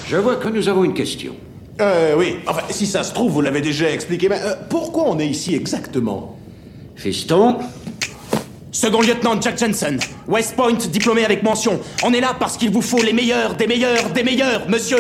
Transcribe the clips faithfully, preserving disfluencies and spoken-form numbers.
Je vois que nous avons une question. Euh, oui. Enfin, si ça se trouve, vous l'avez déjà expliqué, mais euh, pourquoi on est ici exactement? Fiston? Second lieutenant Jack Jensen, West Point, diplômé avec mention. On est là parce qu'il vous faut les meilleurs, des meilleurs, des meilleurs, monsieur.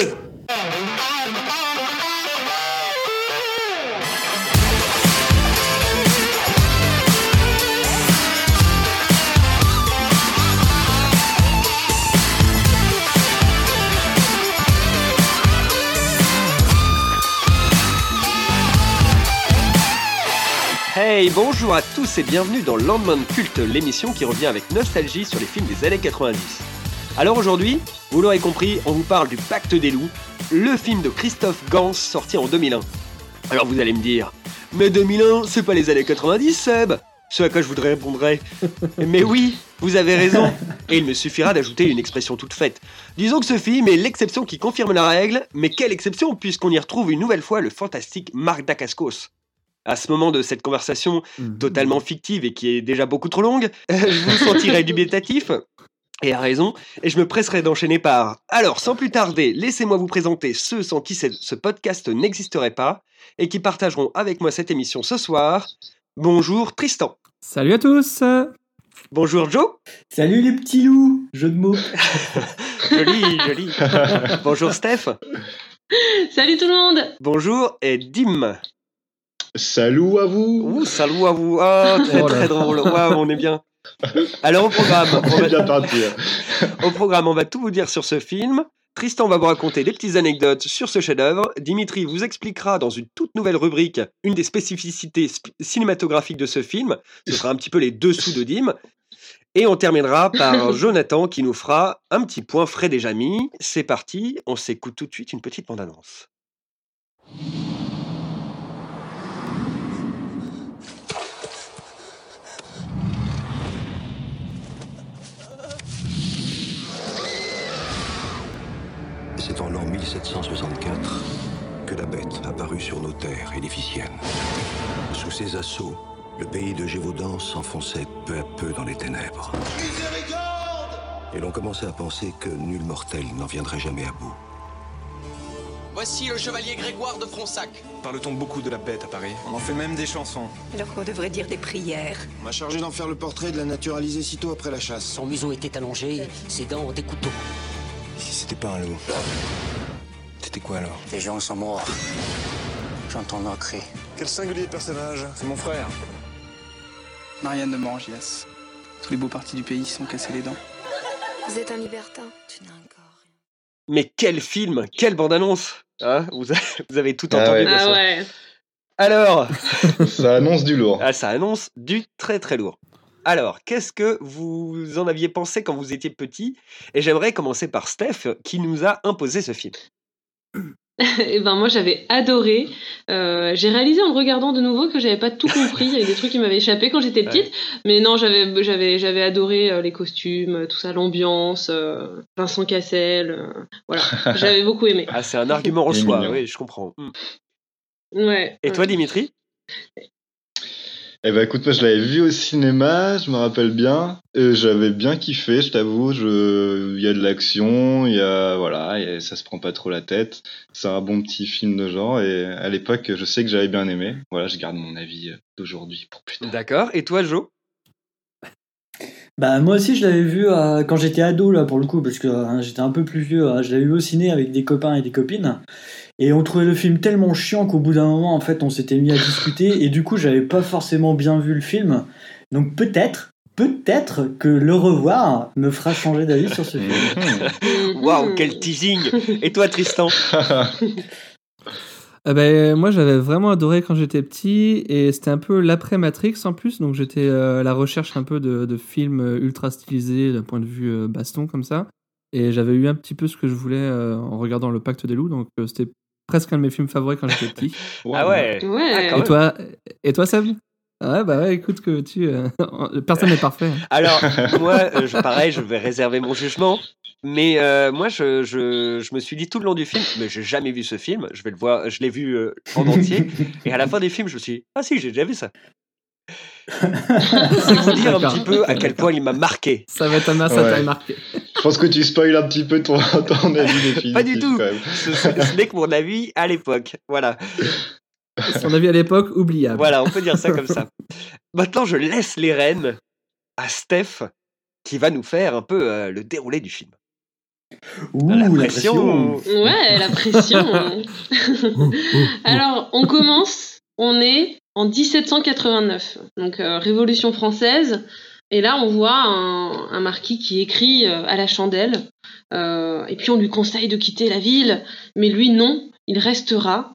Hey, bonjour à tous et bienvenue dans Lendemain de Culte, l'émission qui revient avec nostalgie sur les films des années quatre-vingt-dix. Alors aujourd'hui, vous l'aurez compris, on vous parle du Pacte des loups, le film de Christophe Gans sorti en deux mille un. Alors vous allez me dire, mais deux mille un, c'est pas les années quatre-vingt-dix, Seb? Ce à quoi je voudrais répondre, mais oui, vous avez raison, et il me suffira d'ajouter une expression toute faite. Disons que ce film est l'exception qui confirme la règle, mais quelle exception puisqu'on y retrouve une nouvelle fois le fantastique Marc Dacascos. À ce moment de cette conversation totalement fictive et qui est déjà beaucoup trop longue, je vous sentirai dubitatif, et à raison, et je me presserai d'enchaîner par... Alors, sans plus tarder, laissez-moi vous présenter ceux sans qui ce podcast n'existerait pas, et qui partageront avec moi cette émission ce soir. Bonjour Tristan. Salut à tous. Bonjour Joe. Salut les petits loups, jeu de mots. Joli, joli. Bonjour Steph. Salut tout le monde. Bonjour et Dim. Salut à vous. Ouh, salut à vous. Ah, très oh très drôle. Waouh, on est bien. Alors au programme, on va... bien partir. Au programme, on va tout vous dire sur ce film. Tristan va vous raconter des petites anecdotes sur ce chef-d'œuvre. Dimitri vous expliquera dans une toute nouvelle rubrique une des spécificités sp- cinématographiques de ce film. Ce sera un petit peu les dessous de Dim. Et on terminera par Jonathan qui nous fera un petit point frais déjà mis. C'est parti, on s'écoute tout de suite une petite bande-annonce. C'est en l'an mille sept cent soixante-quatre que la bête apparut sur nos terres édificiennes. Sous ses assauts, le pays de Gévaudan s'enfonçait peu à peu dans les ténèbres. Et l'on commençait à penser que nul mortel n'en viendrait jamais à bout. Voici le chevalier Grégoire de Fronsac. Parle-t-on beaucoup de la bête à Paris? On en fait même des chansons. Alors qu'on devrait dire des prières. On m'a chargé d'en faire le portrait et de la naturaliser sitôt après la chasse. Son museau était allongé, ses dents des couteaux. Si c'était pas un loup, c'était quoi alors? Les gens sont morts. J'entends leur cri. Quel singulier personnage. C'est mon frère. Marianne de Morangias. Tous les beaux partis du pays se sont cassés les dents. Vous êtes un libertin. Tu n'as encore rien. Mais quel film, quelle bande-annonce, hein, vous, avez, vous avez tout entendu. Ah ouais. Ah ouais. Alors, ça annonce du lourd. Ah, ça annonce du très très lourd. Alors, qu'est-ce que vous en aviez pensé quand vous étiez petit? Et j'aimerais commencer par Steph, qui nous a imposé ce film. Et ben moi j'avais adoré. Euh, j'ai réalisé en le regardant de nouveau que j'avais pas tout compris. Il y avait des trucs qui m'avaient échappé quand j'étais petite. Ouais. Mais non, j'avais j'avais j'avais adoré euh, les costumes, tout ça, l'ambiance, euh, Vincent Cassel. Euh, voilà, j'avais beaucoup aimé. Ah, c'est un argument en soi. Oui, je comprends. Mm. Ouais. Et toi, Dimitri? Eh ben écoute, moi je l'avais vu au cinéma, je me rappelle bien, et j'avais bien kiffé, je t'avoue, je... il y a de l'action, il y a, voilà, et ça se prend pas trop la tête, c'est un bon petit film de genre, et à l'époque, je sais que j'avais bien aimé, voilà, je garde mon avis d'aujourd'hui pour plus tard. D'accord, et toi, Jo? Bah moi aussi je l'avais vu euh, quand j'étais ado là pour le coup parce que hein, j'étais un peu plus vieux, hein, je l'avais vu au ciné avec des copains et des copines et on trouvait le film tellement chiant qu'au bout d'un moment en fait on s'était mis à discuter et du coup j'avais pas forcément bien vu le film, donc peut-être peut-être que le revoir me fera changer d'avis sur ce film. Waouh, quel teasing. Et toi Tristan? Euh, ben, moi j'avais vraiment adoré quand j'étais petit et c'était un peu l'après Matrix en plus, donc j'étais euh, à la recherche un peu de, de films ultra stylisés d'un point de vue euh, baston comme ça, et j'avais eu un petit peu ce que je voulais euh, en regardant le Pacte des loups, donc euh, c'était presque un de mes films favoris quand j'étais petit. Wow. Ah ouais, ouais. Ah, et toi, et toi Seb? Ouais, bah ouais, écoute, que tu, euh, personne n'est parfait. Alors, moi, euh, je, pareil, je vais réserver mon jugement. Mais euh, moi, je, je, je me suis dit tout le long du film, mais j'ai jamais vu ce film. Je vais le voir, je l'ai vu euh, en entier. Et à la fin des films, je me suis dit, ah si, j'ai déjà vu ça. C'est vous dire un petit peu à quel point il m'a marqué. Ça va être un ça ouais. t'a marqué. pense que tu spoil un petit peu ton, ton avis définitif. Pas du tout. Quand même. Ce, ce n'est que mon avis à l'époque. Voilà. Son avis à l'époque, oubliable. Voilà, on peut dire ça comme ça. Maintenant, je laisse les rênes à Steph, qui va nous faire un peu euh, le déroulé du film. Ouh, la la pression. pression. Ouais, la pression. Alors, on commence, on est en dix-sept cent quatre-vingt-neuf, donc euh, Révolution française, et là on voit un, un marquis qui écrit euh, à la chandelle, euh, et puis on lui conseille de quitter la ville, mais lui non, il restera,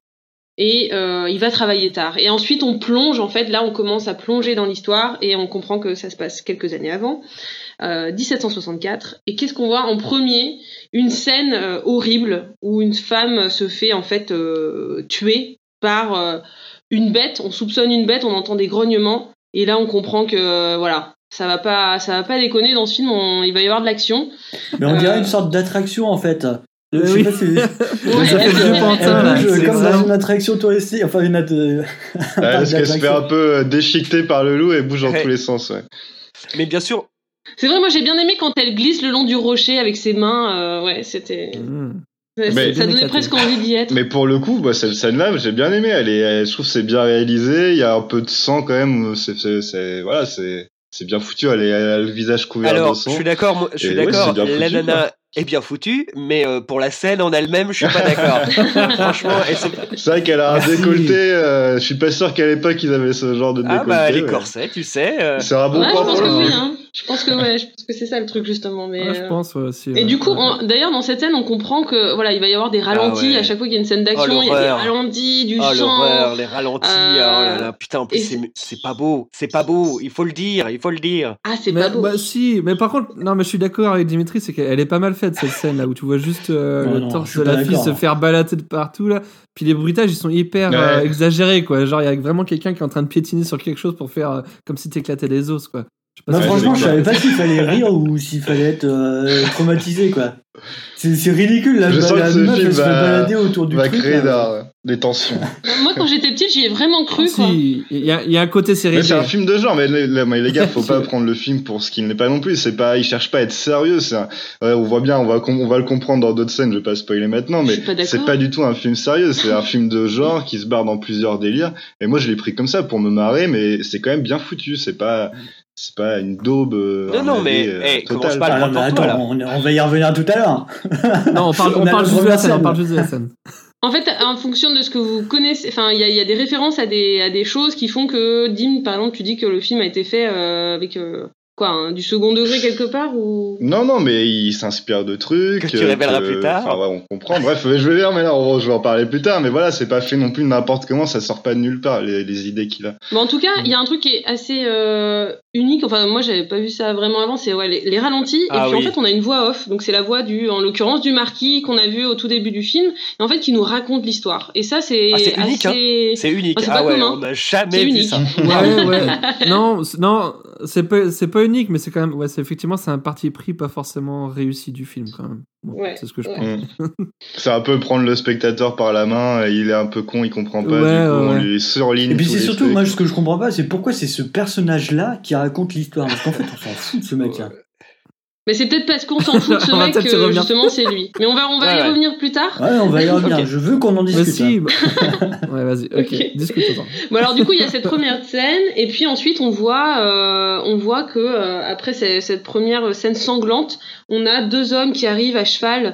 et euh, il va travailler tard. Et ensuite on plonge, en fait, là on commence à plonger dans l'histoire, et on comprend que ça se passe quelques années avant, euh, dix-sept cent soixante-quatre, et qu'est-ce qu'on voit en premier ? Une scène euh, horrible, où une femme se fait en fait euh, tuer par... Euh, une bête, on soupçonne une bête, on entend des grognements, et là on comprend que euh, voilà, ça va pas, ça va pas déconner dans ce film, on, il va y avoir de l'action. Mais on dirait Euh, une sorte d'attraction en fait. Je sais oui. pas si. Ouais, Ça fait elle- vieux pantin, là. Elle bouge C'est comme ça. dans une attraction touristique, enfin une. at- Ouais, parce qu'elle se fait un peu euh, déchiqueter par le loup et bouge dans Ouais. tous les sens. Ouais. Mais bien sûr, C'est vrai, moi j'ai bien aimé quand elle glisse le long du rocher avec ses mains, euh, ouais, c'était. Mmh. ça- Mais- ça donnait presque envie d'y être. Mais pour le coup, bah, cette scène-là, j'ai bien aimé. Elle est, elle- je trouve que c'est bien réalisé. Il y a un peu de sang quand même. C'est, c'est, c'est- voilà, c'est, c'est bien foutu. Elle, est, elle a le visage couvert alors, de sang. je suis d'accord, moi, je suis Et ouais, d'accord, c'est bien foutu, la nana quoi. est bien foutue, mais euh, pour la scène en elle-même, je suis pas d'accord. Franchement, et c'est... C'est vrai qu'elle a un Merci. décolleté. Euh, je suis pas sûr qu'à l'époque ils avaient ce genre de décolleté. Ah bah, les ouais. corsets, tu sais. euh, C'est un bon Ouais, je point pense pour que le oui, coup. hein. Je pense que ouais, je pense que c'est ça le truc justement. Mais Ouais, je euh, pense ouais, aussi. Et ouais. du coup, Ouais. on- d'ailleurs, dans cette scène, on comprend que voilà, il va y avoir des ralentis Ah ouais. à chaque fois qu'il y a une scène d'action. Oh, il y a des l'horreur. ralentis, du Oh sang. l'horreur, les ralentis, Euh, oh là là, putain, en plus et c'est, c'est- c'est pas beau, c'est pas beau, il faut le dire, il faut le dire. Ah, c'est Mais, pas beau. bah si, mais par contre, non, mais je suis d'accord avec Dimitri, c'est qu'elle est pas mal faite cette scène là où tu vois juste euh, Non, le non, je torse suis de pas la fille d'accord, se là. faire balader de partout là. Puis les bruitages ils sont hyper Ouais. euh, exagérés quoi. Genre il y a vraiment quelqu'un qui est en train de piétiner sur quelque chose pour faire euh, comme si t'éclatais les os quoi. Je sais pas Non, si- franchement, je c'est savais pas s'il fallait rire ou s'il fallait être euh, traumatisé, quoi. C'est, c'est ridicule, là. Je la sens que ce meuf, film elle se fait va- balader autour du va truc. créer là. d'un- des tensions. Moi, quand j'étais petite, j'y ai vraiment cru, quoi. Si, il y, a- il y a un côté série Mais B. c'est un film de genre, mais les, les- mais les gars, faut pas prendre le film pour ce qu'il n'est pas non plus. C'est pas, il cherche pas à être sérieux. C'est un- ouais, on voit bien, on va, com- on va le comprendre dans d'autres scènes. Je vais pas spoiler maintenant, Je mais suis pas d'accord. c'est pas du tout un film sérieux. C'est un film de genre qui se barre dans plusieurs délires. Et moi, je l'ai pris comme ça pour me marrer, mais c'est quand même bien foutu. C'est pas, c'est pas une daube. euh, Non, à non, mon mais, avis, euh, hey, totale. commence pas à Ah le non, mais prendre pour toi, attends, là. on, on va y revenir tout à l'heure. Non, on parle, on On a parle la juste de la première scène, on scène. parle juste de la scène. En fait, en fonction de ce que vous connaissez, enfin, il y a, il y a des références à des, à des choses qui font que, Dim, par exemple, tu dis que le film a été fait euh, avec euh, quoi, hein, du second degré quelque part ou Non, non, mais il s'inspire de trucs. Que tu révéleras plus tard. Enfin, ouais, on comprend. Bref, je vais dire, mais là, on- je vais en parler plus tard. Mais voilà, c'est pas fait non plus n'importe comment. Ça sort pas de nulle part, les, les idées qu'il a. Mais en tout cas, il y a un truc qui est assez euh, unique. Enfin, moi, j'avais pas vu ça vraiment avant. C'est ouais, les, les ralentis. Ah et puis oui. en fait, on a une voix off. Donc c'est la voix du, en l'occurrence, du marquis qu'on a vu au tout début du film. Et en fait, qui nous raconte l'histoire. Et ça, c'est Ah, c'est unique, assez. C'est unique. Ah, c'est Ah pas ouais, commun. on n'a C'est jamais vu unique. ça. Ouais, ouais. Non, c'est- non, c'est pas, c'est pas unique, mais c'est quand même, ouais, c'est effectivement, c'est un parti pris pas forcément réussi du film quand même. Bon, Ouais, c'est ce que je ouais. pense. Mm. C'est un peu prendre le spectateur par la main. Et il est un peu con, il comprend pas. Ouais, du coup, on ouais. lui surligne. Et puis tous c'est les surtout, trucs. moi, ce que je comprends pas, c'est pourquoi c'est ce personnage-là qui raconte l'histoire. Parce qu'en fait, on s'en fout de ce mec-là. Mais c'est peut-être parce qu'on s'en fout de ce On va mec peut-être y que revenir. justement c'est lui. Mais on va, on va Ouais, y ouais. revenir plus tard. Ouais, on va y revenir. Ok. Je veux qu'on en Mais discute. si, hein. bah- ouais, vas-y, ok, Ok. discutons-en. Bon alors du coup il y a cette première scène et puis ensuite on voit euh, on voit que euh, après ces- cette première scène sanglante on a deux hommes qui arrivent à cheval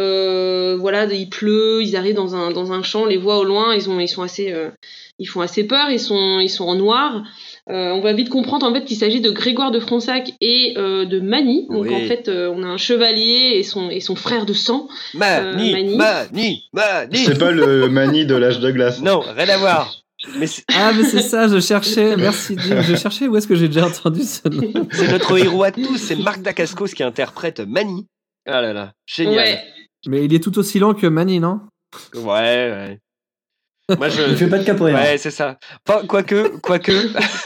euh, voilà il pleut ils arrivent dans un dans un champ on les voit au loin ils ont ils sont assez euh, ils font assez peur ils sont ils sont en noir. Euh, on va vite comprendre en fait qu'il s'agit de Grégoire de Fronsac et euh, de Mani. Donc Oui. en fait euh, on a un chevalier et son et son frère de sang. Mani, Euh, Mani. Mani, Mani. C'est pas le Mani de l'âge de glace. Non, rien à voir. Mais c'est, Ah, mais c'est ça, je cherchais, merci Jim, je cherchais où est-ce que j'ai déjà entendu ce nom. c'est notre héros à tous, c'est Marc Dacascos qui interprète Mani. Ah là là, génial. Ouais. Mais il est tout aussi lent que Manny, non? Ouais, ouais. Moi, je... Il fait pas de capoeira. Ouais, c'est ça. Enfin, quoique, quoique,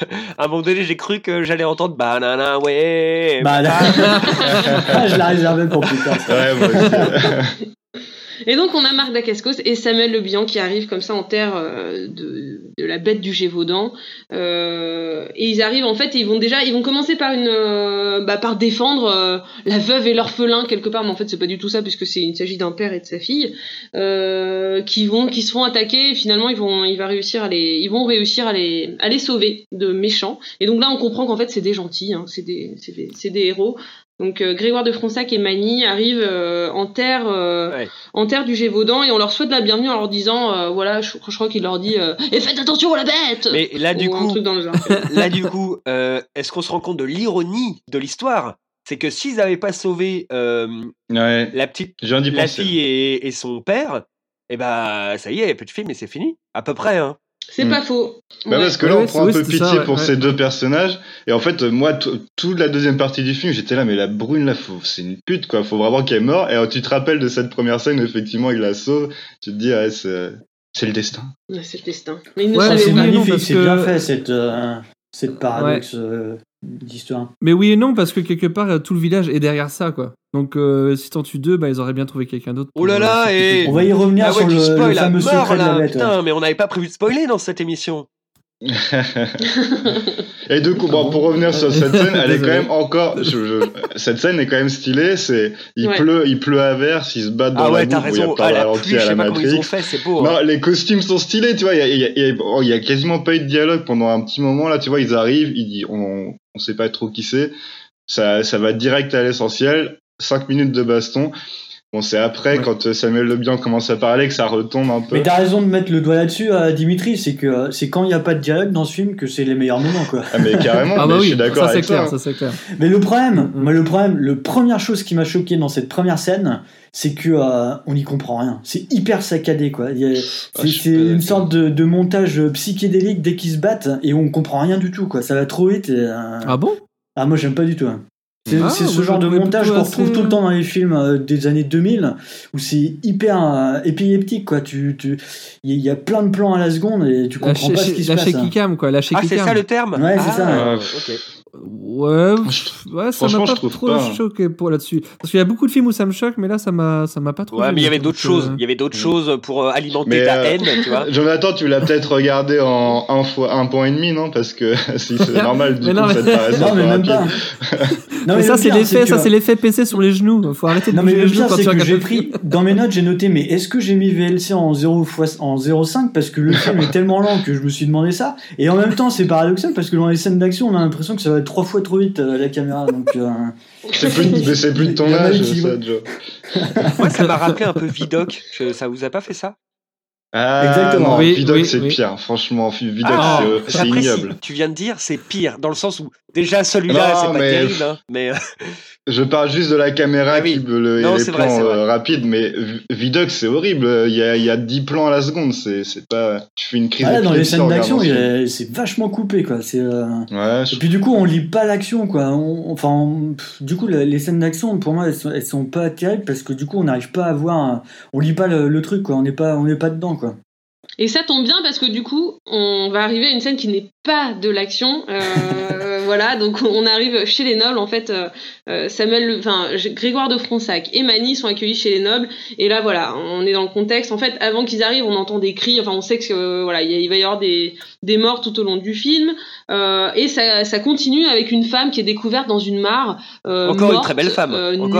à un moment donné, j'ai cru que j'allais entendre banana, ouais. Bah là, Ah, je la réservais pour plus tard. Ouais, moi aussi. Et donc on a Marc Dacascos et Samuel Le Bihan qui arrivent comme ça en terre euh, de, de la bête du Gévaudan. Euh, et ils arrivent en fait, et ils vont déjà, ils vont commencer par une, euh, bah, par défendre euh, la veuve et l'orphelin quelque part, mais en fait c'est pas du tout ça puisque c'est, il s'agit d'un père et de sa fille euh, qui vont, qui se font attaquer. Et finalement ils vont, il va réussir à les, ils vont réussir à les, à les sauver de méchants. Et donc là on comprend qu'en fait c'est des gentils, hein, c'est des, c'est des, c'est des héros. Donc euh, Grégoire de Fronsac et Magny arrivent euh, en terre euh, ouais. en terre du Gévaudan et on leur souhaite la bienvenue en leur disant euh, voilà je, je crois qu'il leur dit euh, et faites attention à la bête. Mais là du ou coup un truc dans le genre. là du coup euh, est-ce qu'on se rend compte de l'ironie de l'histoire? C'est que s'ils n'avaient pas sauvé euh, ouais. la petite la penser. fille et, et son père, et bah ça y est, plus de film et c'est fini à peu près hein. C'est mmh. pas faux. Bah ouais. Parce que là, on ouais, prend un peu pitié ça, ouais, pour ouais. ces deux personnages. Et en fait, moi, t- toute la deuxième partie du film, j'étais là, mais la brune, là, faut, c'est une pute, quoi. Faut vraiment qu'elle meure. Et alors, tu te rappelles de cette première scène où, effectivement, il la sauve. Tu te dis, ah, c'est, c'est le destin. Ouais, c'est le destin. Mais il nous ouais, savait c'est pas. magnifique. Parce c'est que... bien fait, cette, euh, cette paradoxe ouais. euh, d'histoire. Mais oui et non, parce que quelque part, tout le village est derrière ça, quoi. Donc, euh, si t'en tues deux, bah, ils auraient bien trouvé quelqu'un d'autre. Oh là là, et... On va y revenir ah ouais, sur le, spoil, le fameux mort, secret là, de la bête. Putain, ouais. mais on n'avait pas prévu de spoiler dans cette émission. Et du coup, bon, pour revenir sur cette scène, elle est quand même encore. Je, je, cette scène est quand même stylée. C'est, il ouais. pleut, il pleut à verse, ils se battent dans ah ouais, la boue. Il y a pas ah, la ralenti pluie, à la Matrix. Ils ont fait, c'est beau. Non, hein. les costumes sont stylés, tu vois. Il y a, il y a, il y a, oh, il y a quasiment pas eu de dialogue pendant un petit moment là. Tu vois, ils arrivent, ils disent, on, on sait pas trop qui c'est. Ça, ça va direct à l'essentiel. Cinq minutes de baston. Bon, c'est après, ouais. quand Samuel Le Bihan commence à parler, que ça retombe un peu. Mais t'as raison de mettre le doigt là-dessus, euh, Dimitri, c'est que c'est quand il n'y a pas de dialogue dans ce film que c'est les meilleurs moments, quoi. Ah, mais carrément, ah bah mais oui, je suis d'accord ça, avec c'est clair, toi. Ça, c'est clair. Mais le problème, mmh. moi, le problème, le première chose qui m'a choqué dans cette première scène, c'est que euh, on n'y comprend rien. C'est hyper saccadé, quoi. Il y a, c'est, ah, c'est une sorte de, de montage psychédélique dès qu'ils se battent et on comprend rien du tout, quoi. Ça va trop vite. Et, euh... Ah bon? Ah, moi, j'aime pas du tout. Hein. C'est, ah, c'est ce genre de montage qu'on retrouve assez... tout le temps dans les films euh, des années deux mille où c'est hyper euh, épileptique, quoi. Tu, tu, il y a plein de plans à la seconde et tu comprends la pas ch- ce qui se passe. La shaky cam, quoi. La shaky ah, c'est cam. ça le terme? Ouais, ah, c'est ça. Euh, ok. Ouais, ouais, ça m'a pas trop pas, choqué pour là-dessus. Parce qu'il y a beaucoup de films où ça me choque, mais là, ça m'a, ça m'a pas trop. Ouais, mais il y avait d'autres choses. Il y avait d'autres choses pour euh, alimenter mais ta euh, haine, tu vois. Jonathan, tu l'as peut-être regardé en un fois un point et demi, non? Parce que si c'est normal, du coup, non, ça te paraît non, mais même pas. Non, mais ça, c'est l'effet, ça, c'est l'effet P C sur les genoux. Faut arrêter de bouger les genoux quand tu regardes le film. Dans mes notes, j'ai noté, mais est-ce que j'ai mis V L C en zéro virgule cinq parce que le film est tellement lent que je me suis demandé ça. Et en même temps, c'est paradoxal parce que dans les scènes d'action, on a l'impression que ça va être trois fois trop vite la caméra. Donc, euh... c'est, plus, mais c'est plus de ton âge, ça, Joe. Moi, ça m'a rappelé un peu Vidoc. Je, ça vous a pas fait ça? Ah, exactement. Non, oui, Vidoc, oui, c'est oui. pire. Franchement, Vidoc, ah, c'est, c'est ignoble. Tu viens de dire, c'est pire. Dans le sens où, déjà, celui-là, non, c'est pas mais... terrible. Hein, mais... Je parle juste de la caméra ah, oui. qui le, non, et les plans vrai, euh, rapides, mais Vidoc, c'est horrible. Il y a, il y a dix plans à la seconde. C'est, c'est pas. Tu fais une crise. Ah, là, dans les scènes d'action, a... c'est vachement coupé, quoi. C'est, euh... ouais, je... Et puis, du coup, on lit pas l'action, quoi. On... Enfin, on... du coup, les scènes d'action, pour moi, elles sont, elles sont pas terribles parce que du coup, on n'arrive pas à voir. Un... On lit pas le, le truc, quoi. On n'est pas, on n'est pas dedans, quoi. Et ça tombe bien parce que du coup, on va arriver à une scène qui n'est pas de l'action. Euh, voilà, donc on arrive chez les nobles. En fait, euh, Samuel, enfin Grégoire de Fronsac et Magny sont accueillis chez les nobles. Et là, voilà, on est dans le contexte. En fait, avant qu'ils arrivent, on entend des cris. Enfin, on sait que euh, voilà, il, il va y avoir des des morts tout au long du film. Euh, et ça, ça continue avec une femme qui est découverte dans une mare. Euh, Encore morte, une très belle femme. Euh, Encore.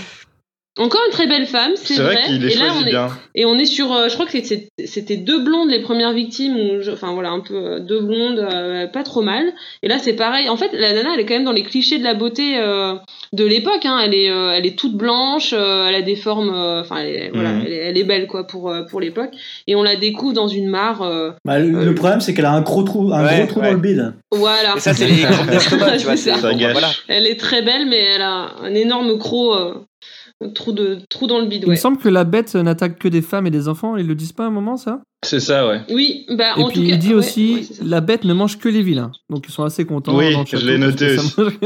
Encore une très belle femme, c'est, c'est vrai. vrai. Qu'il est et là, on est, bien. et on est sur, euh, je crois que c'était, c'était deux blondes les premières victimes, ou je, enfin voilà, un peu euh, deux blondes, euh, pas trop mal. Et là, c'est pareil. En fait, la nana, elle est quand même dans les clichés de la beauté euh, de l'époque. Hein. Elle est, euh, elle est toute blanche, euh, elle a des formes, enfin, euh, mmh. voilà, elle est, elle est belle quoi pour euh, pour l'époque. Et on la découvre dans une mare. Euh, bah, le, euh, le problème, c'est qu'elle a un gros trou, un ouais, gros trou ouais. dans le bide. Voilà. Et ça, c'est les courbes d'estomac, tu vois. C'est ça. Ça gâche. Voilà. Elle est très belle, mais elle a un énorme croc. Euh, Trou, de, trou dans le bide, Il ouais. me semble que la bête n'attaque que des femmes et des enfants. Ils le disent pas à un moment, ça? C'est ça, ouais. Oui, bah et en puis tout il cas, dit ouais, aussi, ouais, la bête ne mange que les vilains. Donc ils sont assez contents. Oui, je l'ai noté aussi. Mange...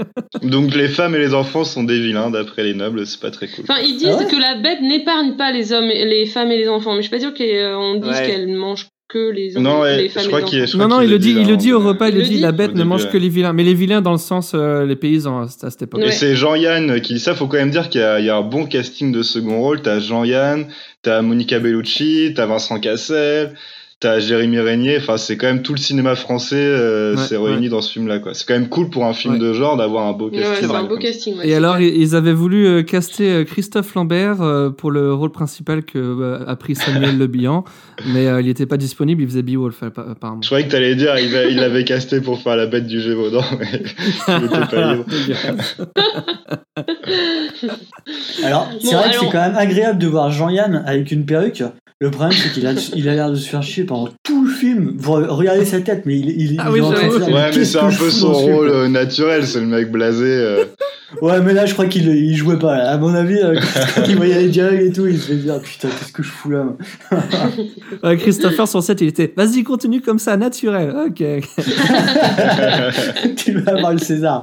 Donc les femmes et les enfants sont des vilains, d'après les nobles, c'est pas très cool. Enfin, ils disent ah ouais que la bête n'épargne pas les hommes, les femmes et les enfants, mais je suis pas sûre qu'on dise ouais. qu'elle mange que les Non, ouais, les femmes je crois et les qu'il enfants. Non, non, il le dit, il le dit au repas, il Il le le dit, dit la bête Au ne début, mange ouais. que les vilains. Mais les vilains dans le sens euh, les paysans à cette époque. Et Ouais. c'est Jean-Yann qui dit ça. Faut quand même dire qu'il y a, il y a un bon casting de second rôle. T'as Jean-Yann, t'as Monica Bellucci, t'as Vincent Cassel, t'as Jérémy Régnier. Enfin, c'est quand même tout le cinéma français euh, Ouais, s'est réuni ouais. dans ce film-là, quoi. C'est quand même cool pour un film Ouais. de genre d'avoir un beau Ouais, casting. ouais, c'est un comme beau ça. casting. ouais, Et c'est alors, clair. ils ils avaient voulu euh, caster euh, Christophe Lambert euh, pour le rôle principal que euh, a pris Samuel Le Bihan, mais euh, il n'était pas disponible, il faisait Beowulf appa- apparemment. Je croyais que t'allais dire il, va- il l'avait casté pour faire la bête du Gévaudan, mais il était pas libre. Alors, c'est Bon, vrai que alors- c'est quand même agréable de voir Jean-Yann avec une perruque. Le problème, c'est qu'il a, il a l'air de se faire chier pendant tout le film. Vous regardez sa tête, mais il, il, Ah il oui, est en train de j'avoue. se dire, Ouais, mais qu'est-ce c'est que un je peu fous son dans ce film, rôle quoi. euh, naturel, c'est le mec blasé. euh. Ouais, mais là, je crois qu'il il jouait pas. Là. À mon avis, euh, quand il voyait les dialogues et tout, il se fait dire putain, qu'est-ce que je fous là moi. Ouais, Christopher sur set, il était vas-y, continue comme ça, naturel. Ok. Tu vas avoir le César.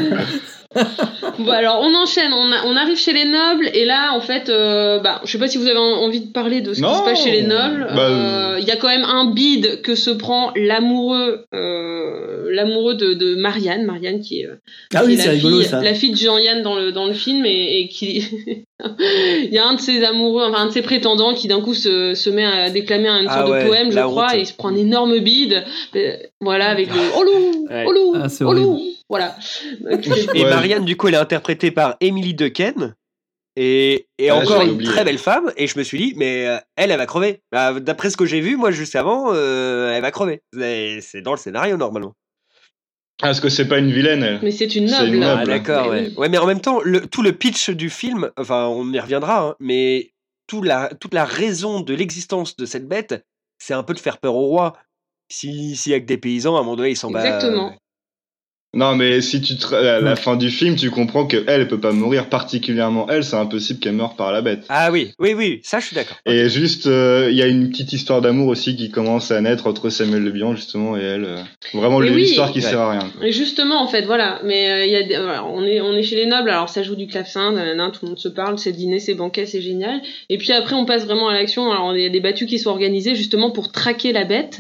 Bon, alors on enchaîne, on, a- on arrive chez les nobles, et là en fait, euh, bah, je sais pas si vous avez en- envie de parler de ce Non. qui se passe chez les nobles. Bah, Euh, Il y a quand même un bide que se prend l'amoureux, euh, l'amoureux de, de Marianne, Marianne qui est, euh, Ah qui oui, est c'est la, rigolo fille, ça. la fille de Jean-Yann dans le, dans le film, et, et qui. Il y a un de ses amoureux, enfin un de ses prétendants qui d'un coup se, se met à déclamer une Ah sorte ouais, de poème, je la crois, honte. et il se prend un énorme bide. Euh, voilà, avec le Oh loup, Ouais. oh loup, Ah, c'est oh loup. horrible. Voilà. Donc, c'est- Et Ouais. Marianne, du coup, elle est interprétée par Emily Dequesne. Et, et Ah, encore j'avais une oublié. très belle femme. Et je me suis dit, mais euh, elle, elle va crever. Bah, d'après ce que j'ai vu, moi, juste avant, euh, elle va crever. C'est c'est dans le scénario, normalement. Ah, parce que c'est pas une vilaine, elle. Mais c'est une C'est noble. une Ah, noble. d'accord, Mais ouais. oui. Ouais, mais en même temps, le, tout le pitch du film, enfin, on y reviendra, hein, mais tout la, toute la raison de l'existence de cette bête, c'est un peu de faire peur au roi. Si, si avec des paysans, à un moment donné, ils s'en battent. Exactement. Non, mais si tu te... à la fin du film, tu comprends que elle, elle peut pas mourir, particulièrement elle, c'est impossible qu'elle meure par la bête. Ah oui, oui, oui, ça, je suis d'accord. Et juste, euh, il y a une petite histoire d'amour aussi qui commence à naître entre Samuel Le Bihan, justement, et elle. euh, Vraiment, Mais l'histoire oui. qui Ouais. sert à rien. Et justement, en fait, voilà. Mais euh, il y a des- voilà, on est on est chez les nobles. Alors ça joue du clavecin, nanana, tout le monde se parle, c'est dîner, c'est banquet, c'est génial. Et puis après, on passe vraiment à l'action. Alors il y a des battues qui sont organisées justement pour traquer la bête.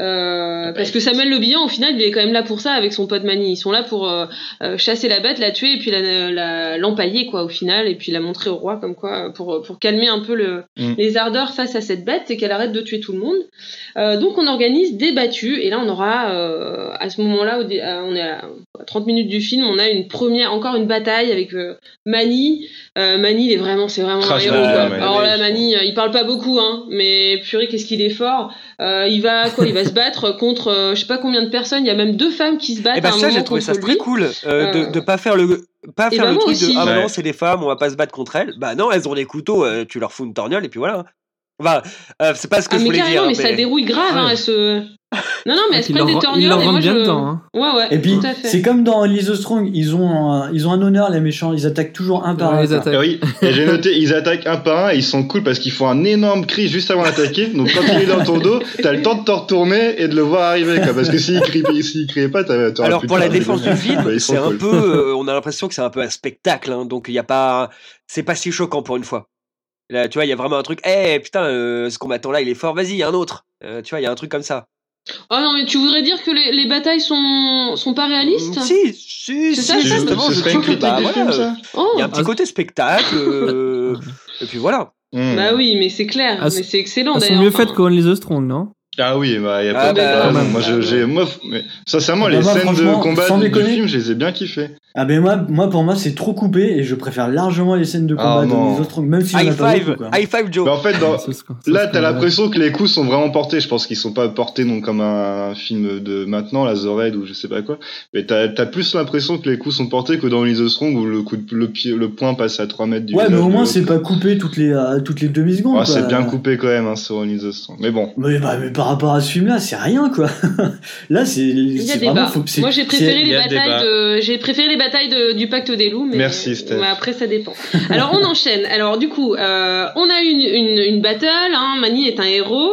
Euh, parce que Samuel Le Bihan, au final, il est quand même là pour ça avec son pote Mani. Ils sont là pour euh, euh, chasser la bête, la tuer et puis la, la, l'empailler quoi au final, et puis la montrer au roi comme quoi pour pour calmer un peu le, Mm. les ardeurs face à cette bête et qu'elle arrête de tuer tout le monde. Euh, donc on organise des battues et là on aura euh, à ce moment-là, au dé- à- on est à trente minutes du film, on a une première, encore une bataille avec euh, Mani. Euh, Mani, il est vraiment, c'est vraiment Ah, un je héros. l'adore, Quoi. Mani. Alors là, Mani, euh, il parle pas beaucoup, hein, mais purée, qu'est-ce qu'il est fort. Euh, il va quoi, il va se battre contre, euh, je sais pas combien de personnes. Il y a même deux femmes qui se battent Et bah à un ça, moment j'ai trouvé ça contre très lui. cool euh, de, Euh, de pas faire le pas et faire bah le moi truc aussi. de ah bah Ouais. non, c'est des femmes, on va pas se battre contre elles. Bah non, elles ont des couteaux, euh, tu leur fous une torgnole et puis voilà. Enfin, euh, c'est pas ce que Ah je mais voulais carrément, dire. mais ça dérouille grave, hein, Ouais. elles se. Non non, mais elles se Ils prennent leur- des ils torgnoles leur et moi rentrent je. bien dedans, hein. Ouais ouais. Et puis, tout à fait. c'est comme dans Lise Strong, ils ont, un, ils ont un honneur, les méchants, ils attaquent toujours un par Ouais, un. ils quoi. attaquent. Et oui, et j'ai noté, ils attaquent un par un et ils sont cool parce qu'ils font un énorme cri juste avant d'attaquer. Donc quand il est dans ton dos, t'as le temps de te retourner et de le voir arriver, quoi. Parce que s'il crie, s'il criait pas, t'aurais t'aurais Alors plus pour de la temps. défense du film, Bah, ils sont c'est un cool. peu, euh, on a l'impression que c'est un peu un spectacle, hein, donc il y a pas, c'est pas si choquant pour une fois. Là, tu vois, il y a vraiment un truc. Eh putain, euh, ce combattant là, il est fort. Vas-y, il y a un autre. Euh, tu vois, il y a un truc comme ça. Oh non, mais tu voudrais dire que les, les batailles sont sont pas réalistes? Si, si, C'est si, ça, ça justement, Ce je serait une trouve que, critique bah, du voilà, film, ça Oh. il y a un petit Ah, côté spectacle. euh, et puis voilà. Hmm. Bah oui, mais c'est clair, Ah, mais c'est excellent Elles sont d'ailleurs. mieux enfin. faites qu'Only the Strong, non? Ah oui, bah, y a Ah pas de bah, problème. quand Moi, je- même. j'ai, moi, mais, sincèrement, Ah les bah, moi, scènes de franchement, combat sans du déconner. film, je les ai bien kiffées. Ah ben moi, moi pour moi c'est trop coupé et je préfère largement les scènes de combat Ah, de non. Lise Strong, même si j'en ai High pas five, beaucoup, quoi. high five, Joe. Bah, en fait, dans, Ça, c'est- ça, là, c'est t'as pas mal. l'impression que les coups sont vraiment portés. Je pense qu'ils sont pas portés non comme un, film de maintenant, la The Raid ou je sais pas quoi. Mais t'as, t'as plus l'impression que les coups sont portés que dans Lise Strong où le coup de, le pied, le point passe à trois mètres du Ouais, mais visage au de moins l'autre. c'est pas coupé toutes les euh, toutes les demi secondes. Ouais, quoi. c'est bien coupé quand même, hein, sur Lise Strong. Mais bon. Mais, bah, mais par rapport à ce film-là, c'est rien quoi. Là, c'est. Il y a c'est débat. vraiment, faut- c'est- Moi, j'ai c'est- préféré il y les a batailles débat. de, j'ai préféré les batailles de- du Pacte des Loups, mais, Merci, Steph. mais après ça dépend. Alors on enchaîne. Alors du coup, euh, on a une, une, une battle. Hein, Mani est un héros.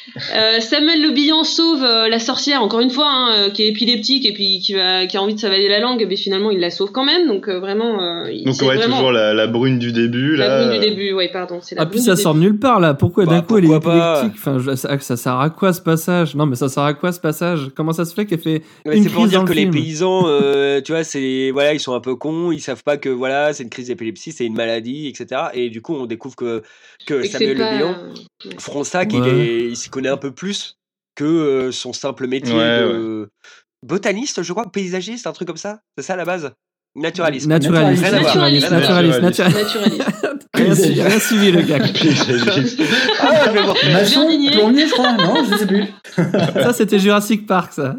Euh, Samuel Le Bihan sauve euh, la sorcière, encore une fois, hein, euh, qui est épileptique et puis qui, va, qui a envie de s'avaler la langue, mais finalement il la sauve quand même, donc euh, vraiment... Euh, donc c'est ouais, vraiment... toujours la, la brune du début, La là. brune du début, oui, pardon. C'est la Ah, brune puis ça du sort de début. nulle part là. Pourquoi Bah, d'un coup elle est pourquoi pas épileptique enfin, je- ça, ça sert à quoi ce passage? Non, mais ça sert à quoi ce passage? Comment ça se fait qu'elle fait Ouais, une c'est pour crise dire dans que le les film paysans, euh, tu vois, c'est voilà, ils sont un peu cons, ils savent pas que voilà, c'est une crise d'épilepsie, c'est une maladie, et cetera. Et du coup, on découvre que que Et que Samuel c'est Le pas- Bihan, ouais. Fronsac, Ouais. il est, il s'y connaît un peu plus que euh, son simple métier Ouais, de botaniste, je crois, paysagiste, un truc comme ça. C'est ça à la base. Naturaliste. Naturaliste, Rien à voir. naturaliste, Rien à voir. naturaliste, Naturaliste. naturaliste. Naturaliste. Rien suivi, rien suivi le gars. Paysagiste. Ah, je vais voir. Maçon, Jardinier. plombier, je crois, non, je sais plus. Ça, c'était Jurassic Park, ça.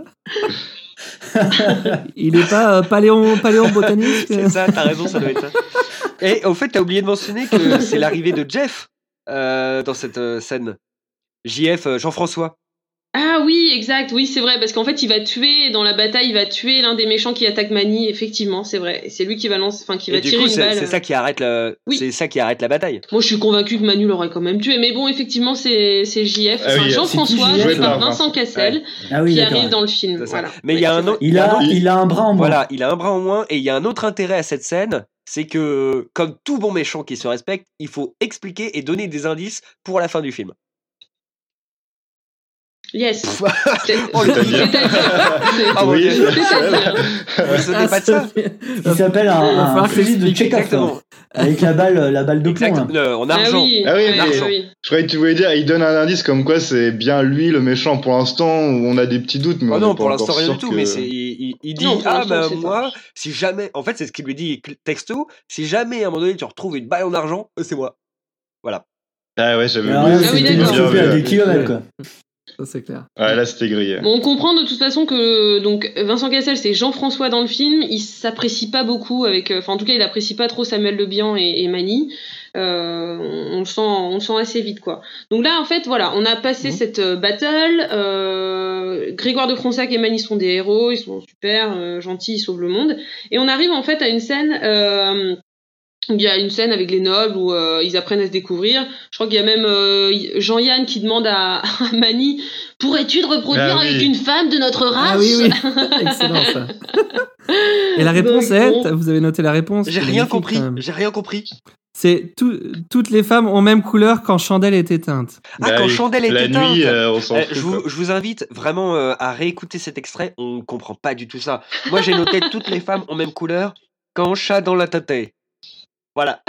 Il est pas euh, paléon, paléon botaniste. C'est ça, t'as raison, ça doit être ça. Et au fait, t'as oublié de mentionner que c'est l'arrivée de Jeff euh, dans cette euh, scène. J F, euh, Jean-François. Ah oui, exact, oui, c'est vrai, parce qu'en fait, il va tuer, dans la bataille, il va tuer l'un des méchants qui attaque Mani, effectivement, c'est vrai. Et c'est lui qui va lancer, enfin, qui va Et du tirer coup, une c'est balle. c'est ça qui arrête la, Oui. c'est ça qui arrête la bataille. Moi, je suis convaincu que Manu l'aurait quand même tué, mais bon, effectivement, c'est c'est J F, Ah enfin, oui, Jean-François, c'est qui, joué J F? par Joué par Vincent Cassel, Ah oui, qui d'accord. arrive dans le film. C'est ça. Voilà. Mais il Ouais, y a c'est un vrai. autre, Il a, il a un bras en moins. voilà, il a un bras en moins et il y a un autre intérêt à cette scène, c'est que comme tout bon méchant qui se respecte, il faut expliquer et donner des indices pour la fin du film. Yes. C'est- Oh, le c'est-à-dire. Ah, mon Oui, Dieu. C'est-à-dire. Vous ne sautez pas de ça Il s'appelle un, Il va un falloir que fusil de t'expliques Chekhov. Exactement. Avec la balle, la balle de plomb. Exact. là. Euh, en Ah argent. oui, Ah oui, oui, mais- oui, oui. Je croyais que tu voulais dire, il donne un indice comme quoi c'est bien lui le méchant pour l'instant, où on a des petits doutes, mais Oh on non, n'est pas pour l'instant encore rien sûr du tout, que- mais c'est, il, il- il dit Non, pour ah l'instant, bah c'est moi, si jamais, en fait c'est ce qu'il lui dit texto, si jamais à un moment donné tu retrouves une balle en argent, euh, c'est moi. Voilà. Ah ouais, j'avais Alors oublié. là, Ah oui, c'était d'accord. chauffé à Bien des vu. kilomètres, quoi. Ça, c'est clair. Ouais, là c'était grillé. Bon, on comprend de toute façon que donc Vincent Cassel c'est Jean-François dans le film, il s'apprécie pas beaucoup avec, enfin en tout cas il apprécie pas trop Samuel Le Bihan et, et Mani. Euh, on, on le sent, on le sent assez vite quoi. Donc là en fait voilà, on a passé Mhm. cette euh, battle. Euh, Grégoire de Fronsac et Mani sont des héros, ils sont super euh, gentils, ils sauvent le monde. Et on arrive en fait à une scène. Euh, Il y a une scène avec les nobles où euh, ils apprennent à se découvrir. Je crois qu'il y a même euh, Jean-Yann qui demande à, à Mani « Pourrais-tu te reproduire Ah oui. avec une femme de notre race ?» Ah oui, oui. Excellent, ça. Et la réponse Donc, est, bon. vous avez noté la réponse. J'ai c'est rien magnifique, compris, quand même. j'ai rien compris. C'est tout, toutes les femmes ont même couleur quand chandelle est éteinte. Ah, Bah quand oui, Chandelle est la éteinte. nuit, euh, on s'en Euh, fout, je, vous, quoi. je vous invite vraiment euh, à réécouter cet extrait, on comprend pas du tout ça. Moi j'ai noté toutes les femmes ont même couleur quand chat dans la tête. Voilà.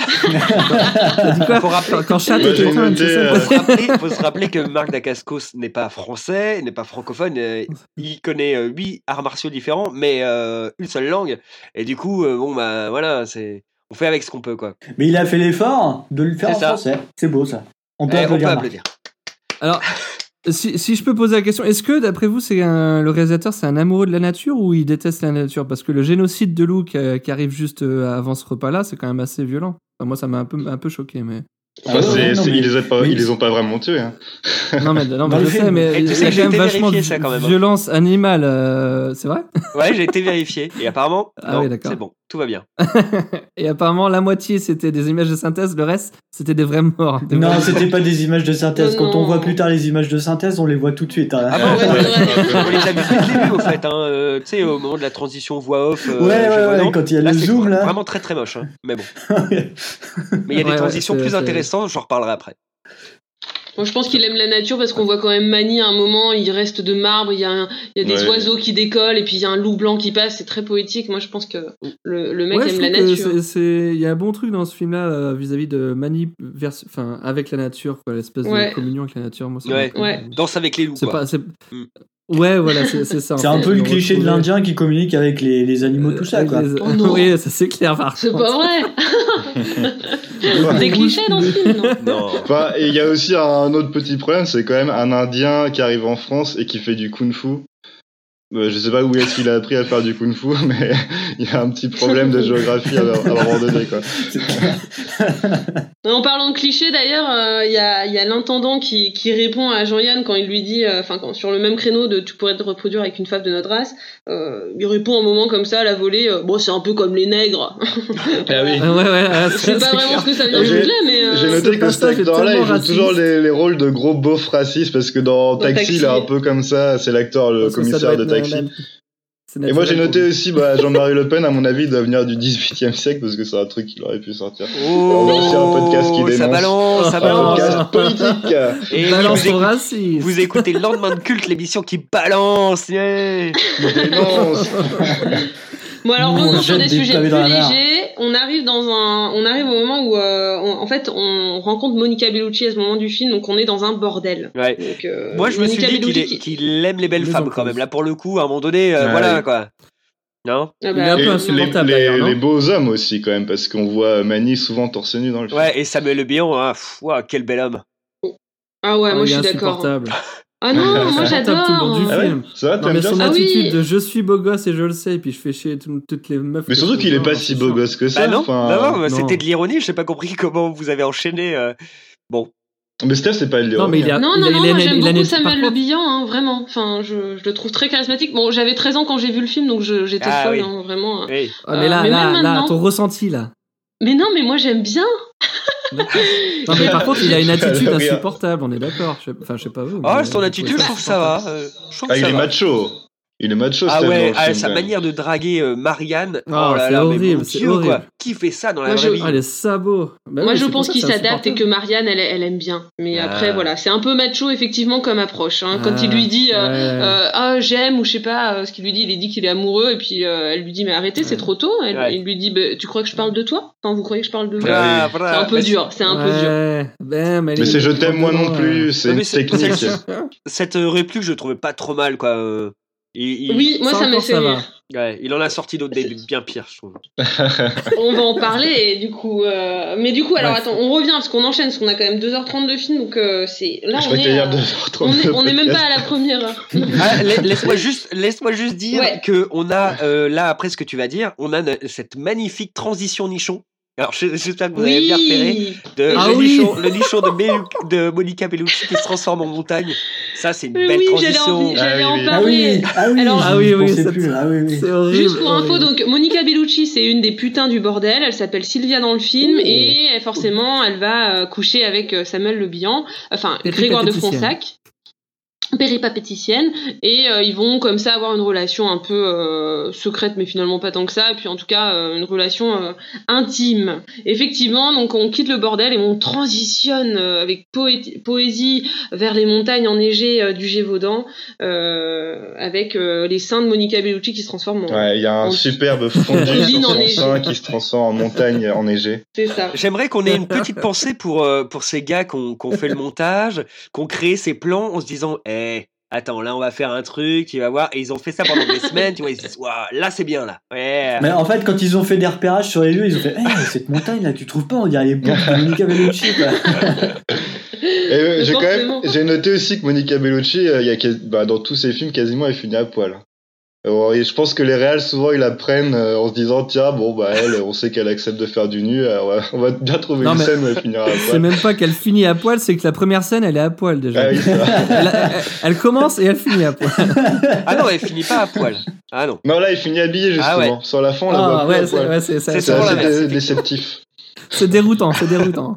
T'as dit quoi Faut rappeler- Quand, quand chat Moi, est j'ai éteinte, noté, c'est ça euh, faut, se rappeler, faut se rappeler que Marc Dacascos n'est pas français, n'est pas francophone, euh, il connaît euh, huit arts martiaux différents, mais euh, une seule langue. Et du coup, euh, bon bah voilà, c'est on fait avec ce qu'on peut quoi. Mais il a fait l'effort de le faire C'est en ça. français. C'est beau, ça. On peut Eh, on applaudir. peut Marc. applaudir. Alors, si, si je peux poser la question, est-ce que d'après vous, c'est un, le réalisateur, c'est un amoureux de la nature ou il déteste la nature? Parce que le génocide de loups qui, qui arrive juste euh, avant ce repas-là, c'est quand même assez violent. Enfin, moi, ça m'a un peu, un peu choqué, mais. Ah Enfin, ouais, c'est- ouais, non, c'est- mais- ils, les ont pas, mais- ils les ont pas vraiment tués. Hein. Non, mais, non, mais Dans je le sais, film. mais Et il tu y sais a que j'ai quand même été vachement vérifié, de ça, quand même, hein. violence animale, euh, c'est vrai? Ouais, j'ai été vérifié et apparemment, Ah non, oui, d'accord. c'est bon, tout va bien. Et apparemment, la moitié, c'était des images de synthèse, le reste, c'était des vrais morts. Des Non, vrais- c'était pas des images de synthèse. Non, Quand on non. voit plus tard les images de synthèse, on les voit tout de suite. hein. Ah Ouais, bon, c'est vrai. on les a vus dès le début au fait, hein, euh, tu sais, au moment de la transition voix off. euh, Ouais, ouais, je vois, ouais, non. quand il y a Là, le c'est zoom, là. Vraiment très très moche, hein, mais bon. Mais il y a des Ouais, ouais, transitions c'est- plus c'est- intéressantes, j'en reparlerai après. Moi, je pense qu'il aime la nature parce qu'on voit quand même Mani à un moment, il reste de marbre, il y a, un- il y a des Ouais. oiseaux qui décollent et puis il y a un loup blanc qui passe, c'est très poétique. Moi, je pense que le, le mec Ouais, je aime la trouve que nature. c'est- c'est- il y a un bon truc dans ce film-là euh, vis-à-vis de Mani, vers... enfin, avec la nature, quoi, l'espèce Ouais. de communion avec la nature. Moi, ça Ouais. m'a- Ouais. Danse avec les loups, C'est quoi. pas, c'est... Mm. Ouais, voilà, c'est c'est ça. en C'est un fait. peu le On cliché de retrouvait- l'Indien qui communique avec les, les animaux, tout ça, avec quoi. les- Oh non. Oui, ça c'est clair, par C'est contre. pas vrai. Des clichés dans ce film, non Non. Enfin, et il y a aussi un autre petit problème, c'est quand même un Indien qui arrive en France et qui fait du kung-fu. Euh, je sais pas où est-ce qu'il a appris à faire du kung-fu, mais il y a un petit problème de géographie à, à un moment donné, quoi. En parlant de clichés, d'ailleurs, il euh, y, a, y a l'intendant qui, qui répond à Jean-Yann quand il lui dit, enfin, euh, sur le même créneau de tu pourrais te reproduire avec une femme de notre race, euh, il répond un moment comme ça à la volée, euh, bon, c'est un peu comme les nègres. Ah oui. Ouais, ouais, je sais pas vraiment clair. Ce que ça vient de là, mais. Euh... J'ai noté que cet acteur-là, il joue raciste. toujours les, les rôles de gros beaufs racistes, parce que dans, dans Taxi, Taxi, il est un peu comme ça, c'est l'acteur, le parce commissaire de Taxi. Et moi j'ai noté aussi bah, Jean-Marie Le Pen, à mon avis, il doit venir du dix-huitième siècle parce que c'est un truc qu'il aurait pu sortir. Oh, on a aussi un podcast qui dénonce. Ça balance, ça balance. Un podcast politique. Et balance vous, écoutez, raciste. Vous écoutez le lendemain de culte, l'émission qui balance. Yeah. Dénonce. Bon alors revenons sur des sujets plus légers. On arrive dans un, on arrive au moment où, euh, on, en fait, on rencontre Monica Bellucci à ce moment du film, donc on est dans un bordel. Ouais. Donc, euh, moi je Monica me suis dit qu'il, est, qui... qu'il aime les belles les femmes quand même. Là pour le coup, à un moment donné, euh, ouais. voilà quoi. Non. Ah bah, il est un peu insupportable les, d'ailleurs, non les beaux hommes aussi quand même, parce qu'on voit Mani souvent torse nu dans le film. Ouais, et Samuel Le Bihan, hein, pff, wow, quel bel homme. Ah ouais, oh, moi je suis d'accord. Ah non, moi j'adore. Tout le long du ah film. Ouais, ça va, non, mais son ça attitude ah oui. de je suis beau gosse et je le sais, et puis je fais chier tout, toutes les meufs. Mais surtout qu'il est pas si beau gosse que ça. Bah non, enfin... non, non, non, c'était de l'ironie. J'ai pas compris comment vous avez enchaîné. Euh... Bon. Mais Steph, c'est pas de l'ironie. Non, mais il a, non, il non, a, non, il a, moi il a, j'aime il a, beaucoup il a, Samuel contre... Le Bihan, hein, vraiment. Enfin, je, je le trouve très charismatique. Bon, j'avais treize ans quand j'ai vu le film, donc je, j'étais ah, folle, oui. hein, vraiment. Oui. Ah, mais là, euh, mais là, là, là, ton ressenti là. Mais non, mais moi j'aime bien. Non, mais par contre, il a une attitude insupportable, on est d'accord. Je... Enfin, je sais pas vous. Ah, son attitude, je trouve que ça va. Euh, je trouve ah, que il ça est va. macho. Il est macho, ah Steph, ouais, dans le ah, film, sa quand manière même. de draguer euh, Marianne. Oh, oh là c'est là, horrible, mais mon c'est Dieu, horrible. quoi. Qui fait ça dans la moi, vraie je... vie? Ah, les sabots. Bah moi, oui, je pense qu'il s'adapte et que insupportable. Marianne, elle, elle aime bien. Mais ah. après, voilà, c'est un peu macho, effectivement, comme approche. Hein. Quand ah, il lui dit, euh, ouais. euh, ah, j'aime, ou je sais pas, euh, ce qu'il lui dit, il dit qu'il est amoureux, et puis euh, elle lui dit, mais arrêtez, c'est trop tôt. Elle, ouais. Il lui dit, bah, tu crois que je parle de toi? Enfin, vous croyez que je parle de vous? ah, C'est un peu mais dur, c'est un ouais. peu dur. Ben, mais mais c'est je t'aime moi non plus, c'est une technique. Cette réplique, je trouvais pas trop mal, quoi. Il, il... Oui, moi ça, ça m'a fait rire. Ouais, il en a sorti d'autres des bien pires, je trouve. On va en parler, et du coup. Euh... Mais du coup, alors ouais. attends, on revient parce qu'on enchaîne, parce qu'on a quand même deux heures trente de film, donc euh, c'est. Là, je on est. À... deux heures trente on est, on est même pas à la première heure. ah, laisse-moi juste, laisse-moi juste dire ouais. que on a euh, là après ce que tu vas dire, on a cette magnifique transition nichon. Alors, j'espère que vous oui. avez bien repéré de, ah le, oui. nichon, le nichon de, Be- de Monica Bellucci qui se transforme en montagne. Ça, c'est une mais belle oui, transition. J'allais, j'allais ah, en oui, parler. Ah oui, Alors, ah oui, oui, c'est, plus. Ah oui, oui. c'est horrible. Juste pour info, horrible. donc Monica Bellucci, c'est une des putains du bordel. Elle s'appelle Sylvia dans le film oh. et forcément, elle va euh, coucher avec euh, Samuel Le Bihan, enfin Grégoire de Fronsac. Péripapéticienne, et euh, ils vont comme ça avoir une relation un peu euh, secrète, mais finalement pas tant que ça, et puis en tout cas euh, une relation euh, intime. Effectivement, donc on quitte le bordel et on transitionne euh, avec poé- poésie vers les montagnes enneigées euh, du Gévaudan, euh, avec euh, les seins de Monica Bellucci qui se transforment en... Ouais, il y a un en... superbe fondu sur son sein qui se transforme en montagne enneigée. C'est ça. J'aimerais qu'on ait une petite pensée pour, euh, pour ces gars qui ont fait le montage, qui ont créé ces plans en se disant hey, attends, là on va faire un truc, tu vas voir, et ils ont fait ça pendant des semaines, tu vois, ils se disent, waouh, là c'est bien là. Ouais. Mais en fait, quand ils ont fait des repérages sur les lieux, ils ont fait, hey, cette montagne là, tu trouves pas, on dirait les boucles de Monica Bellucci, quoi. Et euh, j'ai quand même, j'ai noté aussi que Monica Bellucci, euh, y a, bah, dans tous ses films, quasiment, elle finit à poil. Alors, et je pense que les réals, souvent, ils la prennent euh, en se disant, tiens, bon, bah, elle, on sait qu'elle accepte de faire du nu, euh, on, va, on va bien trouver non, une scène où elle finira à poil. C'est même pas qu'elle finit à poil, c'est que la première scène, elle est à poil déjà. Ah oui, ça. elle, elle, elle commence et elle finit à poil. Ah non, elle finit pas à poil. Ah non. Non, là, elle finit habillée, justement. Ah ouais. Sur la fin, on la ah, voit ouais, plus c'est, à poil. ouais, c'est, c'est, c'est assez dé- déceptif. C'est déroutant, c'est déroutant.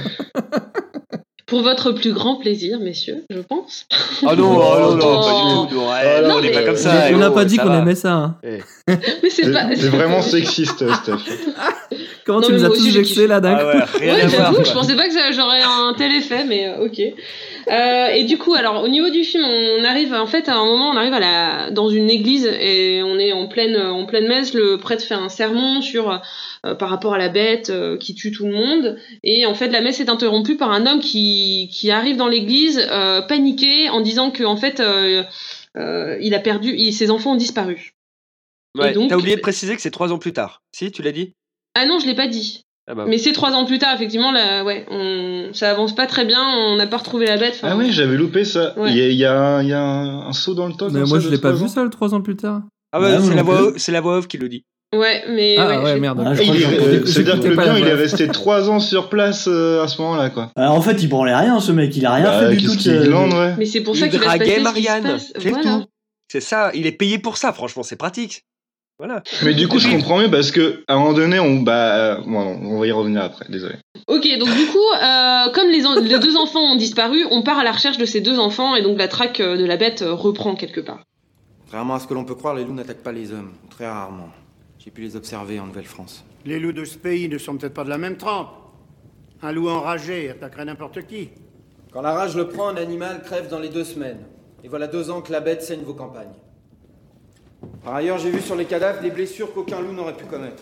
Pour votre plus grand plaisir, messieurs, je pense. Oh non, oh non, non, oh. pas du tout. Non, ouais, non, on n'est pas comme ça. On n'a oh, pas dit qu'on va. aimait ça. Hein. Mais c'est, c'est, pas... c'est vraiment sexiste, Steph. Comment non, tu nous as tous vexés là d'un ah coup ouais, ouais, j'avoue, voir, je pensais pas que ça, j'aurais un tel effet, mais euh, ok. Euh, et du coup, alors au niveau du film, on arrive en fait à un moment, on arrive à la dans une église et on est en pleine en pleine messe. Le prêtre fait un sermon sur euh, par rapport à la bête euh, qui tue tout le monde. Et en fait, la messe est interrompue par un homme qui qui arrive dans l'église euh, paniqué en disant que en fait euh, euh, il a perdu, il, ses enfants ont disparu. Ouais. Et donc, t'as oublié de préciser que c'est trois ans plus tard. Si, tu l'as dit? Ah non, je l'ai pas dit. Ah bah. Mais c'est trois ans plus tard, effectivement, là, ouais, on... ça avance pas très bien, on n'a pas retrouvé la bête. Ah oui, j'avais loupé ça. Il Ouais. y a, il y a un, il y a un, un saut dans le temps. Mais comme moi, ça, je de l'ai pas trois vu ans. ça, le trois ans plus tard. Ah ouais, Ah, c'est, non la voix, plus. off- c'est la voix off qui le dit. Ouais, mais. Ah ouais, ouais, je- merde. Ah, je Et crois il que est- j'ai euh, entendu- C'est-à-dire que le pas bien, la il est voix. resté trois ans sur place euh, à ce moment-là, quoi. Alors, en fait, il branlait rien, ce mec. Il a rien Bah, fait du qu'est-ce tout. qu'il euh, glande, ouais. Mais c'est pour Il ça qu'il va se draguait passer ce qui se Marianne, passe. c'est Voilà. tout. C'est ça, il est payé pour ça, franchement, c'est pratique. Voilà. Mais du coup, je comprends mieux parce que à un moment donné, on, bah, euh, bon, on va y revenir après. Désolé. Ok, donc du coup, euh, comme les, en- les deux enfants ont disparu, on part à la recherche de ces deux enfants et donc la traque euh, de la bête euh, reprend quelque part. Contrairement à ce que l'on peut croire, les loups n'attaquent pas les hommes, très rarement. J'ai pu les observer en Nouvelle-France. Les loups de ce pays ne sont peut-être pas de la même trempe. Un loup enragé attaquerait n'importe qui. Quand la rage le prend, un animal crève dans les deux semaines. Et voilà deux ans que la bête saigne vos campagnes. Par ailleurs, j'ai vu sur les cadavres des blessures qu'aucun loup n'aurait pu commettre.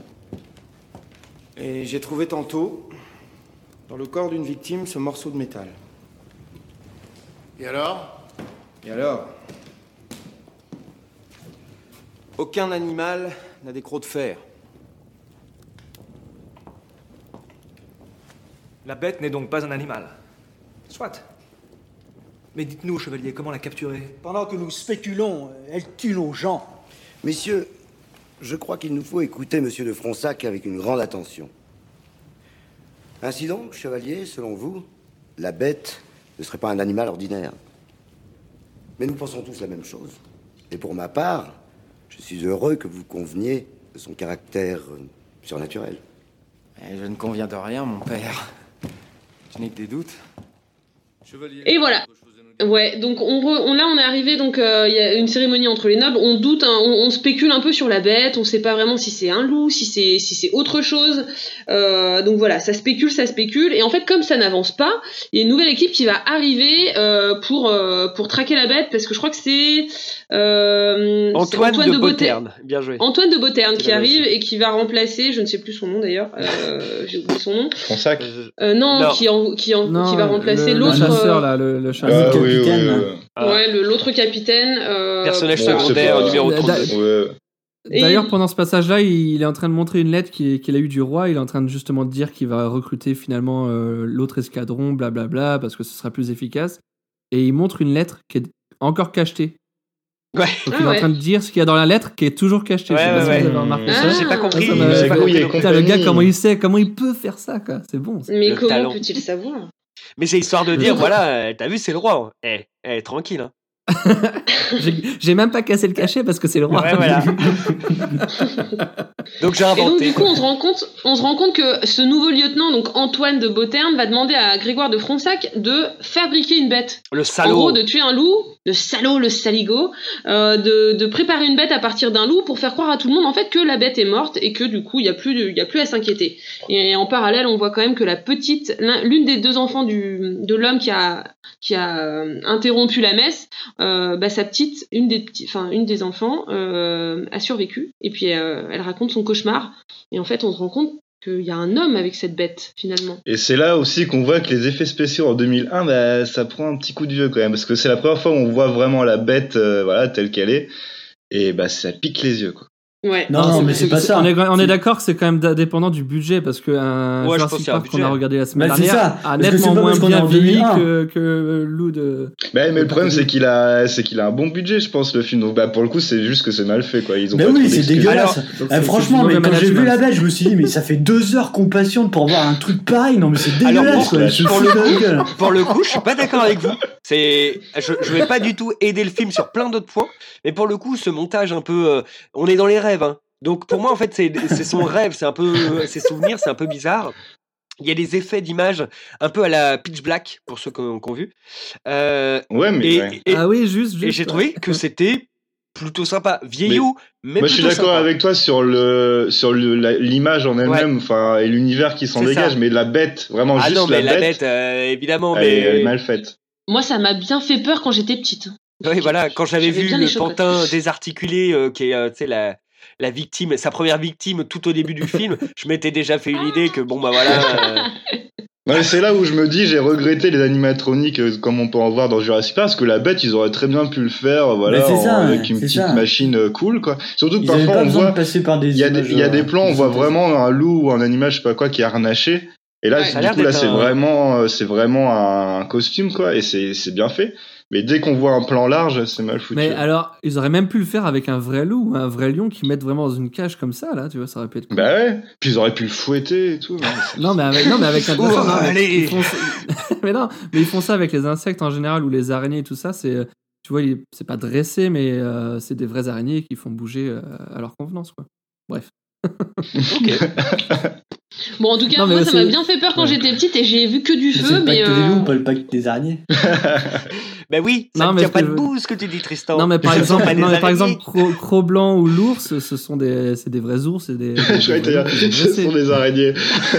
Et j'ai trouvé tantôt, dans le corps d'une victime, ce morceau de métal. Et alors? Et alors? Aucun animal n'a des crocs de fer. La bête n'est donc pas un animal. Soit. Mais dites-nous, chevalier, comment la capturer? Pendant que nous spéculons, elle tue nos gens. Messieurs, je crois qu'il nous faut écouter Monsieur de Fronsac avec une grande attention. Ainsi donc, chevalier, selon vous, la bête ne serait pas un animal ordinaire. Mais nous pensons tous la même chose. Et pour ma part, je suis heureux que vous conveniez de son caractère euh, surnaturel. Eh, je ne conviens de rien, mon père. Je n'ai que des doutes. Et voilà. Ouais, donc on, re- on là on est arrivé, donc euh, il y a une cérémonie entre les nobles, on doute, hein, on, on spécule un peu sur la bête, on sait pas vraiment si c'est un loup, si c'est si c'est autre chose, euh, donc voilà, ça spécule, ça spécule, et en fait comme ça n'avance pas, il y a une nouvelle équipe qui va arriver euh, pour euh, pour traquer la bête, parce que je crois que c'est euh, c'est Antoine, de, Beauterne. Beauterne, bien joué. Antoine de Beauterne qui l'avais arrive aussi. et qui va remplacer, je ne sais plus son nom d'ailleurs, euh, j'ai oublié son nom. Fronsac. Euh, non, Non. qui en, qui en, Non, qui va remplacer le, l'autre. Le chasseur, euh, là, le, le Ah, chasseur. oui, oui, capitaine, oui, hein. oui. Ouais, le- l'autre capitaine. Euh, Personnage Bon, c'est secondaire pas- numéro Da- trente-deux. Ouais. Et- D'ailleurs, pendant ce passage-là, il est en train de montrer une lettre qu'il qu'il a eue du roi. Il est en train de justement de dire qu'il va recruter finalement euh, l'autre escadron, blablabla, parce que ce sera plus efficace. Et il montre une lettre qui est encore cachetée. Ouais. Donc Ah il est ouais. en train de dire ce qu'il y a dans la lettre qui est toujours caché. Ouais, Je sais pas ouais, si ouais. vous avez remarqué Ah. ça. J'ai pas compris. Ça, ça m'avait C'est pas- couille et Putain, le gars, compagnie. comment il sait, comment il peut faire ça, quoi. C'est bon. ça. Mais Le comment talent. peut-il savoir? Mais c'est histoire de dire, voilà, euh, t'as vu, c'est le roi. Eh, eh, tranquille. Hein. J'ai j'ai même pas cassé le cachet parce que c'est le roi. Ouais, voilà. Donc j'ai Et donc inventé. du coup, on se rend compte, on se rend compte que ce nouveau lieutenant, donc Antoine de Beauterne, va demander à Grégoire de Fronsac de fabriquer une bête. Le En salaud. gros, de tuer un loup, le salaud, le saligo, euh, de, de préparer une bête à partir d'un loup pour faire croire à tout le monde en fait que la bête est morte et que du coup il y a plus, de- il y a plus à s'inquiéter. Et en parallèle, on voit quand même que la petite, l'un- l'une des deux enfants du, de l'homme qui a, qui a euh, interrompu la messe, euh, bah, sa petite, une des petits, enfin une des enfants, euh, a survécu. Et puis euh, elle raconte son cauchemar. Et en fait, on se rend compte qu'il y a un homme avec cette bête finalement. Et c'est là aussi qu'on voit que les effets spéciaux en deux mille un, bah, ça prend un petit coup de vieux quand même, parce que c'est la première fois où on voit vraiment la bête, euh, voilà, telle qu'elle est, et bah ça pique les yeux, quoi. Ouais. Non, non, mais c'est pas ça. On est, on est d'accord que c'est quand même da- dépendant du budget parce que un Ouais, je pense Jurassic qu'il y a un Park qu'on budget. a regardé la semaine Bah, c'est dernière ça. a Parce que c'est nettement pas moins parce qu'on est bien en vieilli deux mille un. que, que Lou de. Bah, mais le problème c'est qu'il a, c'est qu'il a un bon budget, je pense, le film. Donc bah pour le coup, c'est juste que c'est mal fait, quoi. Ils ont Mais pas oui, trop c'est d'excuses. dégueulasse. Donc, Eh, c'est- c'est franchement, du mais mauvais quand j'ai vu management. la bête, je me suis dit, mais ça fait deux heures qu'on patiente pour voir un truc pareil. Non, mais c'est Alors, dégueulasse, pour- quoi. Je pour fous le de la coup, gueule. pour le coup, je suis pas d'accord avec vous. C'est, je, je vais pas du tout aider le film sur plein d'autres points, mais pour le coup, ce montage un peu, euh, on est dans les rêves, hein. Donc pour moi, en fait, c'est, c'est son rêve, c'est un peu, ses souvenirs, c'est un peu bizarre. Il y a des effets d'image un peu à la Pitch Black pour ceux qui ont, qui ont vu. Euh, Ouais, mais et, ouais. et- Ah oui, juste. et juste j'ai trouvé que c'était plutôt sympa, vieillot, mais, Moi, je suis plutôt d'accord sympa. avec toi sur le, sur le, la- l'image en elle-même, enfin, et l'univers qui s'en C'est dégage, ça. mais la bête, vraiment Ah juste non, mais la la bête, bête, euh, évidemment, elle, est, elle mais est mal faite. Moi, ça m'a bien fait peur quand j'étais petite. oui, voilà, quand j'avais J'avais vu bien le les chocottes. pantin désarticulé, euh, qui est, euh, tu sais, la, la victime, sa première victime tout au début du film, je m'étais déjà fait une idée que bon, bah voilà. euh, Non, mais c'est là où je me dis, j'ai regretté les animatroniques euh, comme on peut en voir dans Jurassic Park, parce que la bête, ils auraient très bien pu le faire, voilà, Mais c'est en- ça, avec une c'est petite ça. machine euh, cool, quoi. Surtout que Ils avaient parfois pas on besoin voit, de passer par des il y a des, images, il y a des euh, plans, on des voit synthèses. vraiment un loup ou un animal, je sais pas quoi, qui est harnaché. Et là, Ouais. c'est- Ça a du l'air coup, là, d'être c'est un- vraiment, euh, c'est vraiment un costume, quoi, et c'est, c'est bien fait. Mais dès qu'on voit un plan large, c'est mal foutu. Mais alors, ils auraient même pu le faire avec un vrai loup ou un vrai lion qui mettent vraiment dans une cage comme ça, là, tu vois, ça aurait pu être cool. Bah ouais. Puis ils auraient pu le fouetter et tout. mais- Non, mais avec, non, mais avec un Oh, dauphin, non, mais allez. ils font ça- mais non, mais ils font ça avec les insectes en général ou les araignées et tout ça. C'est, tu vois, il- c'est pas dressé, mais euh, c'est des vraies araignées qui font bouger euh, à leur convenance, quoi. Bref. Bon, en tout cas, Non, mais moi, ça c'est- m'a bien fait peur quand Ouais. j'étais petite et j'ai vu que du Mais c'est feu, le mais. pacte des euh, loups, pas le pacte des araignées. Ben oui, ça Non, ne mais tient ce pas que de je- bout ce que tu dis, Tristan. Non, mais par Ce sont exemple, pas des non, mais par araignées. exemple, Cro, Cro-Blanc ou l'ours, ce sont des, c'est des vrais ours, c'est des. Je croyais des que t'allais vrais dire, loups qui ce sont sont dressés. des araignées.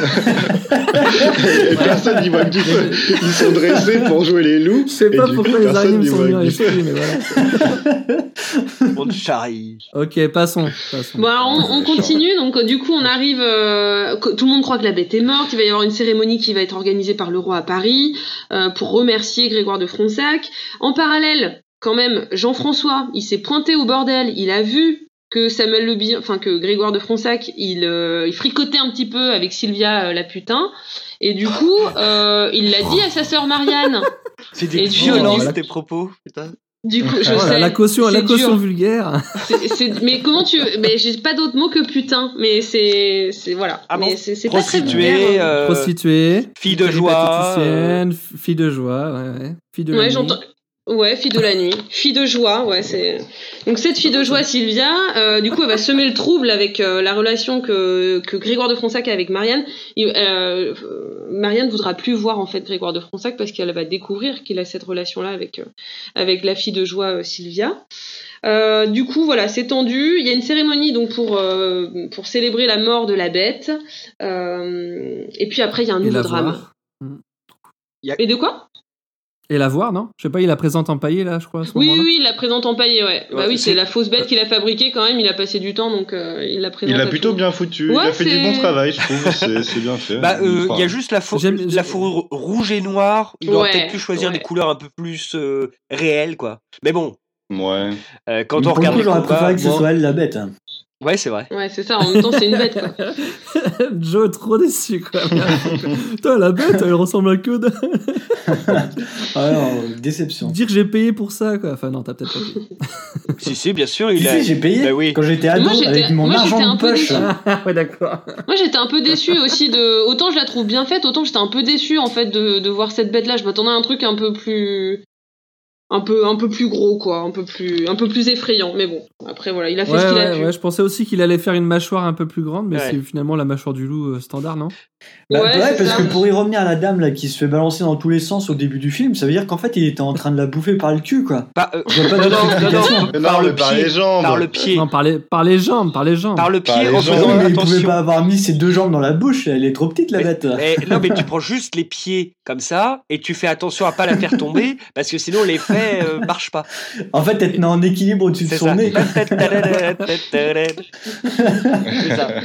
Et personne n'y voit que du feu. Ils sont dressés pour jouer les loups. Je sais et pas du pourquoi coup, les personne araignées me n'y sont voit venues à que du feu. l'esprit, mais voilà. On te charrie. Ok, passons. passons. Bon, alors on, on continue. Donc, euh, du coup, on arrive. euh, que- tout le monde croit que la bête est morte. Il va y avoir une cérémonie qui va être organisée par le roi à Paris euh, pour remercier Grégoire de Fronsac. En parallèle, quand même, Jean-François, il s'est pointé au bordel. Il a vu que Samuel Le Bihan, enfin que Grégoire de Fronsac, il, euh, il fricotait un petit peu avec Sylvia euh, la putain. Et du coup, euh, il l'a dit à sa sœur Marianne. C'est Et des du- violences du- tes propos, putain. Du coup, je Oh, sais. la, la caution, la c'est caution dur. vulgaire. C'est- c'est- mais comment tu mais j'ai pas d'autre mot que putain, mais c'est c'est voilà. Ah bon mais c'est c'est pas très Prostituée, vulgaire. euh, Prostituée. fille de joie. péripatéticienne, f- Fille de joie, ouais, ouais. Fille de la Ouais, nuit. j'entends. Ouais, fille de la nuit, fille de joie, ouais, c'est. Donc cette fille de joie, Sylvia, euh, du coup, elle va semer le trouble avec euh, la relation que que Grégoire de Fronsac a avec Marianne. Il- euh, Marianne voudra plus voir en fait Grégoire de Fronsac parce qu'elle va découvrir qu'il a cette relation-là avec euh, avec la fille de joie euh, Sylvia. Euh, du coup, voilà, c'est tendu. Il y a une cérémonie donc pour euh, pour célébrer la mort de la bête. Euh, et puis après, il y a un Et nouveau la drame. voir. Et de quoi? Et la voir, non? Je sais pas, il la présente empaillée là, je crois. À ce Oui, moment-là. oui, oui, il la présente empaillée, ouais. Bah Ouais, oui, c'est- c'est la fausse bête qu'il a fabriquée quand même. Il a passé du temps, donc euh, il la présente. Il l'a à plutôt tout. bien foutu. Ouais, il a fait c'est- du bon travail, je trouve. C'est, c'est bien fait. Bah, On y euh, il croit. y a juste la, four- J'aime- la fourrure rouge et noire. Il aurait Ouais, peut-être pu choisir ouais. des couleurs un peu plus euh, réelles, quoi. Mais bon, Ouais. euh, quand Mais on pour regarde le les coup, j'aurais combats, préféré que ce moi- soit elle la bête. hein. Ouais, c'est vrai. Ouais, c'est ça. En même temps, c'est une bête, quoi. Joe, trop déçu, quoi. Putain, la bête, elle ressemble à que de... Ah non, déception. Dire que j'ai payé pour ça, quoi. Enfin, non, t'as peut-être pas payé. Si, si, bien sûr, il Si, a. si, j'ai payé Bah oui. quand j'étais ado Moi, j'étais- avec mon moi, argent j'étais un de peu poche. déçue. Ah, ouais, d'accord. Moi, j'étais un peu déçue aussi de. Autant je la trouve bien faite, autant j'étais un peu déçue en fait de, de voir cette bête-là. Je m'attendais à un truc un peu plus. Un peu, un peu plus gros, quoi. Un peu plus, un peu plus effrayant. Mais bon, après, voilà, il a fait Ouais, ce qu'il a ouais, pu. ouais, je pensais aussi qu'il allait faire une mâchoire un peu plus grande, mais Ouais. c'est finalement la mâchoire du loup euh, standard, non? Bah, Ouais, ouais, c'est parce ça. que pour y revenir à la dame là qui se fait balancer dans tous les sens au début du film, ça veut dire qu'en fait il était en train de la bouffer par le cul, quoi. Pas, euh, Je vois pas non, d'autre non, non, explication. non, Mais par non, le mais par pied. les jambes. Par le pied. Non, par les, par les jambes, par les jambes. Par le Par pied, les en jambes. Bah faisant oui, mais il pouvait attention. pas avoir mis ses deux jambes dans la bouche, elle est trop petite la Mais- bête. mais- non, mais tu prends juste les pieds comme ça et tu fais attention à pas la faire tomber parce que sinon l'effet euh, marche pas. En fait, elle tenait en équilibre au-dessus de C'est son ça. nez. C'est ça.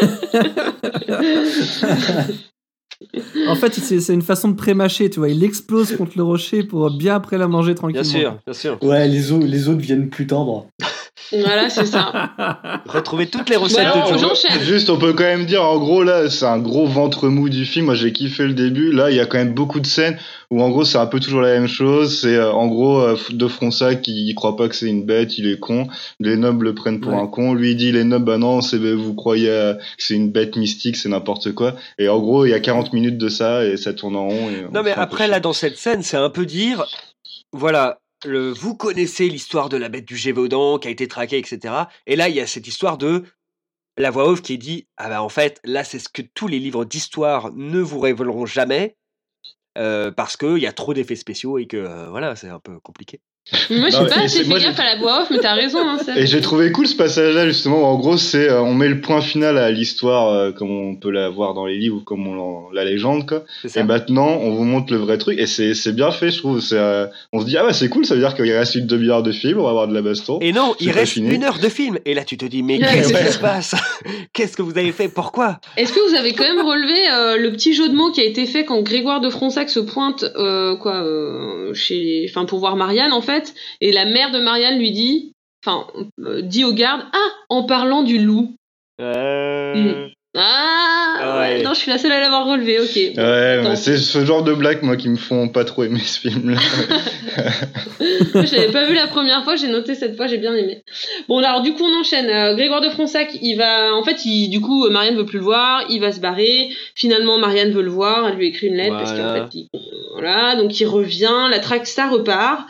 En fait, c'est c'est une façon de pré-mâcher, tu vois. Il explose contre le rocher pour bien après la manger tranquillement. Bien sûr, bien sûr. Ouais, les os, les os deviennent plus tendres. Voilà, c'est ça. Retrouver toutes les recettes Voilà, de Joe. j'enchaîne. Juste, on peut quand même dire, en gros, là, c'est un gros ventre mou du film. Moi, j'ai kiffé le début. Là, il y a quand même beaucoup de scènes où, en gros, c'est un peu toujours la même chose. C'est, euh, en gros, euh, de Fronsac, il, il croit pas que c'est une bête, il est con. Les nobles le prennent pour Ouais. un con. Lui, il dit, les nobles, bah non, c'est, vous croyez euh, que c'est une bête mystique, c'est n'importe quoi. Et en gros, il y a quarante minutes de ça et ça tourne en rond. Et on Non, mais se fait un peu après, chier. là, dans cette scène, c'est un peu dire, voilà, le, vous connaissez l'histoire de la bête du Gévaudan qui a été traquée, et cetera. Et là, il y a cette histoire de la voix off qui dit, ah bah en fait, là, c'est ce que tous les livres d'histoire ne vous révéleront jamais, euh, parce qu'il y a trop d'effets spéciaux et que, euh, voilà, c'est un peu compliqué. Moi, je Non, sais pas, mais j'ai c'est- fait moi, gaffe à la voix off, mais t'as raison. Hein, ça. Et j'ai trouvé cool ce passage-là, justement, où en gros, c'est, euh, on met le point final à l'histoire, euh, comme on peut la voir dans les livres, ou comme on l'en- la légende, quoi. Et maintenant, on vous montre le vrai truc, et c'est, c'est bien fait, je trouve. C'est, euh, on se dit, ah bah c'est cool, ça veut dire qu'il reste une demi-heure de film, on va avoir de la baston. Et non, C'est il pas reste fini. une heure de film. Et là, tu te dis, mais qu'est-ce qui se passe? Qu'est-ce que vous avez fait? Pourquoi? Est-ce que vous avez quand même relevé euh, le petit jeu de mots qui a été fait quand Grégoire de Fronsac se pointe euh, quoi, euh, chez, enfin pour voir Marianne en fait, et la mère de Marianne lui dit, enfin euh, dit au garde, ah, en parlant du loup. Euh... Mm. Ah, ouais. Ouais. Non, je suis la seule à l'avoir relevé. Ok. Bon, Ouais, tant mais pis. c'est ce genre de blagues, moi, qui me font pas trop aimer ce film-là. Moi, je l'avais pas vu la première fois, j'ai noté cette fois, j'ai bien aimé. Bon, alors du coup, on enchaîne. Euh, Grégoire de Fronsac, il va, en fait, il, du coup, Marianne veut plus le voir, il va se barrer. Finalement, Marianne veut le voir, elle lui écrit une lettre parce qu'en Voilà. fait, il, voilà, donc il revient, la traque, ça repart.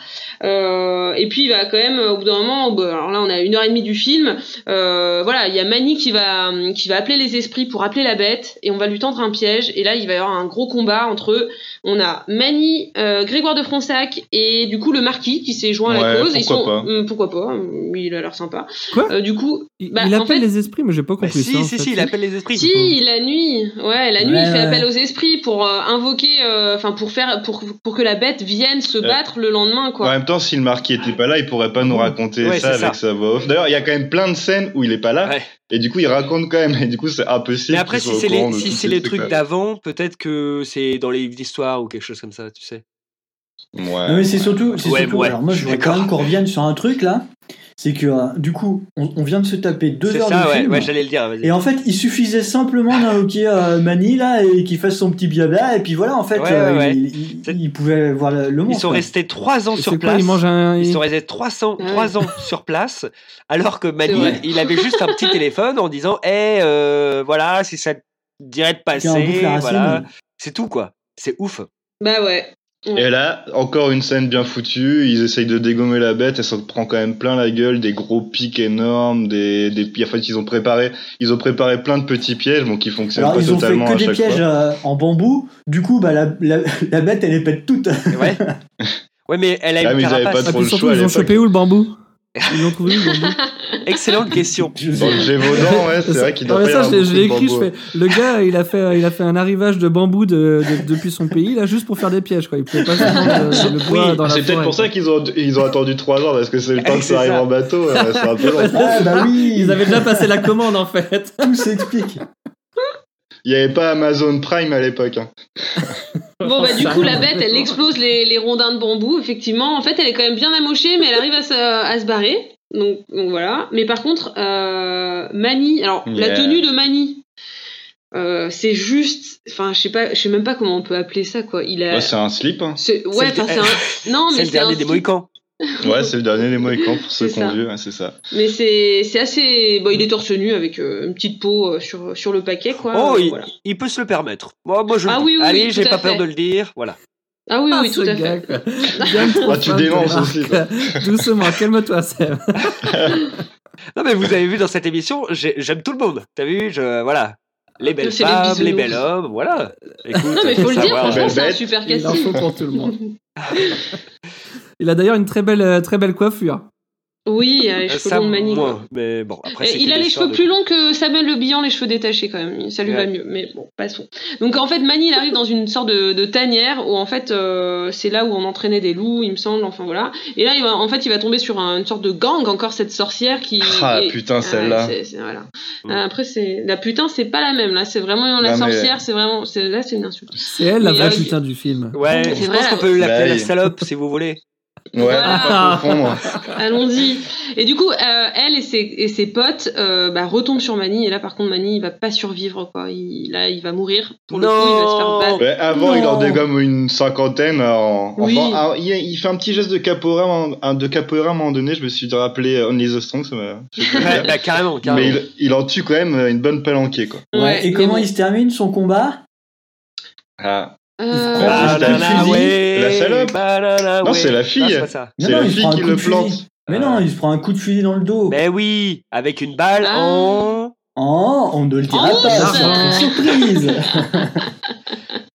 Euh, et puis il va quand même, au bout d'un moment, bon, alors là, on a une heure et demie du film. Euh, voilà, il y a Mani qui va, qui va appeler les esprits pour appeler la bête, et on va lui tendre un piège. Et là, il va y avoir un gros combat entre eux. On a Mani, euh, Grégoire de Fronsac et du coup le marquis qui s'est joint à la Ouais, cause. Ils pourquoi sont, pas. euh, pourquoi pas Oui, il a l'air sympa. Quoi Euh, du coup, Il, bah, il en appelle fait, les esprits, mais j'ai pas Bah, compris si, ça. en si, fait. si, il appelle les esprits. si la nuit, ouais, la nuit, Ouais, il fait ouais. appel aux esprits pour euh, invoquer, euh, enfin pour faire, pour pour que la bête vienne se battre le lendemain, En quoi. même temps, si le marquis était pas là, il pourrait pas nous raconter Ouais, ça c'est avec ça. sa voix off. D'ailleurs, il y a quand même plein de scènes où il est pas là, Ouais. et du coup, il raconte quand même, et du coup, c'est impossible. Mais après, qu'il si soit c'est au courant les, de si tous c'est ces les trucs trucs-là. d'avant, peut-être que c'est dans les livres d'histoire ou quelque chose comme ça, tu sais. Ouais. Non, mais c'est surtout, c'est Ouais, surtout ouais, alors moi je je suis voudrais quand d'accord. même qu'on revienne sur un truc là, c'est que euh, du coup on, on vient de se taper deux C'est heures ça, de ouais, film, ouais, j'allais le dire, vas-y. et en fait il suffisait simplement d'invoquer euh, Mani là et qu'il fasse son petit blabla, et puis voilà en fait Ouais, euh, ouais, ouais. il, il- il pouvait voir le, le Ils monstre. sont quoi. restés trois ans Et sur c'est quoi, place. il mange un- Ils il- sont restés trois cents, Ah ouais. trois ans sur place, alors que C'est Mani, vrai. il avait juste un petit téléphone en disant, eh, euh, voilà, si ça te dirait de Qui a un boucle passer, à racine. voilà, c'est tout quoi. C'est ouf. Bah ouais. Et là, encore une scène bien foutue, ils essayent de dégommer la bête, et ça te prend quand même plein la gueule, des gros pics énormes, des, des, en fait, ils ont préparé, ils ont préparé plein de petits pièges, bon, qui fonctionnent Alors pas ils ont fait totalement que à des chaque pièges fois. euh, en bambou, du coup bah la, la, la bête elle les pète toutes. Ouais. Ouais, mais elle a Ah, une mais ils avaient carapace. pas Ah, trop puis le surtout, choix à ils ont l'époque. chopé où le bambou Ils l'ont trouvé où le bambou Excellente question. Dans le Gévaudan, ouais, c'est vrai qu'il doit Non, pas mais y ça, avoir je l'ai- je beaucoup l'ai de écrit, je bambou. fais. Le gars, il a fait, il a fait un arrivage de bambou de, de- depuis son pays, là, juste pour faire des pièges, quoi. Il pouvait pas se prendre le, le bois Oui, dans la c'est peut-être forêt, pour ça quoi. qu'ils ont, ils ont attendu trois ans, parce que c'est le temps que C'est ça arrive ça. en bateau, ouais, c'est un peu long. Ah bah oui. Ils avaient déjà passé la commande, en fait. Tout s'explique. Il y avait pas Amazon Prime à l'époque, hein. Bon bah du coup la bête elle explose les, les rondins de bambou, effectivement. En fait elle est quand même bien amochée, mais elle arrive à se, à se barrer. Donc, donc voilà. Mais par contre euh, Mani, alors la Yeah. tenue de Mani, euh, c'est juste, enfin je sais pas, je sais même pas comment on peut appeler ça quoi. Il a, Ouais, c'est un slip, hein. c'est- ouais, C'est le- enfin c'est un, non mais C'est le c'est dernier un des slip. Mohicans. Ouais, c'est le dernier des Mohicans pour ceux C'est qui ont ça. vu, ouais, c'est ça. Mais c'est c'est assez, bon il est torse nu avec euh, une petite peau euh, sur sur le paquet quoi. Oh, Euh, il, voilà. il peut se le permettre. Moi, moi je le Ah dis. oui, oui, Allez, oui, j'ai tout à pas peur fait. de le dire. Voilà. Ah oui Ah, oui tout ce à gars, fait. quoi. Bien trop Ah, tu fan de dénonces Marc. aussi, quoi. Doucement, calme-toi, Seb. Non, mais vous avez vu dans cette émission, j'ai- j'aime tout le monde. T'as vu, je, voilà. Les belles C'est les femmes, les, bisounours. belles hommes, voilà. Écoute, Non mais faut le dire, savoir, franchement belle c'est un bête. super Il en casting. faut pour tout le monde. Il a d'ailleurs une très belle, euh, très belle coiffure. Oui, euh, les cheveux ça, longs de Mani. quoi. moins, mais bon, après, Et c'était il a les l'histoire cheveux de- plus longs que Samuel Le Bihan, les cheveux détachés quand même. Ça lui va Ouais. mieux. Mais bon, passons. Donc en fait, Mani, il arrive dans une sorte de, de tanière où en fait, euh, c'est là où on entraînait des loups, il me semble. Enfin voilà. Et là, il va, en fait, il va tomber sur un- une sorte de gang, encore cette sorcière qui. Ah, et- putain, ouais, celle-là. c'est- c'est- voilà. Mm. Euh, Après, c'est la putain, c'est pas la même. Là, c'est vraiment la Non, mais- sorcière. C'est vraiment, c'est là, c'est une insulte. C'est elle, la Mais, vraie euh, putain du film. Ouais, C'est je vrai, pense là. qu'on peut l'appeler Bah, la oui. salope si vous voulez. Ouais, Voilà. pas confondre. Allons-y. Et du coup, euh, elle et ses, et ses potes euh, bah, retombent sur Mani. Et là, par contre, Mani, il va pas survivre. Quoi. Il, là, il va mourir. Pour le coup, il va se faire battre. Ouais, avant, Non. il en dégomme une cinquantaine. En... Oui. Enfin, alors, il, il fait un petit geste de capoeira, un- un- de capoeira à un moment donné. Je me suis rappelé Only the Strong, ça m'a fait plaisir. Ouais, bah, carrément, carrément. Mais il, il en tue quand même une bonne palanquée, quoi. Ouais, Ouais, et mais comment bon. il se termine son combat? Ah. Euh, Ah, Banana, la fusil. ouais, La salope. banana, Non, ouais. c'est la fille. Non, c'est pas ça. Non, C'est non, la il se fille prend un qui coup le de fusil. plante. Mais non, il se prend un coup de fusil dans le dos. Mais oui, avec une balle Ah. en. Oh, on ne le dira Oh, pas, ça. surprise, surprise.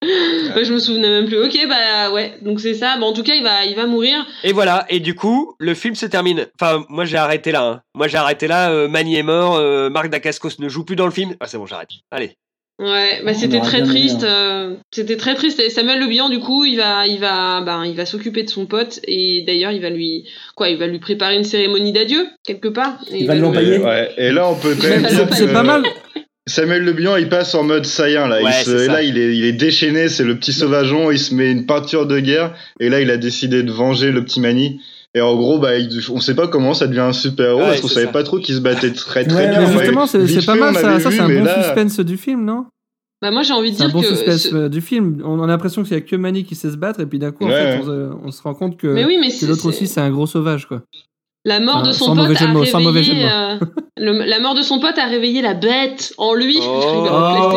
Ouais, je me souvenais même plus. Ok, bah ouais, donc c'est ça. Bon, en tout cas, il va, il va mourir. Et voilà, et du coup, le film se termine. Enfin, moi j'ai arrêté là. Hein. Moi j'ai arrêté là. Euh, Manny est mort. Euh, Marc Dacascos ne joue plus dans le film. Ah, c'est bon, j'arrête. Allez. Ouais, bah c'était très triste. Euh, c'était très triste. Et Samuel Le Bihan, du coup, il va, il va, bah, il va s'occuper de son pote. Et d'ailleurs, il va lui, quoi, il va lui préparer une cérémonie d'adieu quelque part. Et il, il va l'empailler. Ouais. Et là, on peut quand même dire c'est pas mal. Samuel Le Bihan, il passe en mode saïen là. Ouais, il se, là, il est, il est déchaîné. C'est le petit sauvageon. Il se met une peinture de guerre. Et là, il a décidé de venger le petit Manny. Et en gros, bah, il, on sait pas comment ça devient un super héros ouais, parce qu'on savait ça. pas trop qu'il se battait très très ouais, bien. Mais justement, ouais, c'est, c'est pas fait, mal ça. Ça, vu, c'est un bon là... suspense du film, non? Bah moi j'ai envie de c'est dire un bon que suspense ce... du film. On a l'impression qu'il y a que Manny qui sait se battre et puis d'un coup ouais. en fait on, on se rend compte que, mais oui, mais que l'autre c'est... aussi c'est un gros sauvage quoi. La mort enfin, de son pote a mots, réveillé euh, le, la mort de son pote a réveillé la bête en lui. Oh.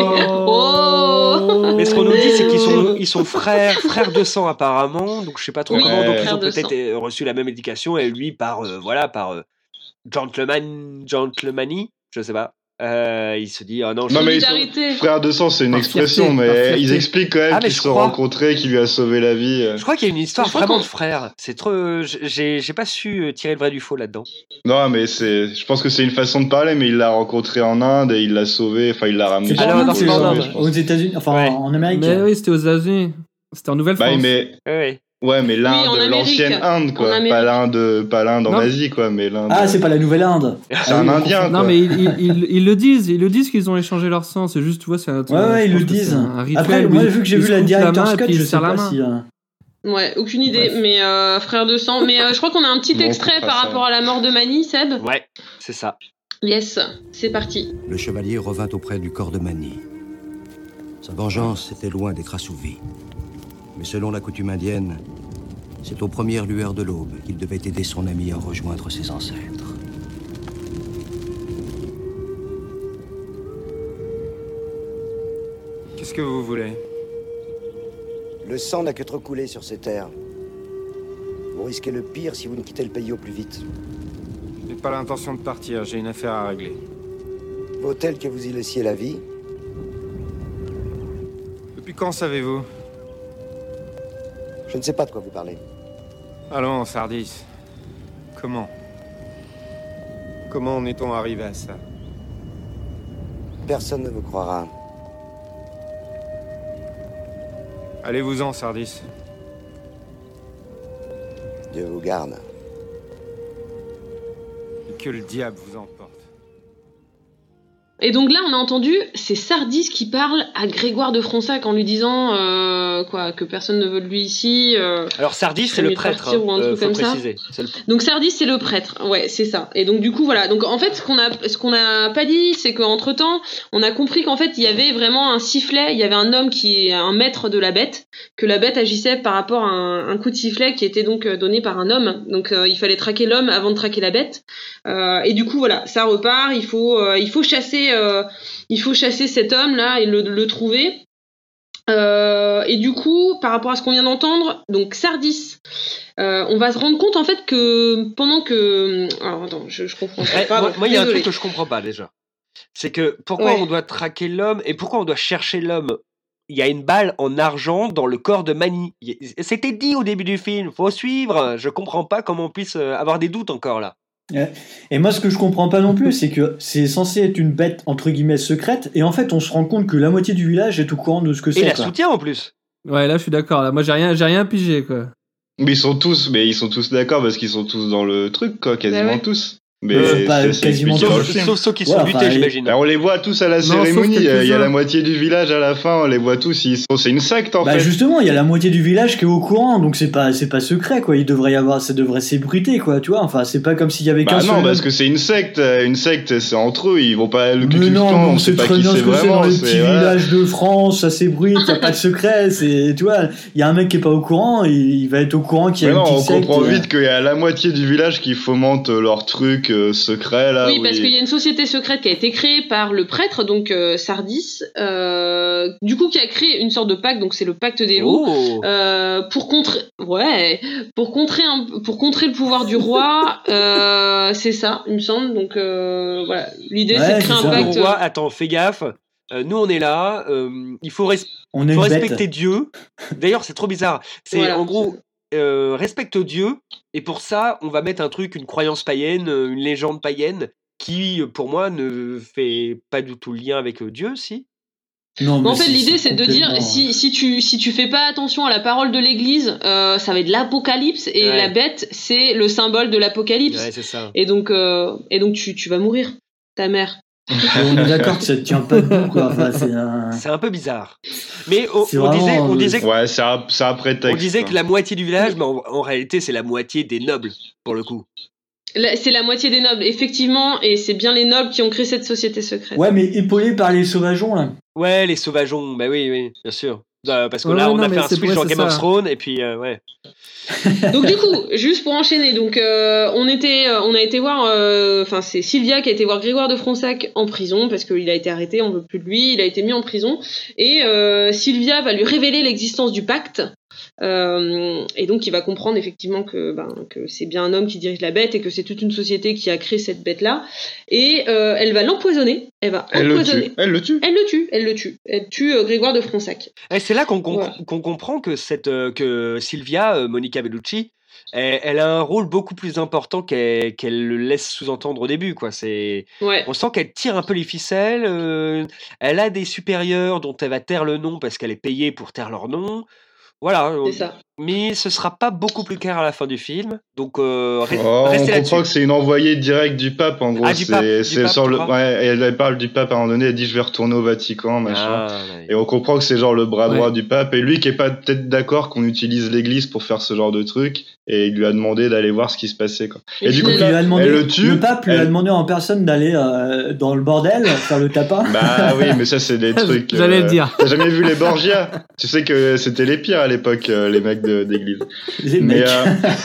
oh. Mais ce qu'on nous dit c'est qu'ils sont ils sont frères frères de sang apparemment, donc je sais pas trop oui, comment, donc ils ont peut-être sang. reçu la même éducation et lui par euh, voilà par euh, gentleman gentlemany, je sais pas. Euh, il se dit, oh non, je non mais sont, frère de sang, c'est une par expression, fierté, mais ils expliquent quand même ah, qu'ils se sont crois... rencontrés, qu'il lui a sauvé la vie. Je crois qu'il y a une histoire vraiment de frères. C'est trop, j'ai, j'ai pas su tirer le vrai du faux là-dedans. Non, mais c'est, je pense que c'est une façon de parler, mais il l'a rencontré en Inde et il l'a sauvé, enfin il l'a ramené. C'est Alors, dans c'est en Inde, aux États-Unis, enfin ouais. en Amérique. Mais oui, c'était aux États-Unis. C'était en Nouvelle-France. Bah, mais... ouais. Ouais, mais l'Inde, oui, l'ancienne Inde, quoi. Pas l'Inde, pas l'Inde en non. Asie, quoi, mais l'Inde. Ah, c'est pas la nouvelle Inde. C'est un Indien, quoi. Non, mais ils, ils, ils, ils le disent, ils le disent qu'ils ont échangé leur sang. C'est juste, tu vois, c'est un. Ouais, ouais, ils le disent. Après, moi, vu que j'ai vu la director's cut, je sais pas si. Ouais, aucune idée, Bref. mais euh, frère de sang. Mais euh, je crois qu'on a un petit bon, extrait par ça. rapport à la mort de Manny, Seb. Ouais, c'est ça. Yes, c'est parti. Le chevalier revint auprès du corps de Manny. Sa vengeance était loin d'être assouvie. Mais selon la coutume indienne, c'est aux premières lueurs de l'aube qu'il devait aider son ami à rejoindre ses ancêtres. Qu'est-ce que vous voulez ? Le sang n'a que trop coulé sur ces terres. Vous risquez le pire si vous ne quittez le pays au plus vite. Je n'ai pas l'intention de partir, j'ai une affaire à régler. Vaut-elle que vous y laissiez la vie ? Depuis quand savez-vous ? Je ne sais pas de quoi vous parlez. Allons, Sardis. Comment ? Comment en est-on arrivé à ça ? Personne ne vous croira. Allez-vous-en, Sardis. Dieu vous garde. Et que le diable vous emporte. Et donc là, on a entendu, c'est Sardis qui parle à Grégoire de Fronsac en lui disant euh, quoi, que personne ne veut de lui ici. Euh, Alors Sardis, c'est le prêtre, hein, ou un truc euh, faut comme préciser. Ça. Le... Donc Sardis, c'est le prêtre, ouais, c'est ça. Et donc du coup, voilà. Donc en fait, ce qu'on a, ce qu'on a pas dit, c'est qu'entre temps, on a compris qu'en fait, il y avait vraiment un sifflet. Il y avait un homme qui est un maître de la bête, que la bête agissait par rapport à un, un coup de sifflet qui était donc donné par un homme. Donc euh, il fallait traquer l'homme avant de traquer la bête. Euh, et du coup, voilà, ça repart. Il faut, euh, il faut chasser. Euh, il faut chasser cet homme là et le, le trouver euh, et du coup par rapport à ce qu'on vient d'entendre, donc Sardis, euh, on va se rendre compte en fait que pendant que alors attends je, je comprends pas, eh, moi, moi il y a un truc que je comprends pas déjà, c'est que pourquoi ouais. on doit traquer l'homme et pourquoi on doit chercher l'homme. Il y a une balle en argent dans le corps de Manny, c'était dit au début du film, faut suivre. Je comprends pas comment on puisse avoir des doutes encore là. Et moi, ce que je comprends pas non plus, c'est que c'est censé être une bête entre guillemets secrète, et en fait, on se rend compte que la moitié du village est au courant de ce que c'est. Et la quoi. soutient en plus. Ouais, là, je suis d'accord. Là, moi, j'ai rien, j'ai rien pigé, quoi. Mais ils sont tous, mais ils sont tous d'accord parce qu'ils sont tous dans le truc, quoi, quasiment bah ouais. tous. Mais euh, pas quasiment sauf, sauf ceux qui sont ouais, butés, enfin, j'imagine. On les voit tous à la non, cérémonie. Il y a la moitié du village à la fin. On les voit tous. Ils sont... C'est une secte en bah fait. Justement, il y a la moitié du village qui est au courant, donc c'est pas, c'est pas secret quoi. Il devrait y avoir, ça devrait s'ébruiter quoi. Tu vois. Enfin, c'est pas comme s'il y avait bah qu'un seul. Non, parce que c'est une secte. Une secte, c'est entre eux. Ils vont pas le Mais non, temps, on sait très bien ce que c'est dans les petits villages de France. Ça s'ébruite. Il y a pas de secret. C'est, tu vois, il y a un mec qui est pas au courant. Il va être au courant qu'il y a une petite secte. On comprend vite qu'il y a la moitié du village qui fomente leurs trucs secrets. Là, oui, parce qu'il y a une société secrète qui a été créée par le prêtre, donc euh, Sardis, euh, du coup qui a créé une sorte de pacte, donc c'est le pacte des loups, oh. euh, pour contrer, ouais, pour contrer, un, pour contrer le pouvoir du roi, euh, c'est ça, il me semble. Donc euh, voilà, l'idée ouais, c'est de créer un pacte. Roi, attends, fais gaffe. Euh, nous, on est là. Euh, il faut, res- On est faut une bête. respecter Dieu. D'ailleurs, c'est trop bizarre. C'est Voilà. en gros, euh, respecte Dieu. Et pour ça, on va mettre un truc, une croyance païenne, euh, une légende païenne, qui, euh, pour moi, ne fait pas du tout le lien avec euh, Dieu, si. Non, Mais en mais fait, c'est- l'idée, c'est c'est de dire complètement- si, si, tu, si tu fais pas attention à la parole de l'Église, euh, ça va être l'apocalypse et Ouais. la bête, c'est le symbole de l'apocalypse. Ouais, c'est ça. Et donc, euh, et donc tu, tu vas mourir, ta mère. On est d'accord que ça ne tient pas debout, quoi. Enfin, c'est un... C'est un peu bizarre. Mais on, C'est on vraiment, disait, on euh, disait, que- Ouais, c'est un, c'est un prétexte. on disait quoi. que la moitié du village, mais en, en réalité, c'est la moitié des nobles, pour le coup. Là, c'est la moitié des nobles, effectivement, et c'est bien les nobles qui ont créé cette société secrète. Ouais, mais épaulé par les sauvageons, là. Ouais, les sauvageons, bah oui, oui, bien sûr. Euh, parce que Ouais, là, ouais, on non, a mais fait un c'est switch vrai, dans c'est Game of ça. Thrones, et puis, euh, ouais. Donc du coup, juste pour enchaîner, donc euh, on était, euh, on a été voir, euh, enfin c'est Sylvia qui a été voir Grégoire de Fronsac en prison parce qu'il a été arrêté, on veut plus de lui, il a été mis en prison et euh, Sylvia va lui révéler l'existence du pacte. Euh, et donc il va comprendre effectivement que, ben, que c'est bien un homme qui dirige la bête et que c'est toute une société qui a créé cette bête là et euh, elle va l'empoisonner, elle va Elle le empoisonner. tue. Elle le tue. Elle le tue, elle le tue, elle tue euh, Grégoire de Fronsac. Et c'est là qu'on com- Voilà. qu'on comprend que, cette, euh, que Sylvia, euh, Monica Bellucci, elle, elle a un rôle beaucoup plus important qu'elle, qu'elle le laisse sous-entendre au début, quoi. C'est... Ouais. On sent qu'elle tire un peu les ficelles, euh, elle a des supérieurs dont elle va taire le nom parce qu'elle est payée pour taire leur nom. Voilà. C'est ça. Mais ce sera pas beaucoup plus clair à la fin du film. Donc, euh, re- Oh, on restez là-dessus. comprend que c'est une envoyée directe du pape, en gros. Ah, du c'est, pape, du c'est pape, sur tu le, crois ouais, elle, elle parle du pape à un moment donné, elle dit je vais retourner au Vatican, machin. Ah, ouais. Et on comprend que c'est genre le bras droit Ouais. du pape, et lui qui est pas peut-être d'accord qu'on utilise l'église pour faire ce genre de truc, et il lui a demandé d'aller voir ce qui se passait, quoi. Et Et, du coup, Il lui a là, demandé, elle le tue. pape lui a elle- demandé en personne d'aller euh, dans le bordel, faire le tapin. Bah oui, mais ça c'est des trucs. J'allais le dire. T'as jamais vu les Borgia? Tu sais que c'était les pires à l'époque, euh, les mecs de- d'église. Les Mais, mecs. euh,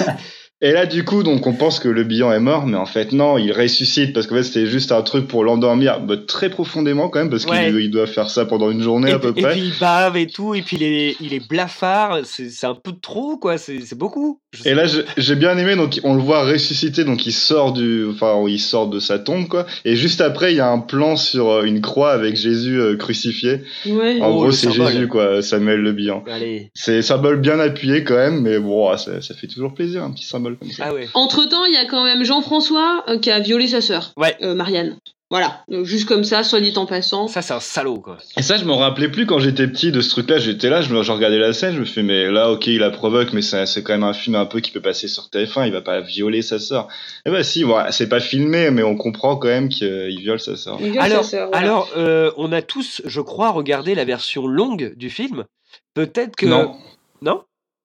et là, du coup, donc on pense que le bihan est mort, mais en fait non, il ressuscite parce qu'en fait c'était juste un truc pour l'endormir, bah, très profondément quand même, parce Ouais. qu'il il doit faire ça pendant une journée Et, à peu et près. puis il bave et tout, et puis il est, il est blafard, c'est, c'est un peu trop, quoi, c'est, c'est beaucoup. Je sais Et là, j'ai j'ai bien aimé, donc on le voit ressusciter, donc il sort du, enfin, il sort de sa tombe, quoi. Et juste après, il y a un plan sur euh, une croix avec Jésus euh, crucifié. Ouais. En Oh, gros, le c'est symbole. Jésus, quoi, Samuel le bihan. Allez. C'est un symbole bien appuyé quand même, mais bon, ah, ça, ça fait toujours plaisir, un petit symbole comme ça. Ah ouais. Entre-temps, il y a quand même Jean-François euh, qui a violé sa sœur, Ouais. euh, Marianne. Voilà, Euh, juste comme ça, soit dit en passant. Ça, c'est un salaud, quoi. Et ça, je m'en rappelais plus quand j'étais petit de ce truc-là. J'étais là, je, me- je regardais la scène, je me fais, mais là, ok, il la provoque, mais c'est, c'est quand même un film un peu qui peut passer sur T F un, il va pas violer sa sœur. Et bah si, voilà, c'est pas filmé, mais on comprend quand même qu'il viole sa sœur. Il viole Alors, sa sœur, voilà. alors euh, on a tous, je crois, regardé la version longue du film. Peut-être que... Non. Non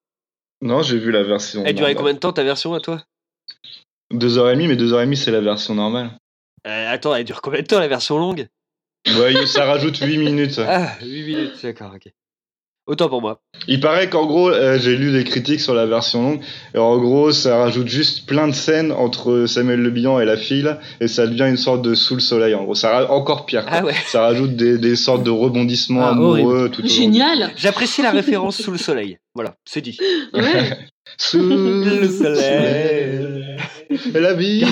Non, j'ai vu la version. Elle durait normale. combien de temps, ta version, à toi? Deux heures et demie, mais deux heures et demie, c'est la version normale. Euh, Attends, elle dure combien de temps, la version longue? Ouais, ça rajoute huit minutes. Ah, huit minutes, d'accord, ok. Autant pour moi. Il paraît qu'en gros, euh, j'ai lu des critiques sur la version longue, et en gros, ça rajoute juste plein de scènes entre Samuel Le Bihan et la fille, là, et ça devient une sorte de sous le soleil, en gros. Ça ra- encore pire, quoi. Ah ouais. Ça rajoute des, des sortes de rebondissements Ah, amoureux tout au long. Génial. J'apprécie la référence sous le soleil. Voilà, c'est dit. Ouais. Sous le soleil, la vie.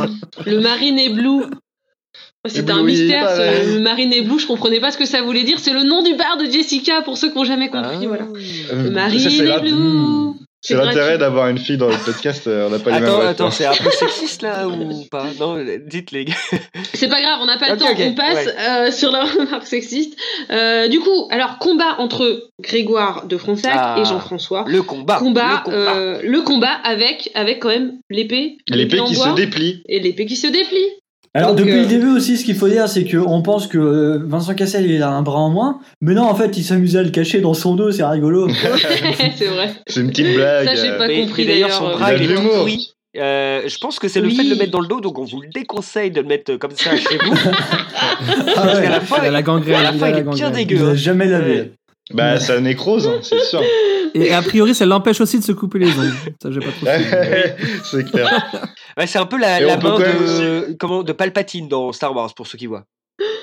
Le Marine et Blue. C'était un Ébloui, mystère, pareil. ce le Marine et Blue, je comprenais pas ce que ça voulait dire. C'est le nom du bar de Jessica, pour ceux qui n'ont jamais compris. Ah. Voilà. Euh, Le Marine ça, c'est et l'int- Blue. C'est gratuit. l'intérêt d'avoir une fille dans le podcast, euh, on n'a pas les mêmes Attends, références. attends, c'est un peu sexiste là ou pas? Non, dites les gars. C'est pas grave, on n'a pas le Ok, temps, ok, on passe ouais. euh, sur la remarque sexiste. Euh, du coup, alors, combat entre Grégoire de Fronsac Ah, et Jean-François. Le combat. Combat, le combat. euh, le combat avec, avec quand même l'épée. L'épée en qui bois se déplie. Et l'épée qui se déplie. Alors Donc, depuis euh, le début aussi, ce qu'il faut dire, c'est qu'on pense que euh, Vincent Cassel il a un bras en moins, mais non, en fait, il s'amusait à le cacher dans son dos, c'est rigolo. C'est vrai. C'est une petite blague. Ça, j'ai euh. pas Mais, compris mais d'ailleurs, d'ailleurs, son euh, bras, il a il de est tout l'humour. pourri. Euh, je pense que c'est le Oui. fait de le mettre dans le dos, donc on vous le déconseille de le mettre comme ça chez vous. Ah Parce ouais, qu'à la fin, Il a la gangrène. à la il fin, a il la est bien gangrène. il dégueu. a hein. jamais lavé. Ouais. Bah, ça nécrose, hein, c'est sûr. Et a priori, ça l'empêche aussi de se couper les ongles. Ça, j'ai pas trop suivi. C'est clair. Ouais, c'est un peu la, Et la on peut main quand même de, comment, de Palpatine dans Star Wars, pour ceux qui voient.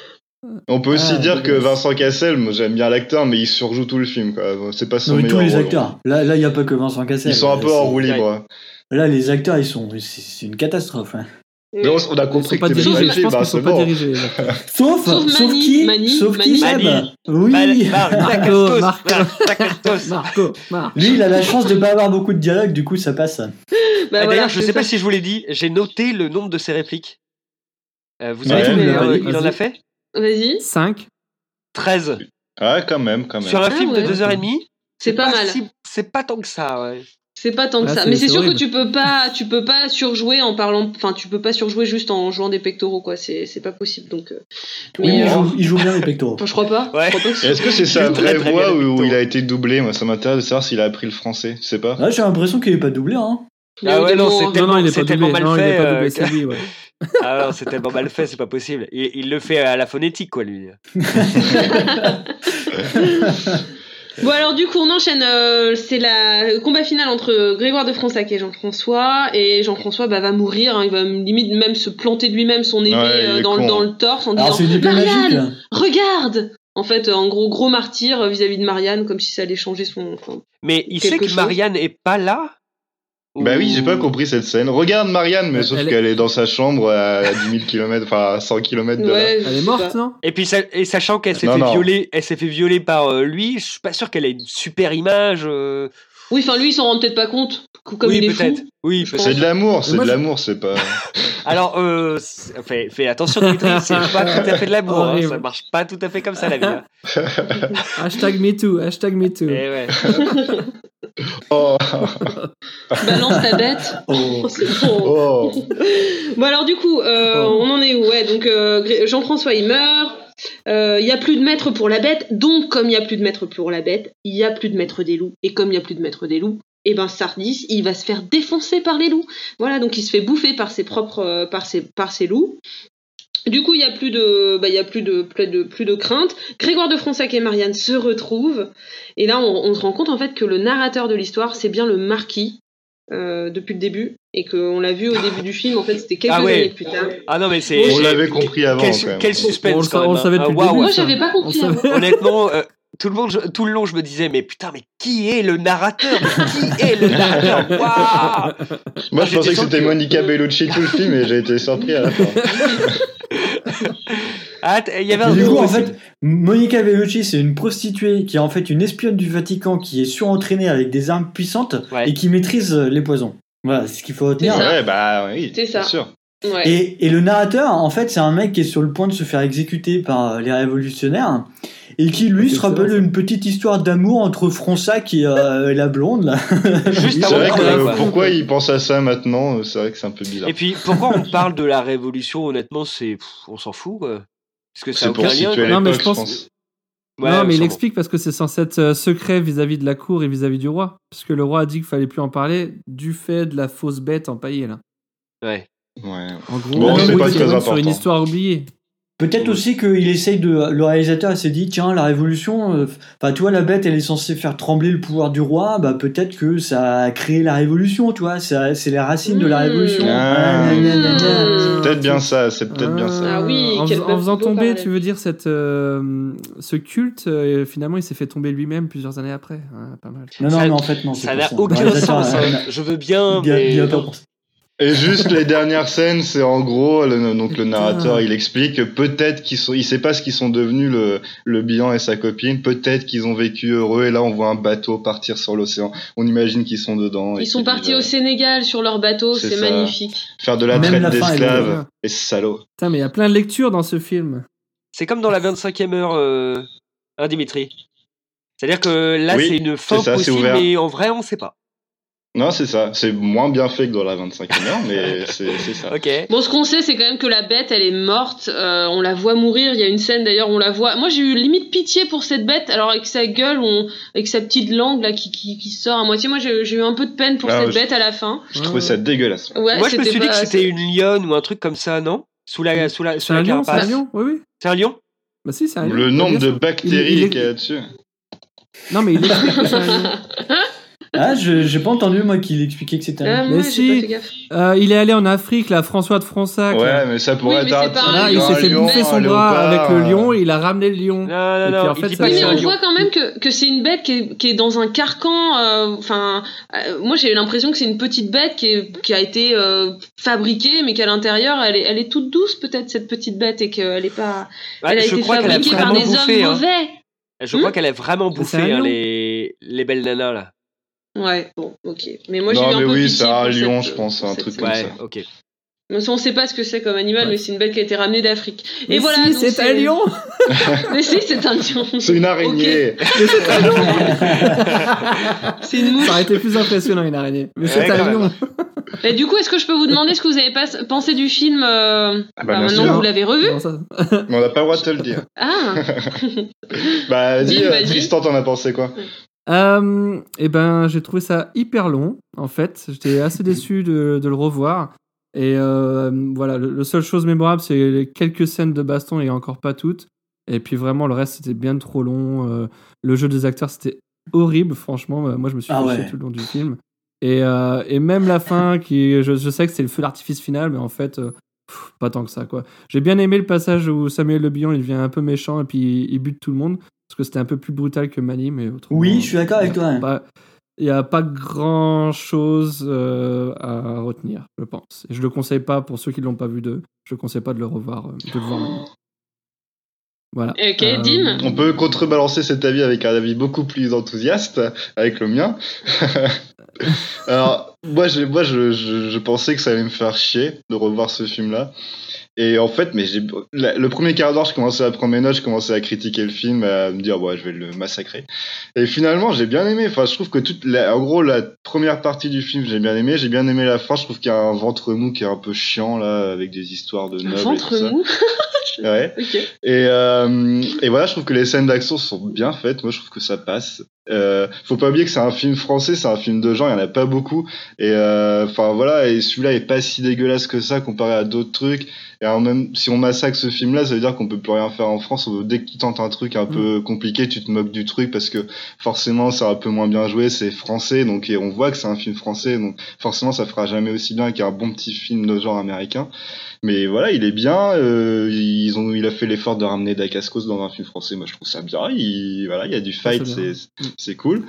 On peut aussi Ah, dire que dégueulasse. Vincent Cassel, moi j'aime bien l'acteur, mais il surjoue tout le film, quoi. C'est pas son Non, mais tous meilleur les rôle. acteurs. Là, là, il y a pas que Vincent Cassel. Ils sont un peu Là, en c'est- roue libre. Là, les acteurs, ils sont, c'est c'est une catastrophe. hein. Mais on, on a compris que t'es dirigés, pas je pense bah, qu'ils sont c'est pas bon. dirigés. Sauf, Sauf sauf Mani, qui Mani, Sauf Mani. qui, Seb Mani. Oui. Marco, Marco, Marco, Marco. Lui, il a la chance de pas avoir beaucoup de dialogue, du coup, ça passe. Bah, Ah, voilà, D'ailleurs, je c'est sais pas ça. si je vous l'ai dit, j'ai noté le nombre de ses répliques. Euh, vous Ouais, savez combien vas-y, euh, il en vas-y. a fait Vas-y. cinq. treize. Ah, quand même, quand même. Sur un Ah, film ouais. de deux heures trente, C'est pas mal. si- c'est pas tant que ça, ouais. C'est pas tant que Ah, ça. c'est- Mais c'est c'est sûr horrible. que tu peux pas, tu peux pas surjouer en parlant, enfin, tu peux pas surjouer juste en jouant des pectoraux, quoi. C'est, c'est pas possible, donc. euh, Oui, mais il euh, joue, il joue bien les pectoraux. enfin, je crois pas. Ouais. Je crois pas que Et Est-ce que c'est sa joue très, vraie très voix bien les ou, ou pectoraux. il a été doublé? Moi, ça m'intéresse de savoir s'il a appris le français. Tu sais pas? Ouais, j'ai l'impression qu'il est pas doublé, hein. Mais Ah au ouais, non, démon, c'est hein. Non, tellement, non, il est c'est pas tellement doublé. mal Non, il est fait. pas euh, doublé, que- c'est lui, ouais. Ah non, c'est tellement mal fait, c'est pas possible. Il, il le fait à la phonétique, quoi, lui. Bon alors du coup on enchaîne, euh, c'est la le combat final entre Grégoire de Fronsac et Jean-François, et Jean-François bah, va mourir, hein, il va limite même se planter de lui-même son épée Ouais, il euh, est dans, con, le- dans hein. le torse en Alors, c'est une disant épée Marianne, magique. regarde. En fait euh, en gros gros martyr euh, vis-à-vis de Marianne, comme si ça allait changer son... Enfin, Mais il sait Quelque que chose. Marianne est pas là. Bah oui, j'ai pas Ou- compris cette scène. Regarde Marianne, mais Elle- sauf elle est- qu'elle est dans sa chambre à dix mille kilomètres, enfin à cent kilomètres de là. ouais, je Elle est sais morte, pas. non? Et puis, sa- et sachant qu'elle s'est Non, fait non. violer, elle s'est fait violer par euh, lui, je suis pas sûr qu'elle ait une super image. euh. Oui, enfin lui il s'en rend peut-être pas compte, comme oui, il est peut-être. fou. Oui, Je peut-être. C'est de l'amour, c'est Moi, de je- l'amour, c'est pas. Alors, euh, c'est- fais, fais attention, Dimitri, c'est pas tout à fait de l'amour. Hein, Horrible. ça marche pas tout à fait comme ça, la vie. Hein. Hashtag MeToo, hashtag MeToo. Et ouais. Oh, Balance ta bête. Oh. C'est bon. oh. Bon alors du coup, euh, Oh. on en est où? Ouais, donc euh, Gré- Jean-François il meurt. Il y a plus de maître pour la bête. Donc comme il y a plus de maître pour la bête, il y a plus de maître des loups. Et comme il y a plus de maître des loups, et ben Sardis, il va se faire défoncer par les loups. Voilà, donc il se fait bouffer par ses propres, euh, par ses, par ses loups. Du coup, il y a plus de, bah, il y a plus de, plus de, plus de crainte. Grégoire de Fronsac et Marianne se retrouvent. Et là, on, on se rend compte en fait que le narrateur de l'histoire, c'est bien le marquis. Euh, depuis le début, et qu'on l'a vu au début du film, en fait c'était quelques Ah ouais. années plus tard. Ah non, mais c'est. On l'avait compris avant, Quel, quand même. quel suspense, On le quand sa- même. on le savait hein. depuis Ah, le waouh. début. Moi ça. j'avais pas On compris savait- avant. Honnêtement, euh, tout, le monde, je- tout le long, je me disais, mais putain, mais qui est le narrateur? Mais qui est le narrateur? Waouh! Moi, Ah, je pensais j'étais que c'était surpris. Monica Bellucci tout le film et j'ai été surpris à la fin. Ah, t- il y avait un Et du coup, nouveau en aussi. fait, Monica Bellucci, c'est une prostituée qui est en fait une espionne du Vatican qui est surentraînée avec des armes puissantes Ouais. et qui maîtrise euh, les poisons. Voilà, c'est ce qu'il faut retenir. C'est ça. Ouais, bah oui, C'est ça. bien sûr. Ouais. Et, et le narrateur, en fait, c'est un mec qui est sur le point de se faire exécuter par euh, les révolutionnaires et qui, lui, C'est se rappelle excellent, ça. une petite histoire d'amour entre Fronsac et euh, la blonde, là. Juste C'est avant vrai de que crever, euh, quoi. pourquoi il pense à ça maintenant, c'est vrai que c'est un peu bizarre. Et puis, pourquoi on parle de la révolution? Honnêtement, c'est, pff, on s'en fout, quoi. Parce que ça C'est n'a pour aucun lien. situer quoi. Non, mais l'époque, je je pense- pense. Ouais, non, mais il sûrement. explique parce que c'est censé être euh, secret vis-à-vis de la cour et vis-à-vis du roi. Parce que le roi a dit qu'il fallait plus en parler du fait de la fausse bête empaillée, là. Ouais. Ouais. En gros, Bon, on c'est est pas quand très même sur une important. histoire oubliée. Peut-être aussi qu'il essaye de. Le réalisateur s'est dit tiens, la révolution. euh, Enfin, tu vois, la bête, elle est censée faire trembler le pouvoir du roi. Bah, peut-être que ça a créé la révolution, tu vois. ça- C'est les racines de la Mmh. révolution. Ah. Ah, gna, gna, gna, gna. C'est peut-être bien ça, c'est peut-être bien ça. Ah oui, en, quel fais- en beau faisant tomber, parallèle. tu veux dire, cette, euh, ce culte, euh, finalement, il s'est fait tomber lui-même plusieurs années après. Ouais, pas mal. Non, non, Ça- mais en fait, non. c'est Ça pour n'a Le aucun réalisateur, sens. euh, hein. Je veux bien, il y a- il y mais. a pas non. pensé. Et juste les dernières scènes, c'est en gros, le, donc le narrateur, il explique que peut-être qu'ils sont, il sait pas ce qu'ils sont devenus, le, le bilan et sa copine, peut-être qu'ils ont vécu heureux, et là on voit un bateau partir sur l'océan, on imagine qu'ils sont dedans. et Ils sont qu'ils partis vivent, au Sénégal sur leur bateau, C'est c'est ça. magnifique. faire de la Même traite la fin est d'esclaves, belle. et salauds. Putain, mais il y a plein de lectures dans ce film. C'est comme dans la vingt-cinquième heure, euh... hein, Dimitri? C'est-à-dire que là, Oui, c'est une fin c'est ça, c'est possible, ouvert. mais en vrai, on sait pas. Non, c'est ça, c'est moins bien fait que dans la vingt-cinquième heure, mais c'est c'est ça. Ok. Bon, ce qu'on sait, c'est quand même que la bête, elle est morte. Euh, on la voit mourir. Il y a une scène d'ailleurs, on la voit. Moi, j'ai eu limite pitié pour cette bête. Alors avec sa gueule, on... avec sa petite langue là qui, qui, qui sort à moitié. Moi, j'ai j'ai eu un peu de peine pour Ah, cette je- bête à la fin. Je trouvais ça dégueulasse. Ouais, Moi, je me c'était suis dit pas- que c'était une lionne ou un truc comme ça, non? Sous la, sous la, sous C'est la un lion, c'est carapace. un lion, oui, oui. C'est un lion? Bah si, c'est un lion. Le Bah, nombre bien de sûr. bactéries Il- il est- qu'il y a dessus. Non, mais il explique que c'est un lion. Ah, je, j'ai pas entendu moi qu'il expliquait que c'était un. Ah, Mais moi, si. j'ai pas fait gaffe. Euh, il est allé en Afrique, là, François de Fronsac. Ouais, là. mais ça pourrait Oui, mais être c'est pas un un Là, il lion, s'est fait lion, bouffer son un bras léopard, avec le euh. lion, il a ramené le lion. Non, non, Et non, puis en il fait, dit ça pas Oui, que mais c'est on un lion. voit quand même que, que c'est une bête qui est, qui est dans un carcan. Enfin, euh, euh, moi j'ai eu l'impression que c'est une petite bête qui, est, qui a été euh, fabriquée, mais qu'à l'intérieur elle est, elle est toute douce peut-être cette petite bête et qu'elle est pas. Ouais, elle a je été crois qu'elle a fabriquée par vraiment des bouffé, hommes hein. mauvais. Je Hmm crois qu'elle a vraiment C'est bouffé un hein, lion. les... les belles nanas là. Ouais, bon, ok. Mais moi j'ai Non, eu un mais peu oui, pitié c'est un pour lion, cette- je pense, pour un cette truc scène. comme Ouais, ça. ok. Même si on sait pas ce que c'est comme animal, Ouais. mais c'est une bête qui a été ramenée d'Afrique. Mais Et voilà, si, donc c'est un lion. Mais si, c'est un lion. C'est une araignée. Mais c'est un lion. C'est une mouche. Ça aurait été plus impressionnant une araignée. Mais Ouais, c'est quand un même. lion. Et du coup, est-ce que je peux vous demander ce que vous avez pas pensé du film euh, Ah bah, bah, bien maintenant sûr. que vous l'avez revu? Non, ça- Mais on n'a pas le droit de te le dire. Ah. Bah, vas-y, Dis, euh, vas-y. Tristan, t'en as pensé quoi? Euh, et ben, j'ai trouvé ça hyper long, en fait. J'étais assez déçu de, de le revoir. Et euh, voilà, le, le seule chose mémorable, c'est les quelques scènes de baston et encore pas toutes. Et puis vraiment, le reste, c'était bien trop long. Euh, le jeu des acteurs, c'était horrible, franchement. Euh, Moi, je me suis Ah fait chier ouais. tout le long du film. Et, euh, et même la fin, qui, je, je sais que c'est le feu d'artifice final, mais en fait, euh, pff, pas tant que ça, quoi. J'ai bien aimé le passage où Samuel Le Bihan, il devient un peu méchant et puis il bute tout le monde. Parce que c'était un peu plus brutal que Mani, mais autrement. Oui, je suis d'accord avec toi. Pas- Il n'y a pas grand chose euh, à retenir, je pense. Et je le conseille pas pour ceux qui ne l'ont pas vu de. Je le conseille pas de le revoir, euh, de le voir maintenant. Voilà. Ok, Euh, Dim. On peut contrebalancer cet avis avec un avis beaucoup plus enthousiaste, avec le mien. Alors, moi, j'ai, moi je, je, je pensais que ça allait me faire chier de revoir ce film-là. Et en fait, mais j'ai, la- le premier quart d'heure, je commençais à prendre mes notes, je commençais à critiquer le film, à me dire, ouais, je vais le massacrer. Et finalement, j'ai bien aimé. Enfin, je trouve que toute la, en gros, la première partie du film, j'ai bien aimé. J'ai bien aimé la fin. Je trouve qu'il y a un ventre mou qui est un peu chiant, là, avec des histoires de Un nobles et tout ventre ça. mou. Ouais. Ok. Et, euh, et voilà, je trouve que les scènes d'action sont bien faites. Moi, je trouve que ça passe. Euh, faut pas oublier que c'est un film français, c'est un film de genre, il y en a pas beaucoup. Et enfin voilà, et celui-là est pas si dégueulasse que ça comparé à d'autres trucs. Et alors même si on massacre ce film-là, ça veut dire qu'on peut plus rien faire en France. Dès que tu tentes un truc un peu compliqué, tu te moques du truc parce que forcément c'est un peu moins bien joué, c'est français, donc et on voit que c'est un film français, donc forcément ça fera jamais aussi bien qu'un bon petit film de genre américain. Mais voilà, il est bien. Euh, ils ont, il a fait l'effort de ramener Dacascos dans un film français. Moi, je trouve ça bien. Il, voilà, il y a du fight, Ça, c'est c'est, bien. c'est cool.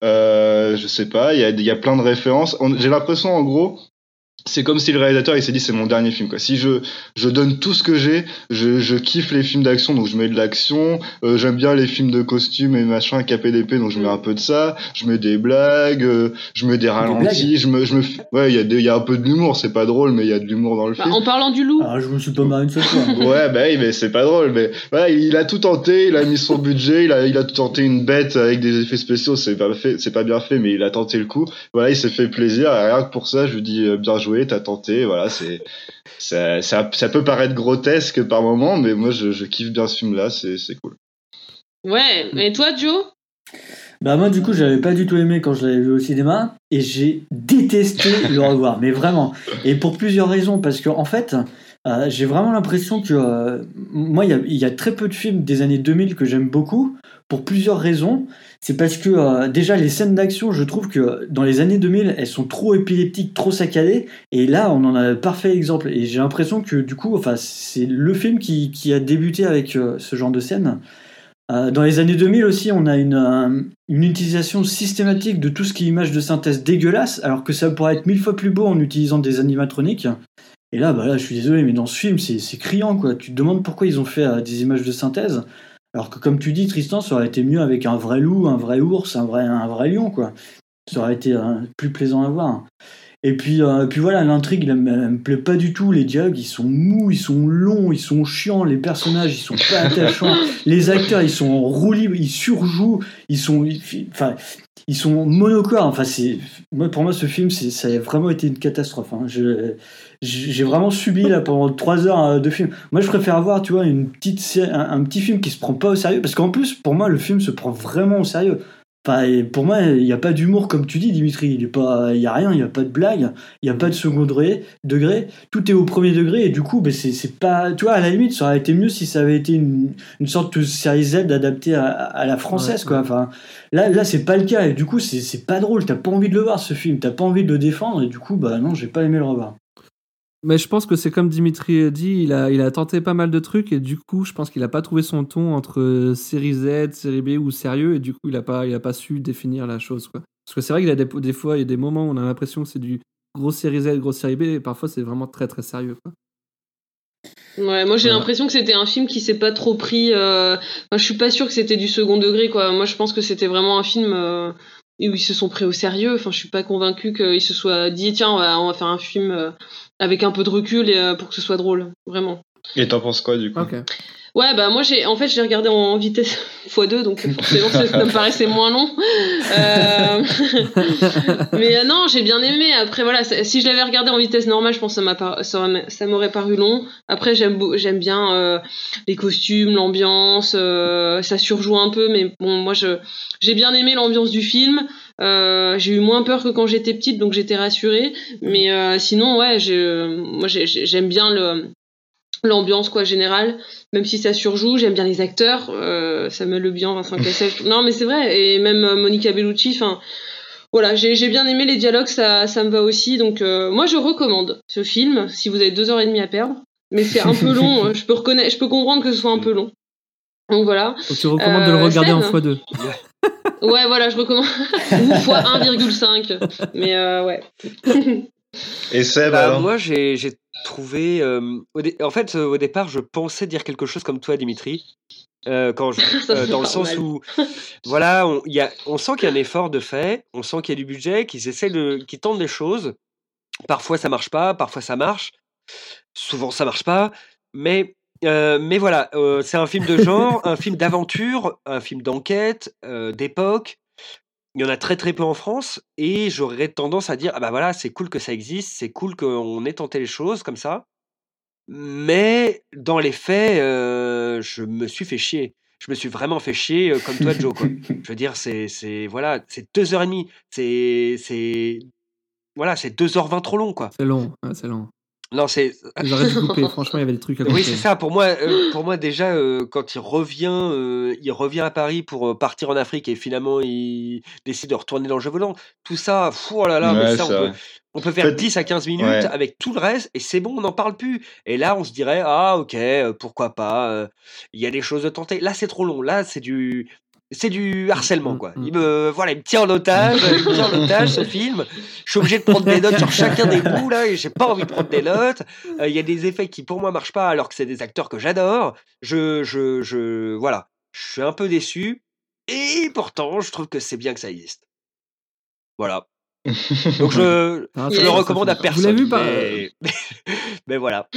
Euh, je sais pas, il y a, il y a plein de références. On- j'ai l'impression, en gros, c'est comme si le réalisateur il s'est dit c'est mon dernier film quoi. Si je je donne tout ce que j'ai, je je kiffe les films d'action donc je mets de l'action, euh, j'aime bien les films de costumes et machin K P D P donc je mets un peu de ça, je mets des blagues, euh, je mets des ralentis, je me je me f- ouais, il y a des il y a un peu de l'humour, c'est pas drôle mais il y a de l'humour dans le Bah, film. en parlant du loup. Ah, je me suis pas marré une seule fois. Ouais, bah oui, mais c'est pas drôle. Mais voilà, il a tout tenté, il a mis son budget, il a, il a tout tenté une bête avec des effets spéciaux, c'est pas fait, c'est pas bien fait, mais il a tenté le coup. Voilà, il s'est fait plaisir. Et rien que pour ça, je lui dis euh, bien joué, t'as tenté. Voilà, c'est, ça, ça, ça peut paraître grotesque par moment, mais moi, je, je kiffe bien ce film-là, c'est, c'est cool. Ouais. Et toi, Joe? Bah moi du coup j'avais pas du tout aimé quand je l'avais vu au cinéma et j'ai détesté le revoir, mais vraiment. Et pour plusieurs raisons, parce que en fait euh, j'ai vraiment l'impression que euh, moi il y a, il y a très peu de films des années deux mille que j'aime beaucoup pour plusieurs raisons. C'est parce que euh, déjà les scènes d'action, je trouve que dans les années deux mille elles sont trop épileptiques, trop saccadées, et là on en a le parfait exemple. Et j'ai l'impression que du coup, enfin c'est le film qui, qui a débuté avec euh, ce genre de scène. Euh, dans les années deux mille aussi, on a une, euh, une utilisation systématique de tout ce qui est image de synthèse dégueulasse, alors que ça pourrait être mille fois plus beau en utilisant des animatroniques. Et là, bah là, je suis désolé, mais dans ce film, c'est, c'est criant, quoi. Tu te demandes pourquoi ils ont fait euh, des images de synthèse, alors que comme tu dis, Tristan, ça aurait été mieux avec un vrai loup, un vrai ours, un vrai, un vrai lion, quoi. Ça aurait été euh, plus plaisant à voir. Et puis, euh, puis voilà, l'intrigue, elle, elle me plaît pas du tout. Les dialogues, ils sont mous, ils sont longs, ils sont chiants. Les personnages, ils sont pas attachants. Les acteurs, ils sont roue libre, ils surjouent, ils sont, ils, enfin, ils sont monocorps. Enfin, c'est, moi, pour moi, ce film, c'est, ça a vraiment été une catastrophe. Hein. Je, j'ai vraiment subi là pendant trois heures de film. Moi, je préfère avoir, tu vois, une petite, un, un petit film qui se prend pas au sérieux, parce qu'en plus, pour moi, le film se prend vraiment au sérieux. Enfin, et pour moi, il n'y a pas d'humour, comme tu dis, Dimitri. Il n'y a rien, il n'y a pas de blague, il n'y a pas de second degré, degré. Tout est au premier degré, et du coup, ben, c'est, c'est pas. Tu vois, à la limite, ça aurait été mieux si ça avait été une, une sorte de série Z adaptée à, à la française, ouais, quoi. Enfin, là, là, c'est pas le cas, et du coup, c'est, c'est pas drôle. T'as pas envie de le voir, ce film. T'as pas envie de le défendre, et du coup, bah non, j'ai pas aimé le revoir. Mais je pense que c'est comme Dimitri dit, il a, il a tenté pas mal de trucs et du coup, je pense qu'il a pas trouvé son ton entre série Z, série B ou sérieux et du coup, il a pas, il a pas su définir la chose, quoi. Parce que c'est vrai qu'il y a des, des fois, il y a des moments où on a l'impression que c'est du gros série Z, gros série B et parfois c'est vraiment très très sérieux, quoi. Ouais, moi j'ai Voilà. l'impression que c'était un film qui s'est pas trop pris. Euh... Enfin, je suis pas sûre que c'était du second degré, quoi. Moi je pense que c'était vraiment un film euh, où ils se sont pris au sérieux. Enfin, je suis pas convaincue qu'ils se soient dit tiens, on va, on va faire un film euh, avec un peu de recul et, euh, pour que ce soit drôle, vraiment. Et t'en penses quoi du coup? Ok. Ouais, bah moi j'ai en fait j'ai regardé en vitesse fois deux, donc forcément ça, ça me paraissait moins long. Euh... Mais euh, non, j'ai bien aimé. Après voilà, ça, si je l'avais regardé en vitesse normale, je pense que ça, m'a par... ça, ça m'aurait paru long. Après j'aime beau... j'aime bien euh, les costumes, l'ambiance, euh, ça surjoue un peu, mais bon moi je j'ai bien aimé l'ambiance du film. Euh, j'ai eu moins peur que quand j'étais petite, donc j'étais rassurée. Mais euh, sinon ouais, j'ai... moi j'ai... j'aime bien le l'ambiance quoi générale, même si ça surjoue. J'aime bien les acteurs, euh, Samuel Le Bihan, Vincent Cassel. Non mais c'est vrai, et même euh, Monica Bellucci. Enfin voilà, j'ai, j'ai bien aimé les dialogues, ça, ça me va aussi. Donc euh, moi je recommande ce film si vous avez deux heures et demie à perdre. Mais c'est un peu long. Je peux reconnaître, je peux comprendre que ce soit un peu long. Donc voilà. Donc tu recommandes euh, de le regarder Seb en fois deux. Ouais voilà, je recommande. Ou fois un virgule cinq. Mais euh, ouais. Et Seb bah, alors? Moi j'ai, j'ai trouvé euh, au dé- en fait euh, au départ je pensais dire quelque chose comme toi Dimitri, euh, quand je, euh, dans le sens où voilà on, y a, on sent qu'il y a un effort de fait, on sent qu'il y a du budget, qu'ils essaient de, qu'ils tentent des choses, parfois ça marche pas, parfois ça marche, souvent ça marche pas, mais euh, mais voilà, euh, c'est un film de genre, un film d'aventure, un film d'enquête, euh, d'époque. Il y en a très très peu en France et j'aurais tendance à dire ah bah voilà, c'est cool que ça existe, c'est cool qu'on ait tenté les choses comme ça. Mais dans les faits, euh, je me suis fait chier. Je me suis vraiment fait chier euh, comme toi, Joe, quoi. Je veux dire, c'est c'est voilà, c'est deux heures et demie. C'est c'est voilà, c'est deux heures vingt trop long, quoi. C'est long, ouais, c'est long. Non, c'est. J'aurais dû couper. Franchement, il y avait des trucs à couper. Oui, c'est ça. Pour moi, euh, pour moi déjà, euh, quand il revient, euh, il revient à Paris pour euh, partir en Afrique et finalement il décide de retourner dans le Gévaudan. Tout ça, fou, oh là là, Ouais, mais ça, on c'est peut, vrai. on peut faire En fait, dix à quinze minutes ouais. avec tout le reste et c'est bon, on n'en parle plus. Et là, on se dirait, ah, ok, euh, pourquoi pas, euh, il y a des choses de tenter. Là, c'est trop long. Là, c'est du. C'est du harcèlement, quoi. Il me, voilà, il me tient en otage, il me tient en otage, ce film. Je suis obligé de prendre des notes sur chacun des bouts, là, et j'ai pas envie de prendre des notes. Il euh, y a des effets qui, pour moi, marchent pas, alors que c'est des acteurs que j'adore. Je, je, je, voilà. Je suis un peu déçu. Et pourtant, je trouve que c'est bien que ça existe. Voilà. Donc, je, Ah, je ça, le ça, recommande ça, à ça. personne. Vous l'avez vu par- mais... mais voilà.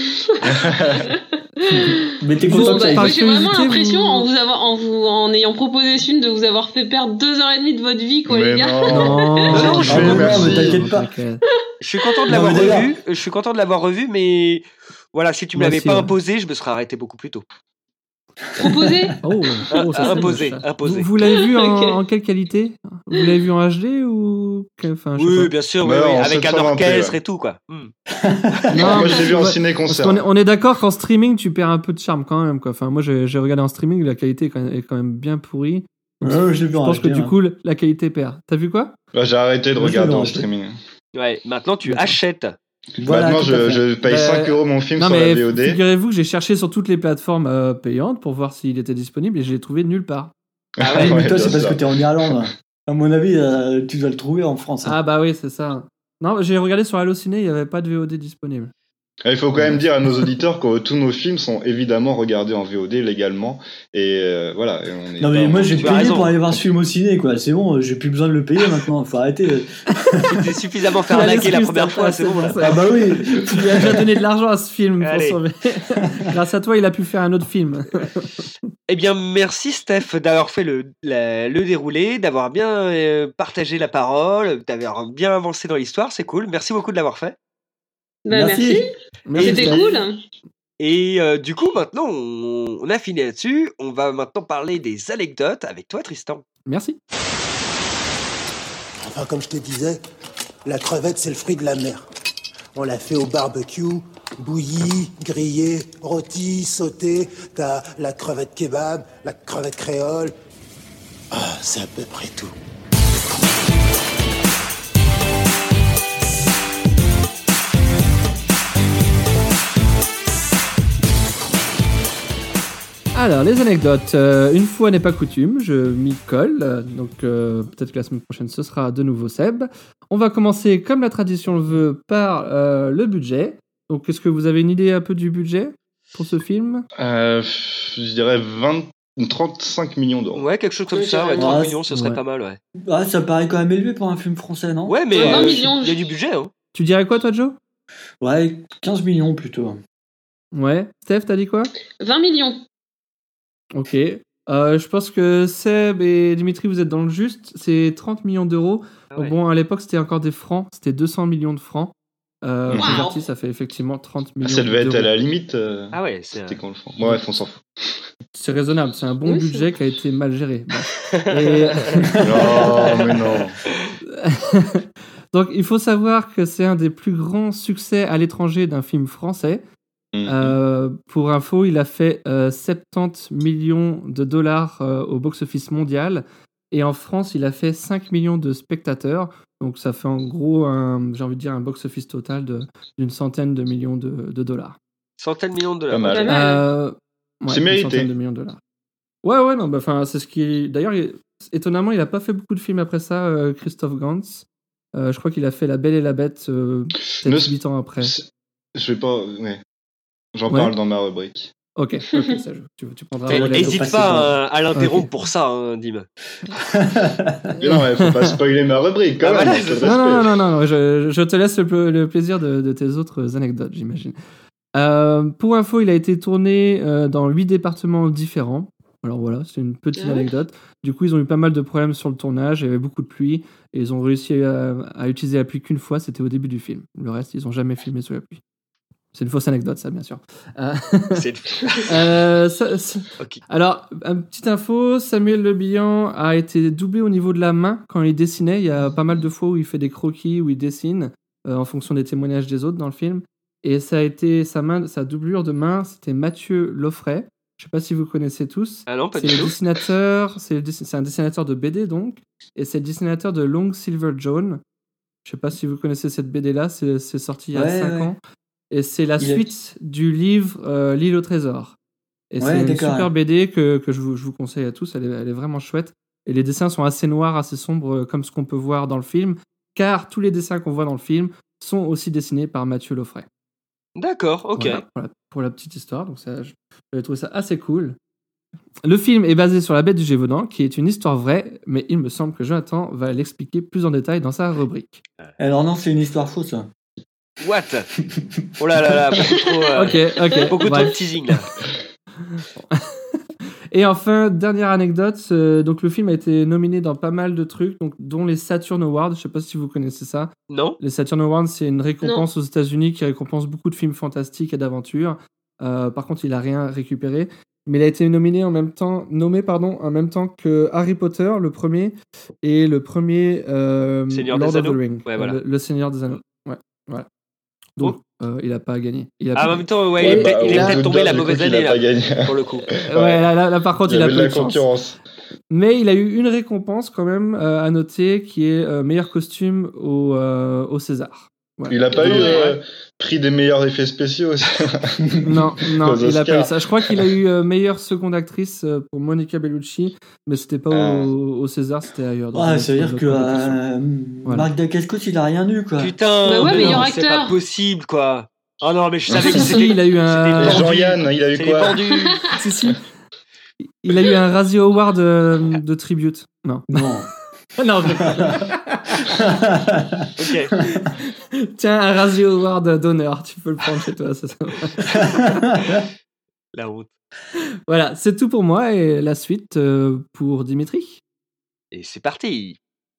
Mais t'es Bon, content que ça bah, par j'ai vraiment curiosité, l'impression, vous- en, vous avoir, en, vous, en ayant proposé ce film, de vous avoir fait perdre deux heures et demie de votre vie, quoi, Mais les gars. non. Non, je Ah fais non, non, merci. mais t'inquiète pas. T'inquiète. Je suis content de Non, l'avoir mais d'ailleurs- revu. Je suis content de l'avoir revu, mais voilà, si tu me Moi l'avais aussi, pas ouais. imposé, je me serais arrêté beaucoup plus tôt. Proposé. Oh, oh, ça, c'est Imposé, moche, ça. imposé. Vous, vous l'avez vu en, Ok. en quelle qualité? Vous l'avez vu en H D ou enfin, je sais Oui, pas. bien sûr, oui, Ouais, oui, en avec un sept cent vingt p, orchestre ouais. et tout, quoi. Hmm. Moi, mais je l'ai vu en ouais, Parce ciné-concert. qu'on est, on est d'accord qu'en streaming, tu perds un peu de charme quand même, quoi. Enfin, moi, j'ai, j'ai regardé en streaming, la qualité est quand même, est quand même bien pourrie. Donc, Ouais, je l'ai vu je en pense H que D, du hein. coup, la qualité perd. T'as vu quoi? Bah, j'ai arrêté de Moi, je l'ai regarder vu en en H D. streaming. Ouais, maintenant tu D'accord. achètes. Voilà, Maintenant, tout à je, fait. je paye Bah, cinq euros mon film Non, sur mais la V O D. figurez-vous que j'ai cherché sur toutes les plateformes euh, payantes pour voir s'il était disponible et je l'ai trouvé nulle part. Ah Ah, ouais, mais toi, bien c'est parce sûr. que t'es en Irlande. À mon avis, euh, tu dois le trouver en France. hein. Ah bah oui, c'est ça. Non, j'ai regardé sur Allociné, il n'y avait pas de V O D disponible. Ah, il faut quand même dire à nos auditeurs que tous nos films sont évidemment regardés en V O D légalement. Et euh, voilà. et on est Non mais pas- moi j'ai tu as payé raison. pour aller voir ce film au ciné quoi, c'est bon, euh, j'ai plus besoin de le payer maintenant, faut arrêter. Tu t'es suffisamment fait Il a arnaquer la l'excuse, première t'as fois, pas, c'est bon. là. ça. Ah bah oui. Il a déjà donné de l'argent à ce film pour Allez. sauver. Grâce à toi, il a pu faire un autre film. Eh bien, merci Steph d'avoir fait le, la- le déroulé, d'avoir bien euh, partagé la parole, d'avoir bien avancé dans l'histoire, c'est cool. Merci beaucoup de l'avoir fait. Bah, merci. Merci, C'était Steph. cool. Et euh, du coup, maintenant, on, on a fini là-dessus. On va maintenant parler des anecdotes avec toi, Tristan. Merci. Enfin, comme je te disais, la crevette, c'est le fruit de la mer. On l'a fait au barbecue, bouillie, grillée, rôtie, sautée. T'as la crevette kebab, la crevette créole. Ah, c'est à peu près tout. Alors, les anecdotes. Euh, une fois n'est pas coutume, je m'y colle. Euh, donc, euh, peut-être que la semaine prochaine, ce sera de nouveau Seb. On va commencer, comme la tradition le veut, par euh, le budget. Donc, est-ce que vous avez une idée un peu du budget pour ce film ? euh, Je dirais vingt, trente-cinq millions d'euros. Ouais, quelque chose comme ça. Ouais, trente millions, ce serait ouais. pas mal, ouais. Ah, ça paraît quand même élevé pour un film français, non ? Ouais, mais il euh, y a du budget. Hein. Tu dirais quoi, toi, Joe ? Ouais, quinze millions plutôt. Ouais. Steph, t'as dit quoi ? vingt millions. Ok. Euh, je pense que Seb et Dimitri, vous êtes dans le juste. C'est trente millions d'euros. Ah ouais. Bon, à l'époque, c'était encore des francs. C'était deux cents millions de francs. Euh, wow. Converti, ça fait effectivement trente millions d'euros. Ah, ça devait être à la limite. Euh, ah ouais, c'est... C'était quand le franc. Ouais, on s'en fout. C'est raisonnable. C'est un bon oui, budget c'est... qui a été mal géré. Bon. Et... non, mais non. Donc, il faut savoir que c'est un des plus grands succès à l'étranger d'un film français. Mmh. Euh, pour info, il a fait euh, soixante-dix millions de dollars euh, au box-office mondial et en France, il a fait cinq millions de spectateurs. Donc, ça fait en gros, un, j'ai envie de dire, un box-office total de, d'une centaine de millions de, de dollars. Centaine de millions de dollars. Pas mal. Euh, ouais, c'est mérité. Une centaine de millions de dollars. Ouais, ouais, non, bah, enfin, c'est ce qui. D'ailleurs, il... étonnamment, il a pas fait beaucoup de films après ça, euh, Christophe Gans. Euh, je crois qu'il a fait La Belle et la Bête euh, peut-être huit ans après. C'est... Je vais pas. Ouais. J'en ouais. parle dans ma rubrique. Ok, okay ça, tu, tu prendras. N'hésite pas à, à l'interrompre okay. pour ça, hein, Dim. Non, mais faut pas spoiler ma rubrique quand ah, même. Voilà, non, non, non, non, non, je, je te laisse le, le plaisir de, de tes autres anecdotes, j'imagine. Euh, pour info, il a été tourné euh, dans huit départements différents. Alors voilà, c'est une petite mmh. anecdote. Du coup, ils ont eu pas mal de problèmes sur le tournage, il y avait beaucoup de pluie, et ils ont réussi à, à utiliser la pluie qu'une fois, c'était au début du film. Le reste, ils n'ont jamais filmé sous la pluie. C'est une fausse anecdote, ça, bien sûr. Euh... C'est... euh, ça, ça... Okay. Alors, une petite info, Samuel Le Bihan a été doublé au niveau de la main quand il dessinait. Il y a pas mal de fois où il fait des croquis, où il dessine, euh, en fonction des témoignages des autres dans le film. Et ça a été sa, main, sa doublure de main, c'était Mathieu Loffray. Je ne sais pas si vous connaissez tous. Ah non, pas c'est du le tout. Dessinateur, c'est, le, c'est un dessinateur de B D, donc. Et c'est le dessinateur de Long Silver John. Je ne sais pas si vous connaissez cette B D-là, c'est, c'est sorti il y a ouais, cinq ouais. ans. Et c'est la il suite est... du livre euh, L'île au trésor. Et ouais, c'est une super ouais. B D que, que je, vous, je vous conseille à tous, elle est, elle est vraiment chouette. Et les dessins sont assez noirs, assez sombres, comme ce qu'on peut voir dans le film, car tous les dessins qu'on voit dans le film sont aussi dessinés par Mathieu Loffray. D'accord, ok. Voilà, voilà pour la petite histoire, donc ça, j'avais trouvé ça assez cool. Le film est basé sur La Bête du Gévaudan, qui est une histoire vraie, mais il me semble que Jonathan va l'expliquer plus en détail dans sa rubrique. Alors non, c'est une histoire fausse. What? Oh là là là, beaucoup trop, euh, okay, okay, beaucoup trop de teasing là. Et enfin, dernière anecdote, euh, donc le film a été nominé dans pas mal de trucs, donc, dont les Saturn Awards, je sais pas si vous connaissez ça. Non. Les Saturn Awards, c'est une récompense non. aux États-Unis qui récompense beaucoup de films fantastiques et d'aventures. Euh, par contre, il a rien récupéré. Mais il a été nominé en même temps, nommé pardon, en même temps que Harry Potter, le premier, et le premier euh, Seigneur Lord des of the Anneaux. Ring, ouais, voilà. le, le Seigneur des Anneaux. Ouais, voilà. Donc, oh. euh, il n'a pas gagné. Il a ah, pas... en même temps, ouais, il, bah, il est peut-être tombé la mauvaise année, là, pour le coup. ouais, ouais là, là, là, par contre, il, il a eu de la concurrence. Mais il a eu une récompense, quand même, euh, à noter, qui est euh, meilleur costume au, euh, au César. Ouais. Il n'a pas eu euh, prix des meilleurs effets spéciaux aussi. Non, non, il n'a pas eu ça. Je crois qu'il a eu euh, meilleure seconde actrice euh, pour Monica Bellucci, mais c'était pas ah. au, au César, c'était ailleurs. Ouais, ah, ça veut dire que euh, voilà. Marc Dacascos, il a rien eu, quoi. Putain, bah ouais, mais meilleur non, acteur. C'est pas possible, quoi. Oh non, mais je savais que si, c'était... il a eu un... Jean-Yann, il a eu quoi? Si, si. Il a eu un Razzie Award de, de tribute. Non. Non. non, je... Ok. Tiens, un Razzie Award d'honneur, tu peux le prendre chez toi, ça, ça La honte. Voilà, c'est tout pour moi et la suite euh, pour Dimitri. Et c'est parti.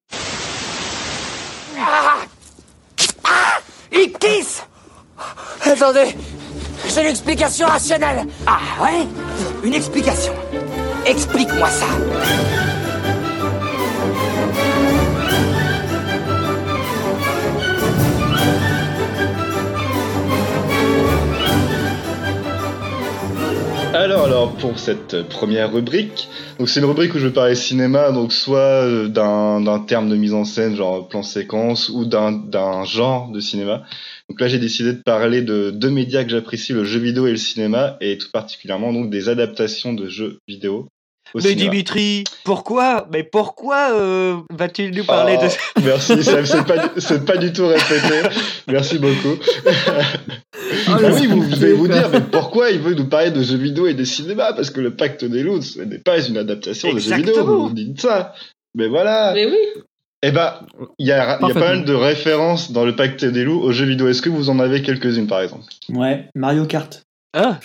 Ah ah Il kiss. Attendez, j'ai une explication rationnelle. Ah ouais? Une explication. Explique-moi ça. Alors, alors, pour cette première rubrique, donc c'est une rubrique où je vais parler cinéma, donc soit d'un, d'un terme de mise en scène, genre plan séquence, ou d'un, d'un genre de cinéma. Donc là, j'ai décidé de parler de deux médias que j'apprécie, le jeu vidéo et le cinéma, et tout particulièrement donc des adaptations de jeux vidéo. Mais cinéma. Dimitri, pourquoi Mais pourquoi euh, vas-tu nous parler oh, de... Merci, c'est, c'est, pas, c'est pas du tout répété. Merci beaucoup. Oh, ah oui, vous, je vais vous dire, mais pourquoi il veut nous parler de jeux vidéo et des cinémas? Parce que le Pacte des loups, ce n'est pas une adaptation de jeux vidéo, vous vous dites ça. Mais voilà. Mais oui. Eh ben, il y a, y a pas mal de références dans le Pacte des loups aux jeux vidéo. Est-ce que vous en avez quelques-unes, par exemple? Ouais, Mario Kart. Ah.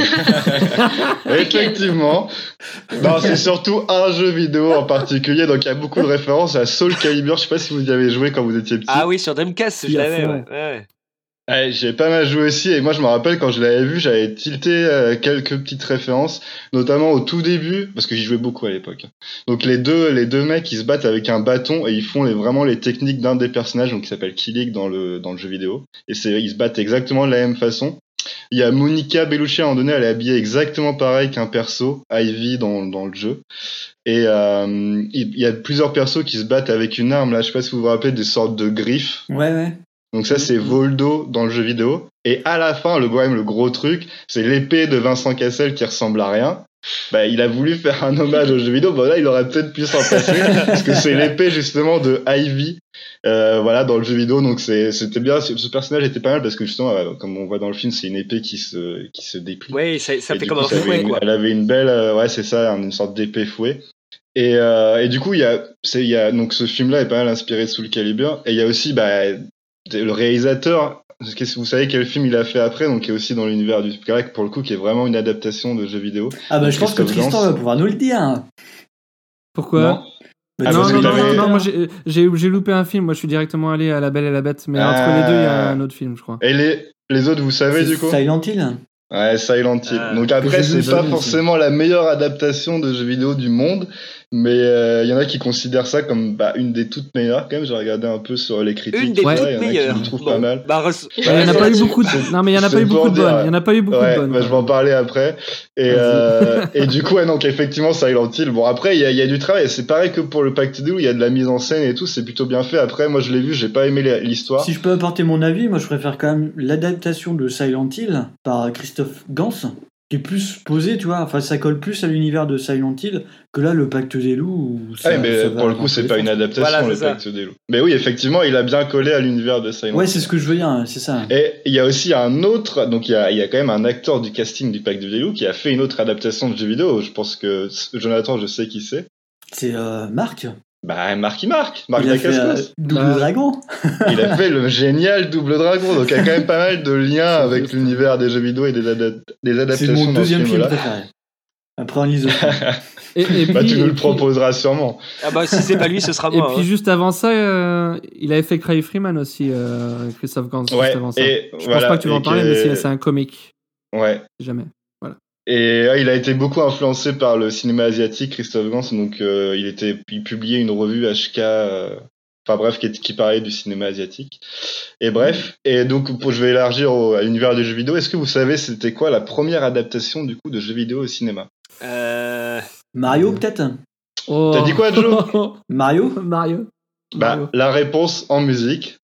Effectivement. Non, c'est surtout un jeu vidéo en particulier, donc il y a beaucoup de références à Soul Calibur. Je sais pas si vous y avez joué quand vous étiez petit. Ah oui, sur Dreamcast, je l'avais, ouais. ouais. Ouais, j'ai pas mal joué aussi, et moi je me rappelle quand je l'avais vu, j'avais tilté euh, quelques petites références, notamment au tout début, parce que j'y jouais beaucoup à l'époque. Donc les deux, les deux mecs, ils se battent avec un bâton et ils font les, vraiment les techniques d'un des personnages, donc qui s'appelle Killick dans le dans le jeu vidéo. Et c'est, ils se battent exactement de la même façon. Il y a Monica Bellucci à un moment donné, elle est habillée exactement pareil qu'un perso, Ivy dans dans le jeu. Et euh, il y a plusieurs persos qui se battent avec une arme là, je sais pas si vous vous rappelez des sortes de griffes. Ouais ouais. Donc ça, c'est Voldo dans le jeu vidéo. Et à la fin, le, quand même, le gros truc, c'est l'épée de Vincent Cassel qui ressemble à rien. Bah, il a voulu faire un hommage au jeu vidéo. Bah là, il aurait peut-être pu s'en passer. Parce que c'est l'épée, justement, de Ivy. Euh, voilà, dans le jeu vidéo. Donc c'est, c'était bien. Ce personnage était pas mal parce que, justement, euh, comme on voit dans le film, c'est une épée qui se, qui se déplie. Oui, ça, ça fait coup, comme un fouet, quoi. Elle avait une belle, euh, ouais, c'est ça, une sorte d'épée fouet. Et, euh, et du coup, il y a, c'est, il y a, donc ce film-là est pas mal inspiré de Soul Calibur. Et il y a aussi, bah, le réalisateur, qu'est-ce que vous savez quel film il a fait après, donc qui est aussi dans l'univers du Skyrack, pour le coup, qui est vraiment une adaptation de jeux vidéo. Ah bah je pense que Tristan va pouvoir nous le dire. Pourquoi? Non. Bah, ah, non, non, non, non, non, moi j'ai, j'ai, j'ai loupé un film, moi je suis directement allé à La Belle et la Bête, mais ah. entre les deux il y a un autre film, je crois. Et les, les autres, vous savez c'est du coup? Silent Hill. Ouais, Silent Hill. Ah, donc après, c'est pas forcément aussi. La meilleure adaptation de jeux vidéo du monde, mais il euh, y en a qui considèrent ça comme bah, une des toutes meilleures. Quand même, j'ai regardé un peu sur les critiques. Une des ouais, toutes y en a meilleures. qui le trouvent bon. pas mal. Bah, res... il ouais, y en a pas eu beaucoup. De... Non, mais il y en a pas eu beaucoup de bonnes. Il y en a pas eu beaucoup ouais, de bonnes. Bah, je vais en parler après. Et euh, et du coup, ouais, donc effectivement, Silent Hill. Bon, après, il y a, y a du travail. C'est pareil que pour le Pacte des loups. Il y a de la mise en scène et tout. C'est plutôt bien fait. Après, moi, je l'ai vu. J'ai pas aimé l'histoire. Si je peux apporter mon avis, moi, je préfère quand même l'adaptation de Silent Hill par Christophe Gans, qui est plus posé, tu vois, enfin ça colle plus à l'univers de Silent Hill que là le Pacte des loups. Ça, ouais, mais pour le coup c'est pas une adaptation, voilà, le ça. Pacte des loups. Mais oui, effectivement, il a bien collé à l'univers de Silent Hill. Ouais, c'est ce que je veux dire, c'est ça. Et il y a aussi un autre, donc il y a, il y a quand même un acteur du casting du Pacte des loups qui a fait une autre adaptation de jeu vidéo. Je pense que Jonathan, je sais qui c'est. C'est euh, Marc. Bah, Marky Mark, Marc il a fait euh, Double bah... Dragon. Il a fait le génial Double Dragon, donc il y a quand même pas mal de liens avec l'univers des jeux vidéo et des, adap- des adaptations. C'est mon deuxième ce film préféré. Après, on lise et, et bah, puis, tu nous le puis... proposeras sûrement. Ah bah, si c'est pas lui, ce sera moi. Et puis, hein. juste avant ça, euh, il avait fait Cry Freeman aussi, euh, Christophe Gans, ouais, juste avant ça. Et Je voilà, pense pas que tu vas en parler, que... mais c'est, c'est un comique. Ouais. Jamais. Voilà. Et euh, il a été beaucoup influencé par le cinéma asiatique, Christophe Gans, donc euh, il était, il publiait une revue H K, euh, enfin bref, qui, qui parlait du cinéma asiatique. Et bref, et donc pour, je vais élargir au, à l'univers des jeux vidéo. Est-ce que vous savez c'était quoi la première adaptation du coup de jeux vidéo au cinéma? Euh... Mario peut-être. Oh. T'as dit quoi, Joe? Mario. Mario. Bah Mario. La réponse en musique.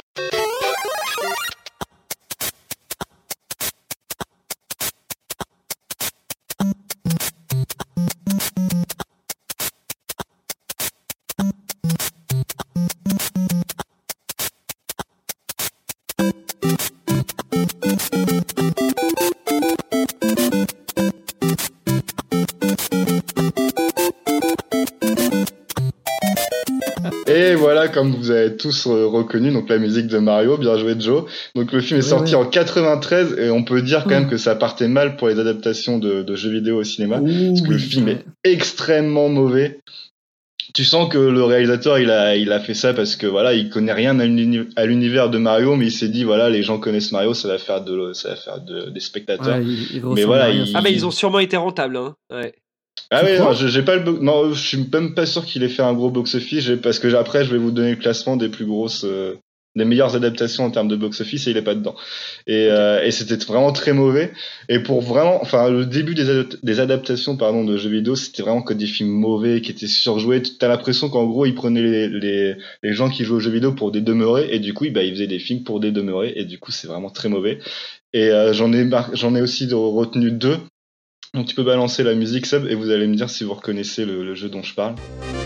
Et voilà, comme vous avez tous reconnu, donc la musique de Mario, bien joué Joe. Donc le film est oui, sorti oui. en quatre-vingt-treize et on peut dire quand même que ça partait mal pour les adaptations de, de jeux vidéo au cinéma, Ouh, parce que le film ouais. est extrêmement mauvais. Tu sens que le réalisateur il a il a fait ça parce que voilà il connaît rien à, l'uni- à l'univers de Mario, mais il s'est dit voilà les gens connaissent Mario, ça va faire de ça va faire de, des spectateurs. Ouais, il, il mais voilà il, ah mais ils ont sûrement été rentables hein. Ouais. Ah oui, non, j'ai pas le non, je suis même pas sûr qu'il ait fait un gros box office parce que après je vais vous donner le classement des plus grosses euh, les meilleures adaptations en termes de box-office et il est pas dedans. Et, euh, et c'était vraiment très mauvais. Et pour vraiment, enfin, le début des, ad- des adaptations, pardon, de jeux vidéo, c'était vraiment que des films mauvais, qui étaient surjoués. T'as l'impression qu'en gros, ils prenaient les, les, les gens qui jouent aux jeux vidéo pour des demeurés, et du coup, bah, ils faisaient des films pour des demeurés, et du coup, c'est vraiment très mauvais. Et euh, j'en ai mar- j'en ai aussi retenu deux. Donc tu peux balancer la musique, Seb, et vous allez me dire si vous reconnaissez le, le jeu dont je parle.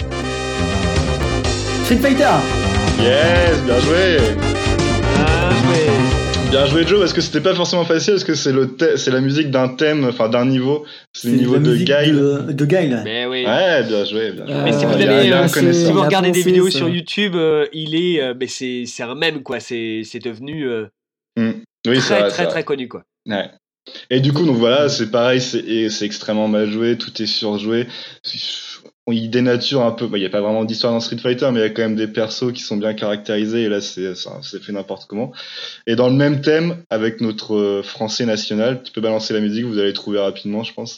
Street Fighter. Yes, bien joué. Bien joué. Bien joué, Joe, parce que c'était pas forcément facile, parce que c'est le thè- c'est la musique d'un thème, enfin d'un niveau. C'est le niveau de Guile. De, de Guile. Mais oui. Ouais, bien joué, bien joué. Mais si vous, Il y a- avez, il y a un euh, si connaisseur. vous regardez des pensé, vidéos ça. sur YouTube, euh, il est, euh, mais c'est, c'est un mème quoi. C'est, c'est devenu euh, Mm. Oui, c'est très vrai, très c'est très vrai. connu quoi. Ouais. Et du coup, donc voilà, c'est pareil, c'est, et c'est extrêmement mal joué, tout est surjoué. Il dénature un peu. Il n'y a pas vraiment d'histoire dans Street Fighter, mais il y a quand même des persos qui sont bien caractérisés. Et là, c'est, ça, c'est fait n'importe comment. Et dans le même thème, avec notre euh, français national, tu peux balancer la musique, vous allez trouver rapidement, je pense.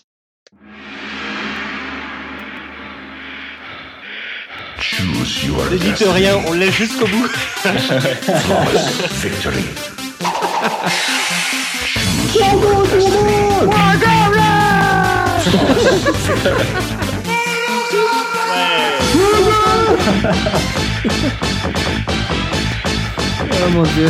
Ne dites rien, on le laisse jusqu'au bout. Oh mon dieu.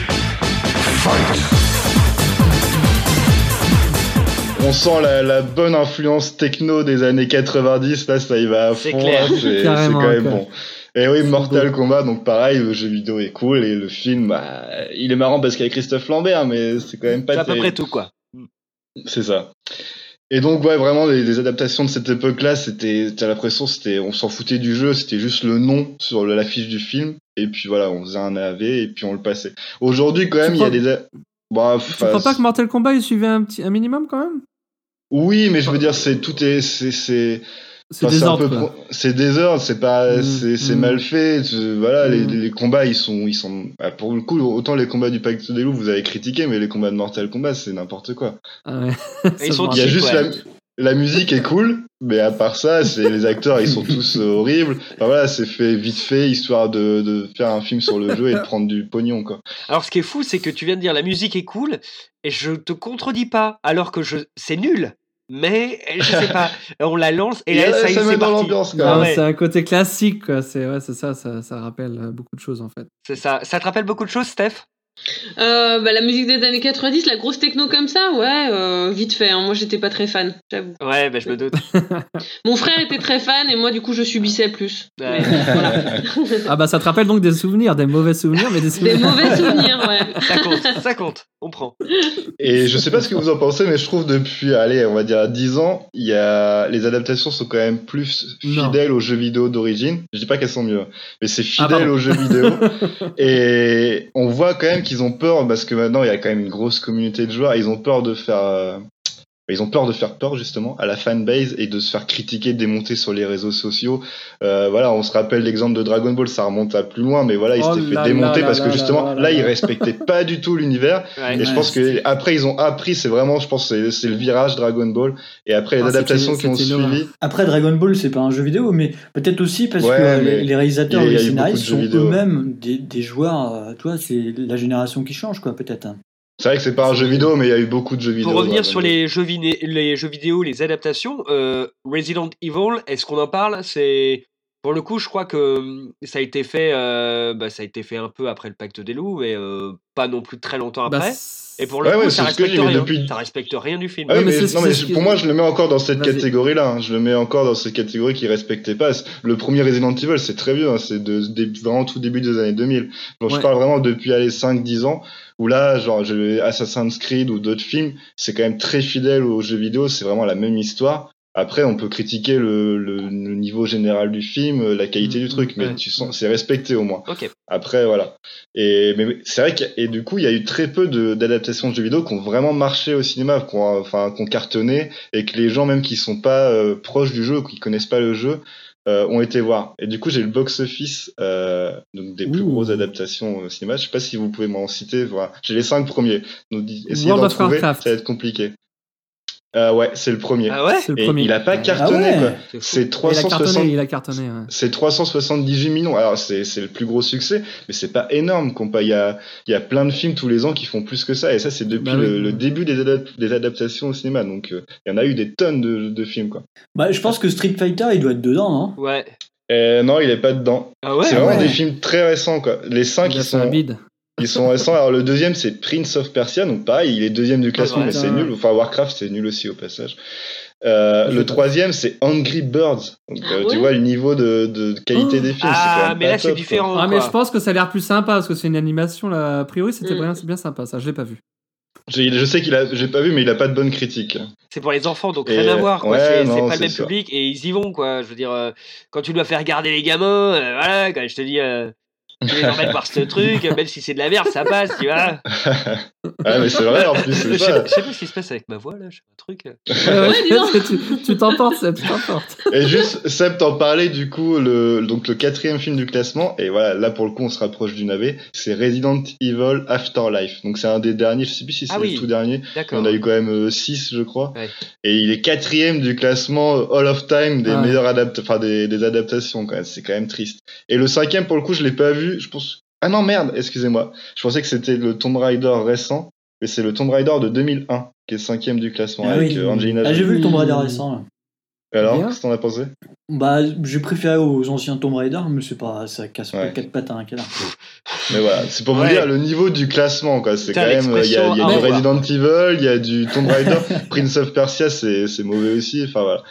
On sent la, la bonne influence techno des années quatre-vingt-dix, là ça y va à fond, C'est clair. là, c'est, c'est Carrément, quand même quoi. bon. Et oui, Mortal Kombat, donc pareil, le jeu vidéo est cool et le film, bah, il est marrant parce qu'il y a Christophe Lambert, mais c'est quand même pas C'est à peu terrible. près tout quoi. C'est ça. Et donc ouais, vraiment les, les adaptations de cette époque-là, c'était, t'as l'impression, c'était, on s'en foutait du jeu, c'était juste le nom sur le- l'affiche du film, et puis voilà, on faisait un A V et puis on le passait. Aujourd'hui quand même, Tu il y a crois- des, a- bah, Tu crois pas que Mortal Kombat il suivait un petit un minimum quand même? oui, mais je veux dire, c'est tout est, c'est, c'est, C'est enfin, des un ordres, peu quoi. pro- c'est des ordres, c'est pas, Mm, c'est, c'est mm. mal fait. tu- voilà, les, Mm. les combats, ils sont, ils sont, ah, pour le coup, autant les combats du Pacte des Loups, vous avez critiqué, mais les combats de Mortal Kombat, c'est n'importe quoi. Ah ouais. Et ils sont Il y a cheap, juste ouais. la, la musique est cool, mais à part ça, c'est les acteurs, ils sont tous euh, horribles. Enfin voilà, c'est fait vite fait, histoire de, de faire un film sur le jeu et de prendre du pognon, quoi. Alors ce qui est fou, c'est que tu viens de dire la musique est cool et je te contredis pas, alors que je, c'est nul. Mais je sais pas, on la lance et Et là là, ça y est, ça met c'est dans parti. l'ambiance, quand Non, même. Ouais, c'est un côté classique quoi. C'est ouais, c'est ça, ça, ça rappelle euh, beaucoup de choses en fait. c'est ça. Ça te rappelle beaucoup de choses, Steph? Euh, bah, la musique des années quatre-vingt-dix, la grosse techno comme ça, ouais, euh, vite fait. Hein. Moi, j'étais pas très fan, j'avoue. Ouais, ben je me doute. Mon frère était très fan et moi, du coup, je subissais plus. Ouais. Mais, voilà. Ah bah ça te rappelle donc des souvenirs, des mauvais souvenirs, mais des souvenirs. Des mauvais souvenirs, ouais. Ça compte, ça compte. On prend. Et je sais pas ce que vous en pensez, mais je trouve depuis, allez, on va dire dix ans, il y a, les adaptations sont quand même plus Non. fidèles aux jeux vidéo d'origine. Je dis pas qu'elles sont mieux, mais c'est Ah, fidèle pardon. aux jeux vidéo. Et on voit quand même qu'ils ont peur, parce que maintenant il y a quand même une grosse communauté de joueurs, ils ont peur de faire, euh, ils ont peur de faire peur justement à la fanbase et de se faire critiquer, démonter sur les réseaux sociaux. Euh, voilà, on se rappelle l'exemple de Dragon Ball, ça remonte à plus loin, mais voilà, il Oh s'était fait là démonter là parce là que là justement là là là, là. ils respectaient pas du tout l'univers. Ouais. Et je Ouais, pense que après ils ont appris, c'est vraiment, je pense, c'est, c'est le virage Dragon Ball. Et après les Ah, adaptations c'était- qui ont c'était une suivi. Après, Dragon Ball, c'est pas un jeu vidéo, mais peut-être aussi parce Ouais, que euh, mais les, les réalisateurs il y a- et il y a les eu beaucoup de scénaristes jeux sont vidéo. eux-mêmes des, des joueurs. euh, tu vois, c'est la génération qui change, quoi, peut-être. hein. C'est vrai que c'est pas un jeu vidéo, mais il y a eu beaucoup de jeux vidéo. Pour revenir Dragon sur Ball. les jeux, viné- les jeux vidéo, les adaptations, euh, Resident Evil, est-ce qu'on en parle? C'est pour le coup, je crois que hum, ça a été fait, euh, bah, ça a été fait un peu après le Pacte des Loups, mais euh, pas non plus très longtemps Bah, après. c'est- Et pour le Ouais, coup, ouais, ça c'est ce que respecte je dis, mais rien. depuis- Ça respecte rien du film. Ah oui, Ouais, mais mais, c'est- non, c'est mais ce qui- pour moi, je le mets encore dans cette Vas-y. catégorie-là. hein. Je le mets encore dans cette catégorie qui respectait pas. Le premier Resident Evil, c'est très vieux. hein. C'est de, de- vraiment tout début des années deux mille. Donc je Ouais. parle vraiment depuis les cinq dix ans. Où là, genre, je- Assassin's Creed ou d'autres films, c'est quand même très fidèle aux jeux vidéo. C'est vraiment la même histoire. Après, on peut critiquer le, le, le niveau général du film, la qualité Mm, du truc, mais ouais. tu sens, c'est respecté au moins. Ok. Après, voilà. Et mais c'est vrai que et du coup, il y a eu très peu de, d'adaptations de jeux vidéo qui ont vraiment marché au cinéma, qui ont, enfin, qui ont cartonné, et que les gens même qui sont pas euh, proches du jeu, ou qui connaissent pas le jeu, euh, ont été voir. Et du coup, j'ai le box-office, euh, donc des plus Ouh. grosses adaptations au cinéma. Je sais pas si vous pouvez m'en citer. Voilà. J'ai les cinq premiers. Donc, di- essayez World d'en of trouver, Warcraft. ça va être compliqué. Euh, ouais, c'est le premier. Ah ouais C'est le Et premier. il a pas cartonné, Ah ouais. quoi. C'est fou. C'est trois Il a cent cartonné, soixante il a cartonné. Ouais. c'est trois cent soixante-dix-huit millions. Alors, c'est, c'est le plus gros succès, mais c'est pas énorme. compa- Il y a, il y a plein de films tous les ans qui font plus que ça. Et ça, c'est depuis Bah oui. le, le début des, adap- des adaptations au cinéma. Donc, euh, il y en a eu des tonnes de, de films, quoi. Bah, je pense que Street Fighter, il doit être dedans, non? Ouais. Euh, non, il est pas dedans. Ah ouais c'est vraiment ouais. des films très récents, quoi. Les cinq, Il ils a fait un sont, bide. ils sont récents. Alors, le deuxième, c'est Prince of Persia. Donc, pareil, il est deuxième du classement, ouais. mais c'est Putain. nul. Enfin, Warcraft, c'est nul aussi, au passage. Euh, Je le sais pas. troisième, c'est Angry Birds. Donc, Ah euh, tu ouais vois le niveau de, de qualité des films. c'est quand Ah, même mais pas là, c'est top, quoi. différent. Ah, mais quoi. je pense que ça a l'air plus sympa parce que c'est une animation là. A priori, c'était Mm. bien, c'est bien sympa ça. Je l'ai pas vu. J'ai- Je sais qu'il a, j'ai pas vu, mais il a pas de bonne critique. C'est pour les enfants, donc Et, rien à voir, quoi. ouais, c'est non, c'est pas c'est le même sûr. public et ils y vont, quoi. Je veux dire, euh, quand tu dois faire regarder les gamins, euh, voilà, quand je te dis, euh, tu les emmènes voir ce truc, même si c'est de la merde, ça passe, tu vois. Ah, mais c'est vrai, en plus, Je c'est sais, ça. je sais pas ce qui se passe avec ma voix, là, je fais un truc. euh. Ouais, ouais, dis donc. tu, tu t'emportes, Seb, tu t'emportes. Et juste, Seb t'en parlait, du coup, le, donc le quatrième film du classement, et voilà, là, pour le coup, on se rapproche du navet, c'est Resident Evil Afterlife. Donc, c'est un des derniers, je sais plus si c'est Ah oui, le tout dernier. d'accord. On a eu quand même six, je crois. Ouais. Et il est quatrième du classement euh, All of Time des Ah. meilleures adapt enfin, des, des adaptations, quand même. C'est quand même triste. Et le cinquième, pour le coup, je l'ai pas vu, je pense, ah non, merde, excusez-moi. Je pensais que c'était le Tomb Raider récent, mais c'est le Tomb Raider de deux mille un, qui est cinquième du classement, Ah avec oui. euh, Angelina Ah, j'ai Jolie. vu le Tomb Raider récent, là. Alors, Bien. qu'est-ce que t'en as pensé? Bah, j'ai préféré aux anciens Tomb Raider, mais c'est pas, ça casse pas Ouais. quatre pattes à un canard. Mais voilà, c'est pour vous Ouais. dire le niveau du classement, quoi. C'est Putain, quand même, il y a, il y a l'expression du à Resident Evil, il y a du Tomb Raider, Prince of Persia, c'est, c'est mauvais aussi, enfin voilà.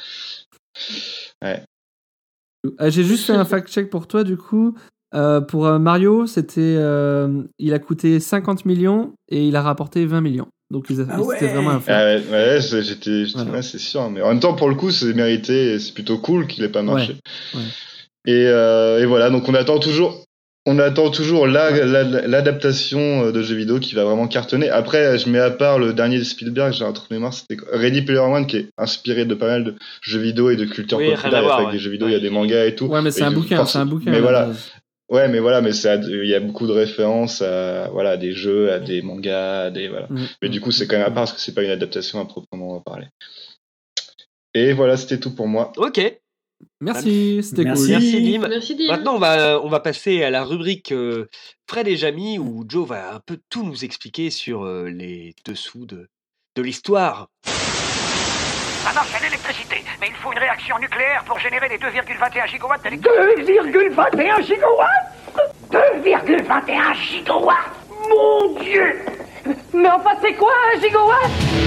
Ouais. Euh, J'ai juste fait un fact-check pour toi, du coup. Euh, pour euh, Mario, c'était, euh, il a coûté cinquante millions et il a rapporté vingt millions. Donc ils a- Ah c'était ouais. vraiment un flop. Ah ouais, ouais, c'est- j'étais, j'étais Voilà. ouais, c'est sûr, mais en même temps, pour le coup, c'est mérité et c'est plutôt cool qu'il ait pas marché. Ouais, ouais. Et, euh, et voilà, donc on attend toujours, on attend toujours la, la- l'adaptation de jeux vidéo qui va vraiment cartonner. Après, je mets à part le dernier de Spielberg, j'ai un trou de mémoire, c'était quoi Ready Player One, qui est inspiré de pas mal de jeux vidéo et de culture Oui, rien populaire. à Il y a voir, pas que ouais. des jeux vidéo, il y a des mangas et tout. Ouais, mais c'est Et un du- bouquin, force- c'est un bouquin. Mais à la voilà. base. Ouais, mais voilà, mais c'est, il y a beaucoup de références à, voilà, à des jeux, à des mangas, à des, voilà. Mm. Mais du coup, c'est quand même à part parce que c'est pas une adaptation à proprement parler. Et voilà, c'était tout pour moi. Ok, Merci, c'était Merci. cool. merci Dim. Merci, Dim. Maintenant, on va, on va passer à la rubrique euh, Fred et Jamy, où Joe va un peu tout nous expliquer sur euh, les dessous de, de l'histoire. Ça marche à l'électricité, mais il faut une réaction nucléaire pour générer les deux virgule vingt et un gigawatts d'électricité. deux virgule vingt et un gigawatts deux virgule vingt et un gigawatts Mon Dieu. Mais enfin, c'est quoi un gigawatt?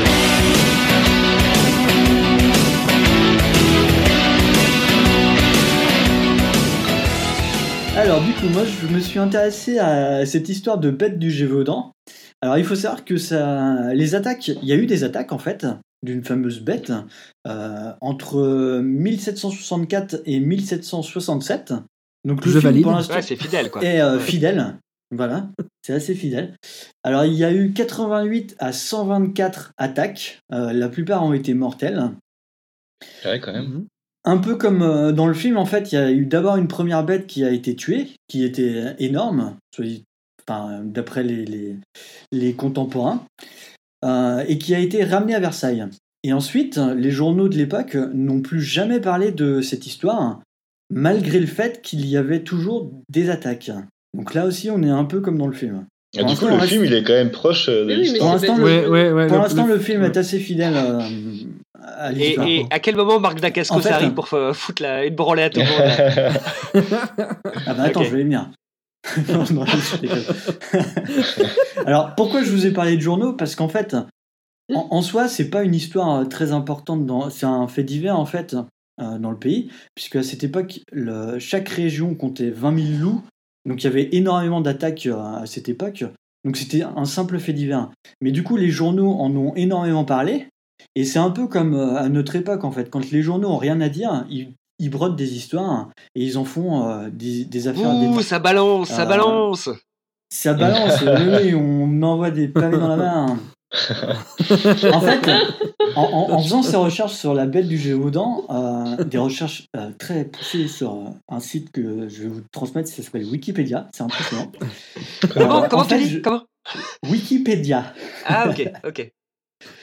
Alors du coup, moi je me suis intéressé à cette histoire de bête du Gévaudan. Alors il faut savoir que ça, les attaques, il y a eu des attaques en fait d'une fameuse bête euh, entre mille sept cent soixante-quatre et mille sept cent soixante-sept. Donc le Je film valide. pour l'instant Ouais, c'est fidèle, quoi. est euh, Ouais. fidèle. Voilà, c'est assez fidèle. Alors il y a eu quatre-vingt-huit à cent vingt-quatre attaques. Euh, la plupart ont été mortelles. Ouais, quand même. Un peu comme euh, dans le film, en fait, il y a eu d'abord une première bête qui a été tuée, qui était énorme, soit dit- enfin, d'après les, les, les contemporains, euh, et qui a été ramenée à Versailles. Et ensuite, les journaux de l'époque n'ont plus jamais parlé de cette histoire, malgré le fait qu'il y avait toujours des attaques. Donc là aussi, on est un peu comme dans le film. Et Pour du coup, l'instant, le on reste- film, il est quand même proche euh, de Oui, oui, mais l'histoire. Pour l'instant, c'est le, Ouais, ouais, ouais, pour le- l'instant, le- le film est assez fidèle euh, à Et, l'histoire. et à quel moment Marc Dacascos En fait, arrive pour euh, foutre la, une branlée à tout le monde là Ah bah attends, Ok. je vais y venir. Non, non, je déconne. Alors, pourquoi je vous ai parlé de journaux? Parce qu'en fait, en, en soi, c'est pas une histoire euh, très importante. Dans, c'est un fait divers, en fait, euh, dans le pays. Puisque à cette époque, le, chaque région comptait vingt mille loups. Donc, il y avait énormément d'attaques euh, à cette époque. Donc, c'était un simple fait divers. Mais du coup, les journaux en ont énormément parlé. Et c'est un peu comme euh, à notre époque, en fait. Quand les journaux ont rien à dire, ils, ils brodent des histoires et ils en font euh, des, des affaires. Ouh, des- ça balance, ça Euh, balance Ça balance, oui, oui, on envoie des pavés dans la main. En fait, en, en- en faisant ces recherches sur la bête du Gévaudan, euh, des recherches euh, très poussées sur euh, un site que je vais vous transmettre, ça s'appelle Wikipédia, c'est impressionnant. Comment, Euh, comment en tu fait, dis je- Comment Wikipédia. Ah, ok, ok.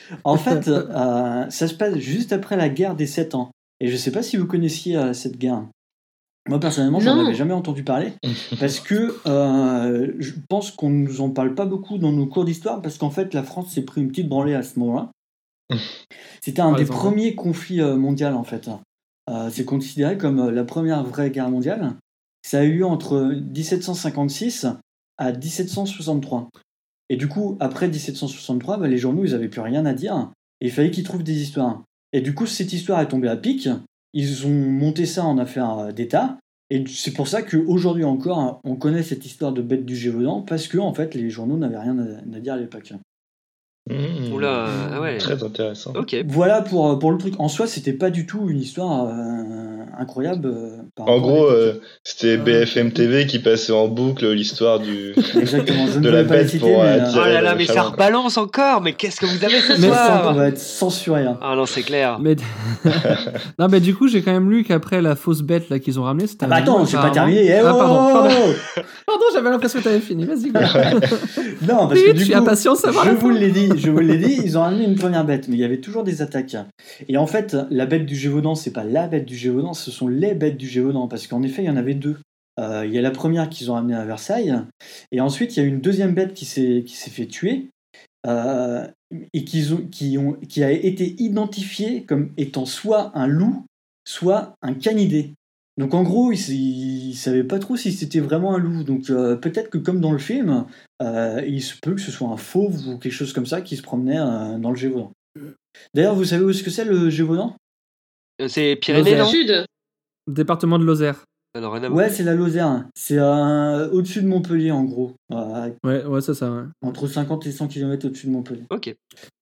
En fait, euh, ça se passe juste après la guerre des Sept Ans. Et je sais pas si vous connaissiez euh, cette guerre. Moi, personnellement, j'en Non. avais jamais entendu parler. Parce que euh, je pense qu'on nous en parle pas beaucoup dans nos cours d'histoire. Parce qu'en fait, la France s'est pris une petite branlée à ce moment-là. C'était un Par des exemple. premiers conflits euh, mondiaux, en fait. Euh, c'est considéré comme euh, la première vraie guerre mondiale. Ça a eu lieu entre dix-sept cent cinquante-six à dix-sept cent soixante-trois. Et du coup, après dix-sept cent soixante-trois, bah, les journaux, ils avaient plus rien à dire. Et il fallait qu'ils trouvent des histoires. Et du coup, cette histoire est tombée à pic. Ils ont monté ça en affaire euh, d'État. Et c'est pour ça qu'aujourd'hui encore, on connaît cette histoire de bête du Gévaudan, parce que en fait, les journaux n'avaient rien à, à dire à l'époque. Mmh. Oula, ah ouais. Très intéressant. Ok. Voilà pour, pour le truc. En soi, c'était pas du tout une histoire euh, incroyable. euh, par En rapport à gros, l'époque. euh, c'était B F M T V qui passait en boucle l'histoire du Exactement. Je ne de la voulais pas les bête citer, pour mais, euh, Oh attirer là là, le mais ça chaland. rebalance encore. Mais qu'est-ce que vous avez ce mais ça, on soir va être censuré. Hein. Ah non, c'est clair. Mais non, mais du coup, j'ai quand même lu qu'après la fausse bête là qu'ils ont ramenée, c'était. Ah bah un attends, loup, j'ai pas apparemment. terminé. Eh Ah, pardon, oh pardon. Pardon, j'avais l'impression que t'avais fini. Vas-y. Go. Non, parce Oui, que je du suis coup, impatient de savoir je la vous fin. l'ai dit, je vous l'ai dit, ils ont amené une première bête, mais il y avait toujours des attaques. Et en fait, la bête du Gévaudan, c'est pas la bête du Gévaudan, ce sont les bêtes du Gévaudan, parce qu'en effet, il y en avait deux. Euh, Il y a la première qu'ils ont amenée à Versailles, et ensuite il y a une deuxième bête qui s'est qui s'est fait tuer, euh, et qu'ils ont, qui ont qui a été identifiée comme étant soit un loup, soit un canidé. Donc en gros, ils ne savaient pas trop si c'était vraiment un loup. Donc euh, peut-être que comme dans le film, euh, il se peut que ce soit un fauve ou quelque chose comme ça qui se promenait euh, dans le Gévaudan. D'ailleurs, vous savez où est-ce que c'est le Gévaudan ? Euh, C'est Pyrénées, non Sud. Département de Lozère. Alors, rien à voir. Ouais, c'est la Lozère. C'est euh, au-dessus de Montpellier en gros. Euh, Ouais, ouais, c'est ça. Ouais. entre cinquante et cent kilomètres au-dessus de Montpellier. Ok.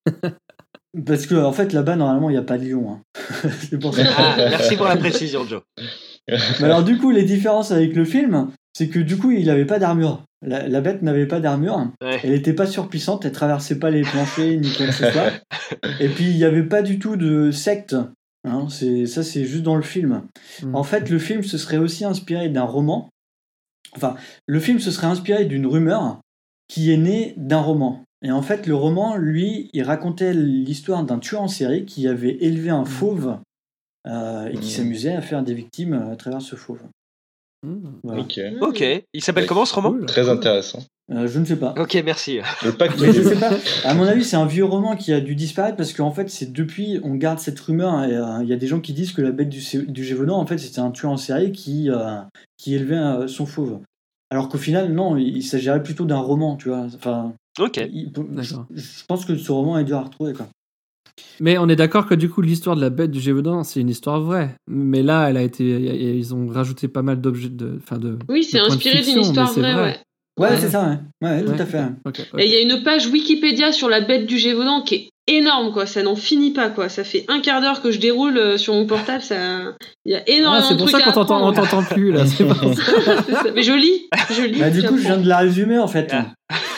Parce que en fait là-bas, normalement, il n'y a pas de lion. Hein. C'est pour ça. Ah, merci pour la précision, Joe. Mais alors du coup, les différences avec le film, c'est que du coup, il n'avait pas d'armure. La, la bête n'avait pas d'armure. Ouais. Elle n'était pas surpuissante, elle traversait pas les planchers ni quoi que ce soit. Et puis il n'y avait pas du tout de secte. Hein, c'est, ça, c'est juste dans le film. Mm. En fait, le film se serait aussi inspiré d'un roman. Enfin, le film se serait inspiré d'une rumeur qui est née d'un roman. Et en fait, le roman, lui, il racontait l'histoire d'un tueur en série qui avait élevé un fauve euh, et qui Mm. s'amusait à faire des victimes à travers ce fauve. Mm. Voilà. Ok. Ok. Il s'appelle comment ce roman? Cool. Très intéressant. Euh, je ne sais pas. Ok, merci. Le pacte Mais je des sais loups. pas. À mon avis, c'est un vieux roman qui a dû disparaître parce qu'en fait, c'est depuis on garde cette rumeur. Et il y a des gens qui disent que la bête du, Sé- du Gévaudan, en fait, c'était un tueur en série qui euh, qui élevait euh, son fauve. Alors qu'au final, non, il, il s'agirait plutôt d'un roman, tu vois. Enfin, Ok. il- je, D'accord. je pense que ce roman est dur à retrouver, quoi. Mais on est d'accord que du coup, l'histoire de la bête du Gévaudan, c'est une histoire vraie. Mais là, elle a été, ils ont rajouté pas mal d'objets de, enfin de. Oui, c'est de points de inspiré d'une fiction, histoire mais c'est vraie, vrai. ouais. Ouais, Ouais. c'est ça, ouais. Ouais, tout Ouais, à fait. ok, ok. Et il y a une page Wikipédia sur la bête du Gévaudan qui est énorme, quoi. Ça n'en finit pas, quoi. Ça fait un quart d'heure que je déroule euh, sur mon portable. Ça, il y a Ah, énormément c'est de pour trucs ça qu'on à t'entend, on apprendre. t'entend plus là. C'est pour ça. C'est ça. Mais je lis, je lis. Bah, du coup, je viens de la résumer, en fait. Ah.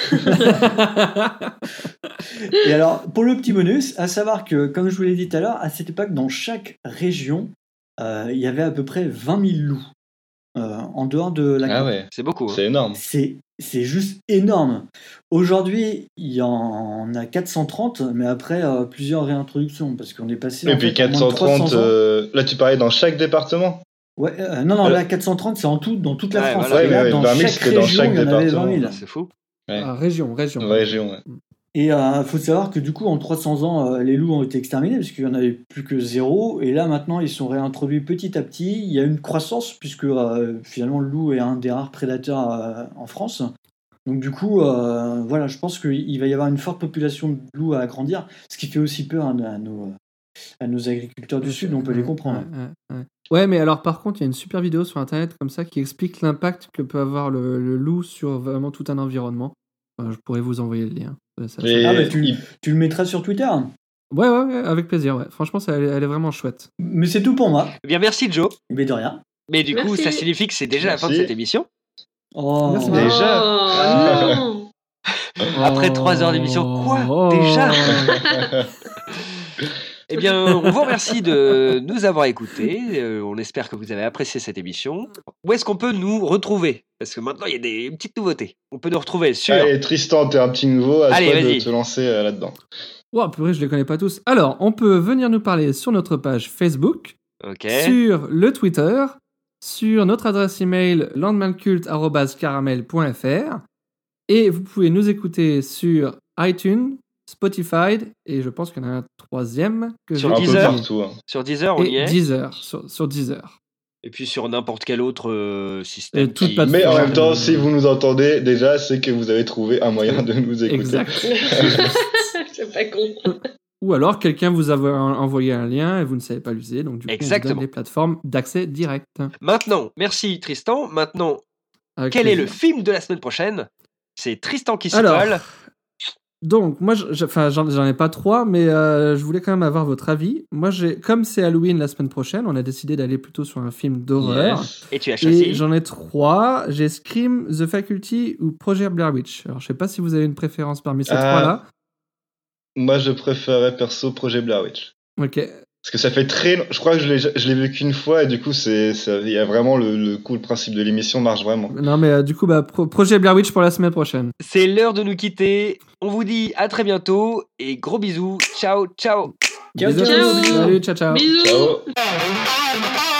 Et alors, pour le petit bonus, à savoir que, comme je vous l'ai dit tout à l'heure, à cette époque, dans chaque région, euh, il y avait à peu près vingt mille loups. Euh, en dehors de la Ah côte. ouais, C'est beaucoup. hein. c'est énorme. C'est, c'est juste énorme. Aujourd'hui, il y en a quatre cent trente, mais après euh, plusieurs réintroductions, parce qu'on est passé. Et en puis fait, en moins de trois cents quatre cent trente, ans. euh, là tu parlais dans chaque département. Ouais, euh, non, non, Euh, là, quatre cent trente, c'est en tout, dans toute la Ouais, France. voilà. Et là, Ouais, mais dans vingt mille, chaque c'était dans région, chaque il y en avait département. vingt mille. C'est fou. Ouais. Ah, région, région. Région, ouais. Et il euh, faut savoir que du coup, en trois cents ans, euh, les loups ont été exterminés, parce qu'il n'y en avait plus que zéro. Et là, maintenant, ils sont réintroduits petit à petit. Il y a une croissance, puisque euh, finalement, le loup est un des rares prédateurs euh, en France. Donc du coup, euh, voilà, je pense qu'il va y avoir une forte population de loups à agrandir, ce qui fait aussi peur hein, à, nos, à nos agriculteurs du Sud, on peut les comprendre. Ouais, ouais, ouais. Ouais, mais alors par contre, il y a une super vidéo sur internet comme ça qui explique l'impact que peut avoir le, le loup sur vraiment tout un environnement. Enfin, je pourrais vous envoyer le lien. Ça- ça- Et Ah bah tu, il- tu le mettras sur Twitter. Ouais, ouais, ouais, avec plaisir. Ouais. Franchement, ça, elle, est- elle est vraiment chouette. Mais c'est tout pour moi. Eh bien, merci Joe. Mais de rien. Mais du coup, Merci. ça signifie que c'est déjà la fin de Merci. cette émission. Oh, Merci. Déjà Oh, non. Après trois heures d'émission. Quoi Oh. Déjà Eh bien, on vous remercie de nous avoir écoutés. Euh, on espère que vous avez apprécié cette émission. Où est-ce qu'on peut nous retrouver? Parce que maintenant, il y a des petites nouveautés. On peut nous retrouver sur... Allez, Tristan, t'es un petit nouveau, à Allez, toi de vas-y. te lancer euh, là-dedans. Wow, purée, je les connais pas tous. Alors, on peut venir nous parler sur notre page Facebook, Ok. sur le Twitter, sur notre adresse email landmancult arobase caramel point f r et vous pouvez nous écouter sur iTunes, Spotify et je pense qu'il y en a un troisième que Sur j'ai Un peu oublié. partout. hein. Sur Deezer, on y Et est. Deezer, sur, sur Deezer. Et puis sur n'importe quel autre euh, système. Et toute qui- plateforme. Mais en même temps, si vous nous entendez, déjà, c'est que vous avez trouvé un moyen de nous écouter. Exact. C'est pas con. Ou alors quelqu'un vous a envoyé un lien et vous ne savez pas l'utiliser, donc du coup on vous Exactement. donne les plateformes d'accès direct. Maintenant, merci Tristan. Maintenant, Avec quel est plaisir. le film de la semaine prochaine? C'est Tristan qui s'y Alors, colle. Donc, moi, je- je- enfin, j'en, j'en ai pas trois, mais euh, je voulais quand même avoir votre avis. Moi, j'ai, comme c'est Halloween la semaine prochaine, on a décidé d'aller plutôt sur un film d'horreur. Yes. Et tu as choisi Et j'en ai trois. J'ai Scream, The Faculty ou Projet Blair Witch. Alors, je sais pas si vous avez une préférence parmi ces Ah. trois-là. Moi, je préférais perso Projet Blair Witch. Ok. Parce que ça fait très... long- Je crois que je l'ai, je l'ai vu qu'une fois et du coup, c'est, ça- il y a vraiment le, le coup, le principe de l'émission marche vraiment. Non, mais euh, du coup, bah, Pro- Projet Blair Witch pour la semaine prochaine. C'est l'heure de nous quitter. On vous dit à très bientôt et gros bisous. Ciao, ciao. Bisous. ciao. Salut, ciao, ciao. Bisous. Ciao.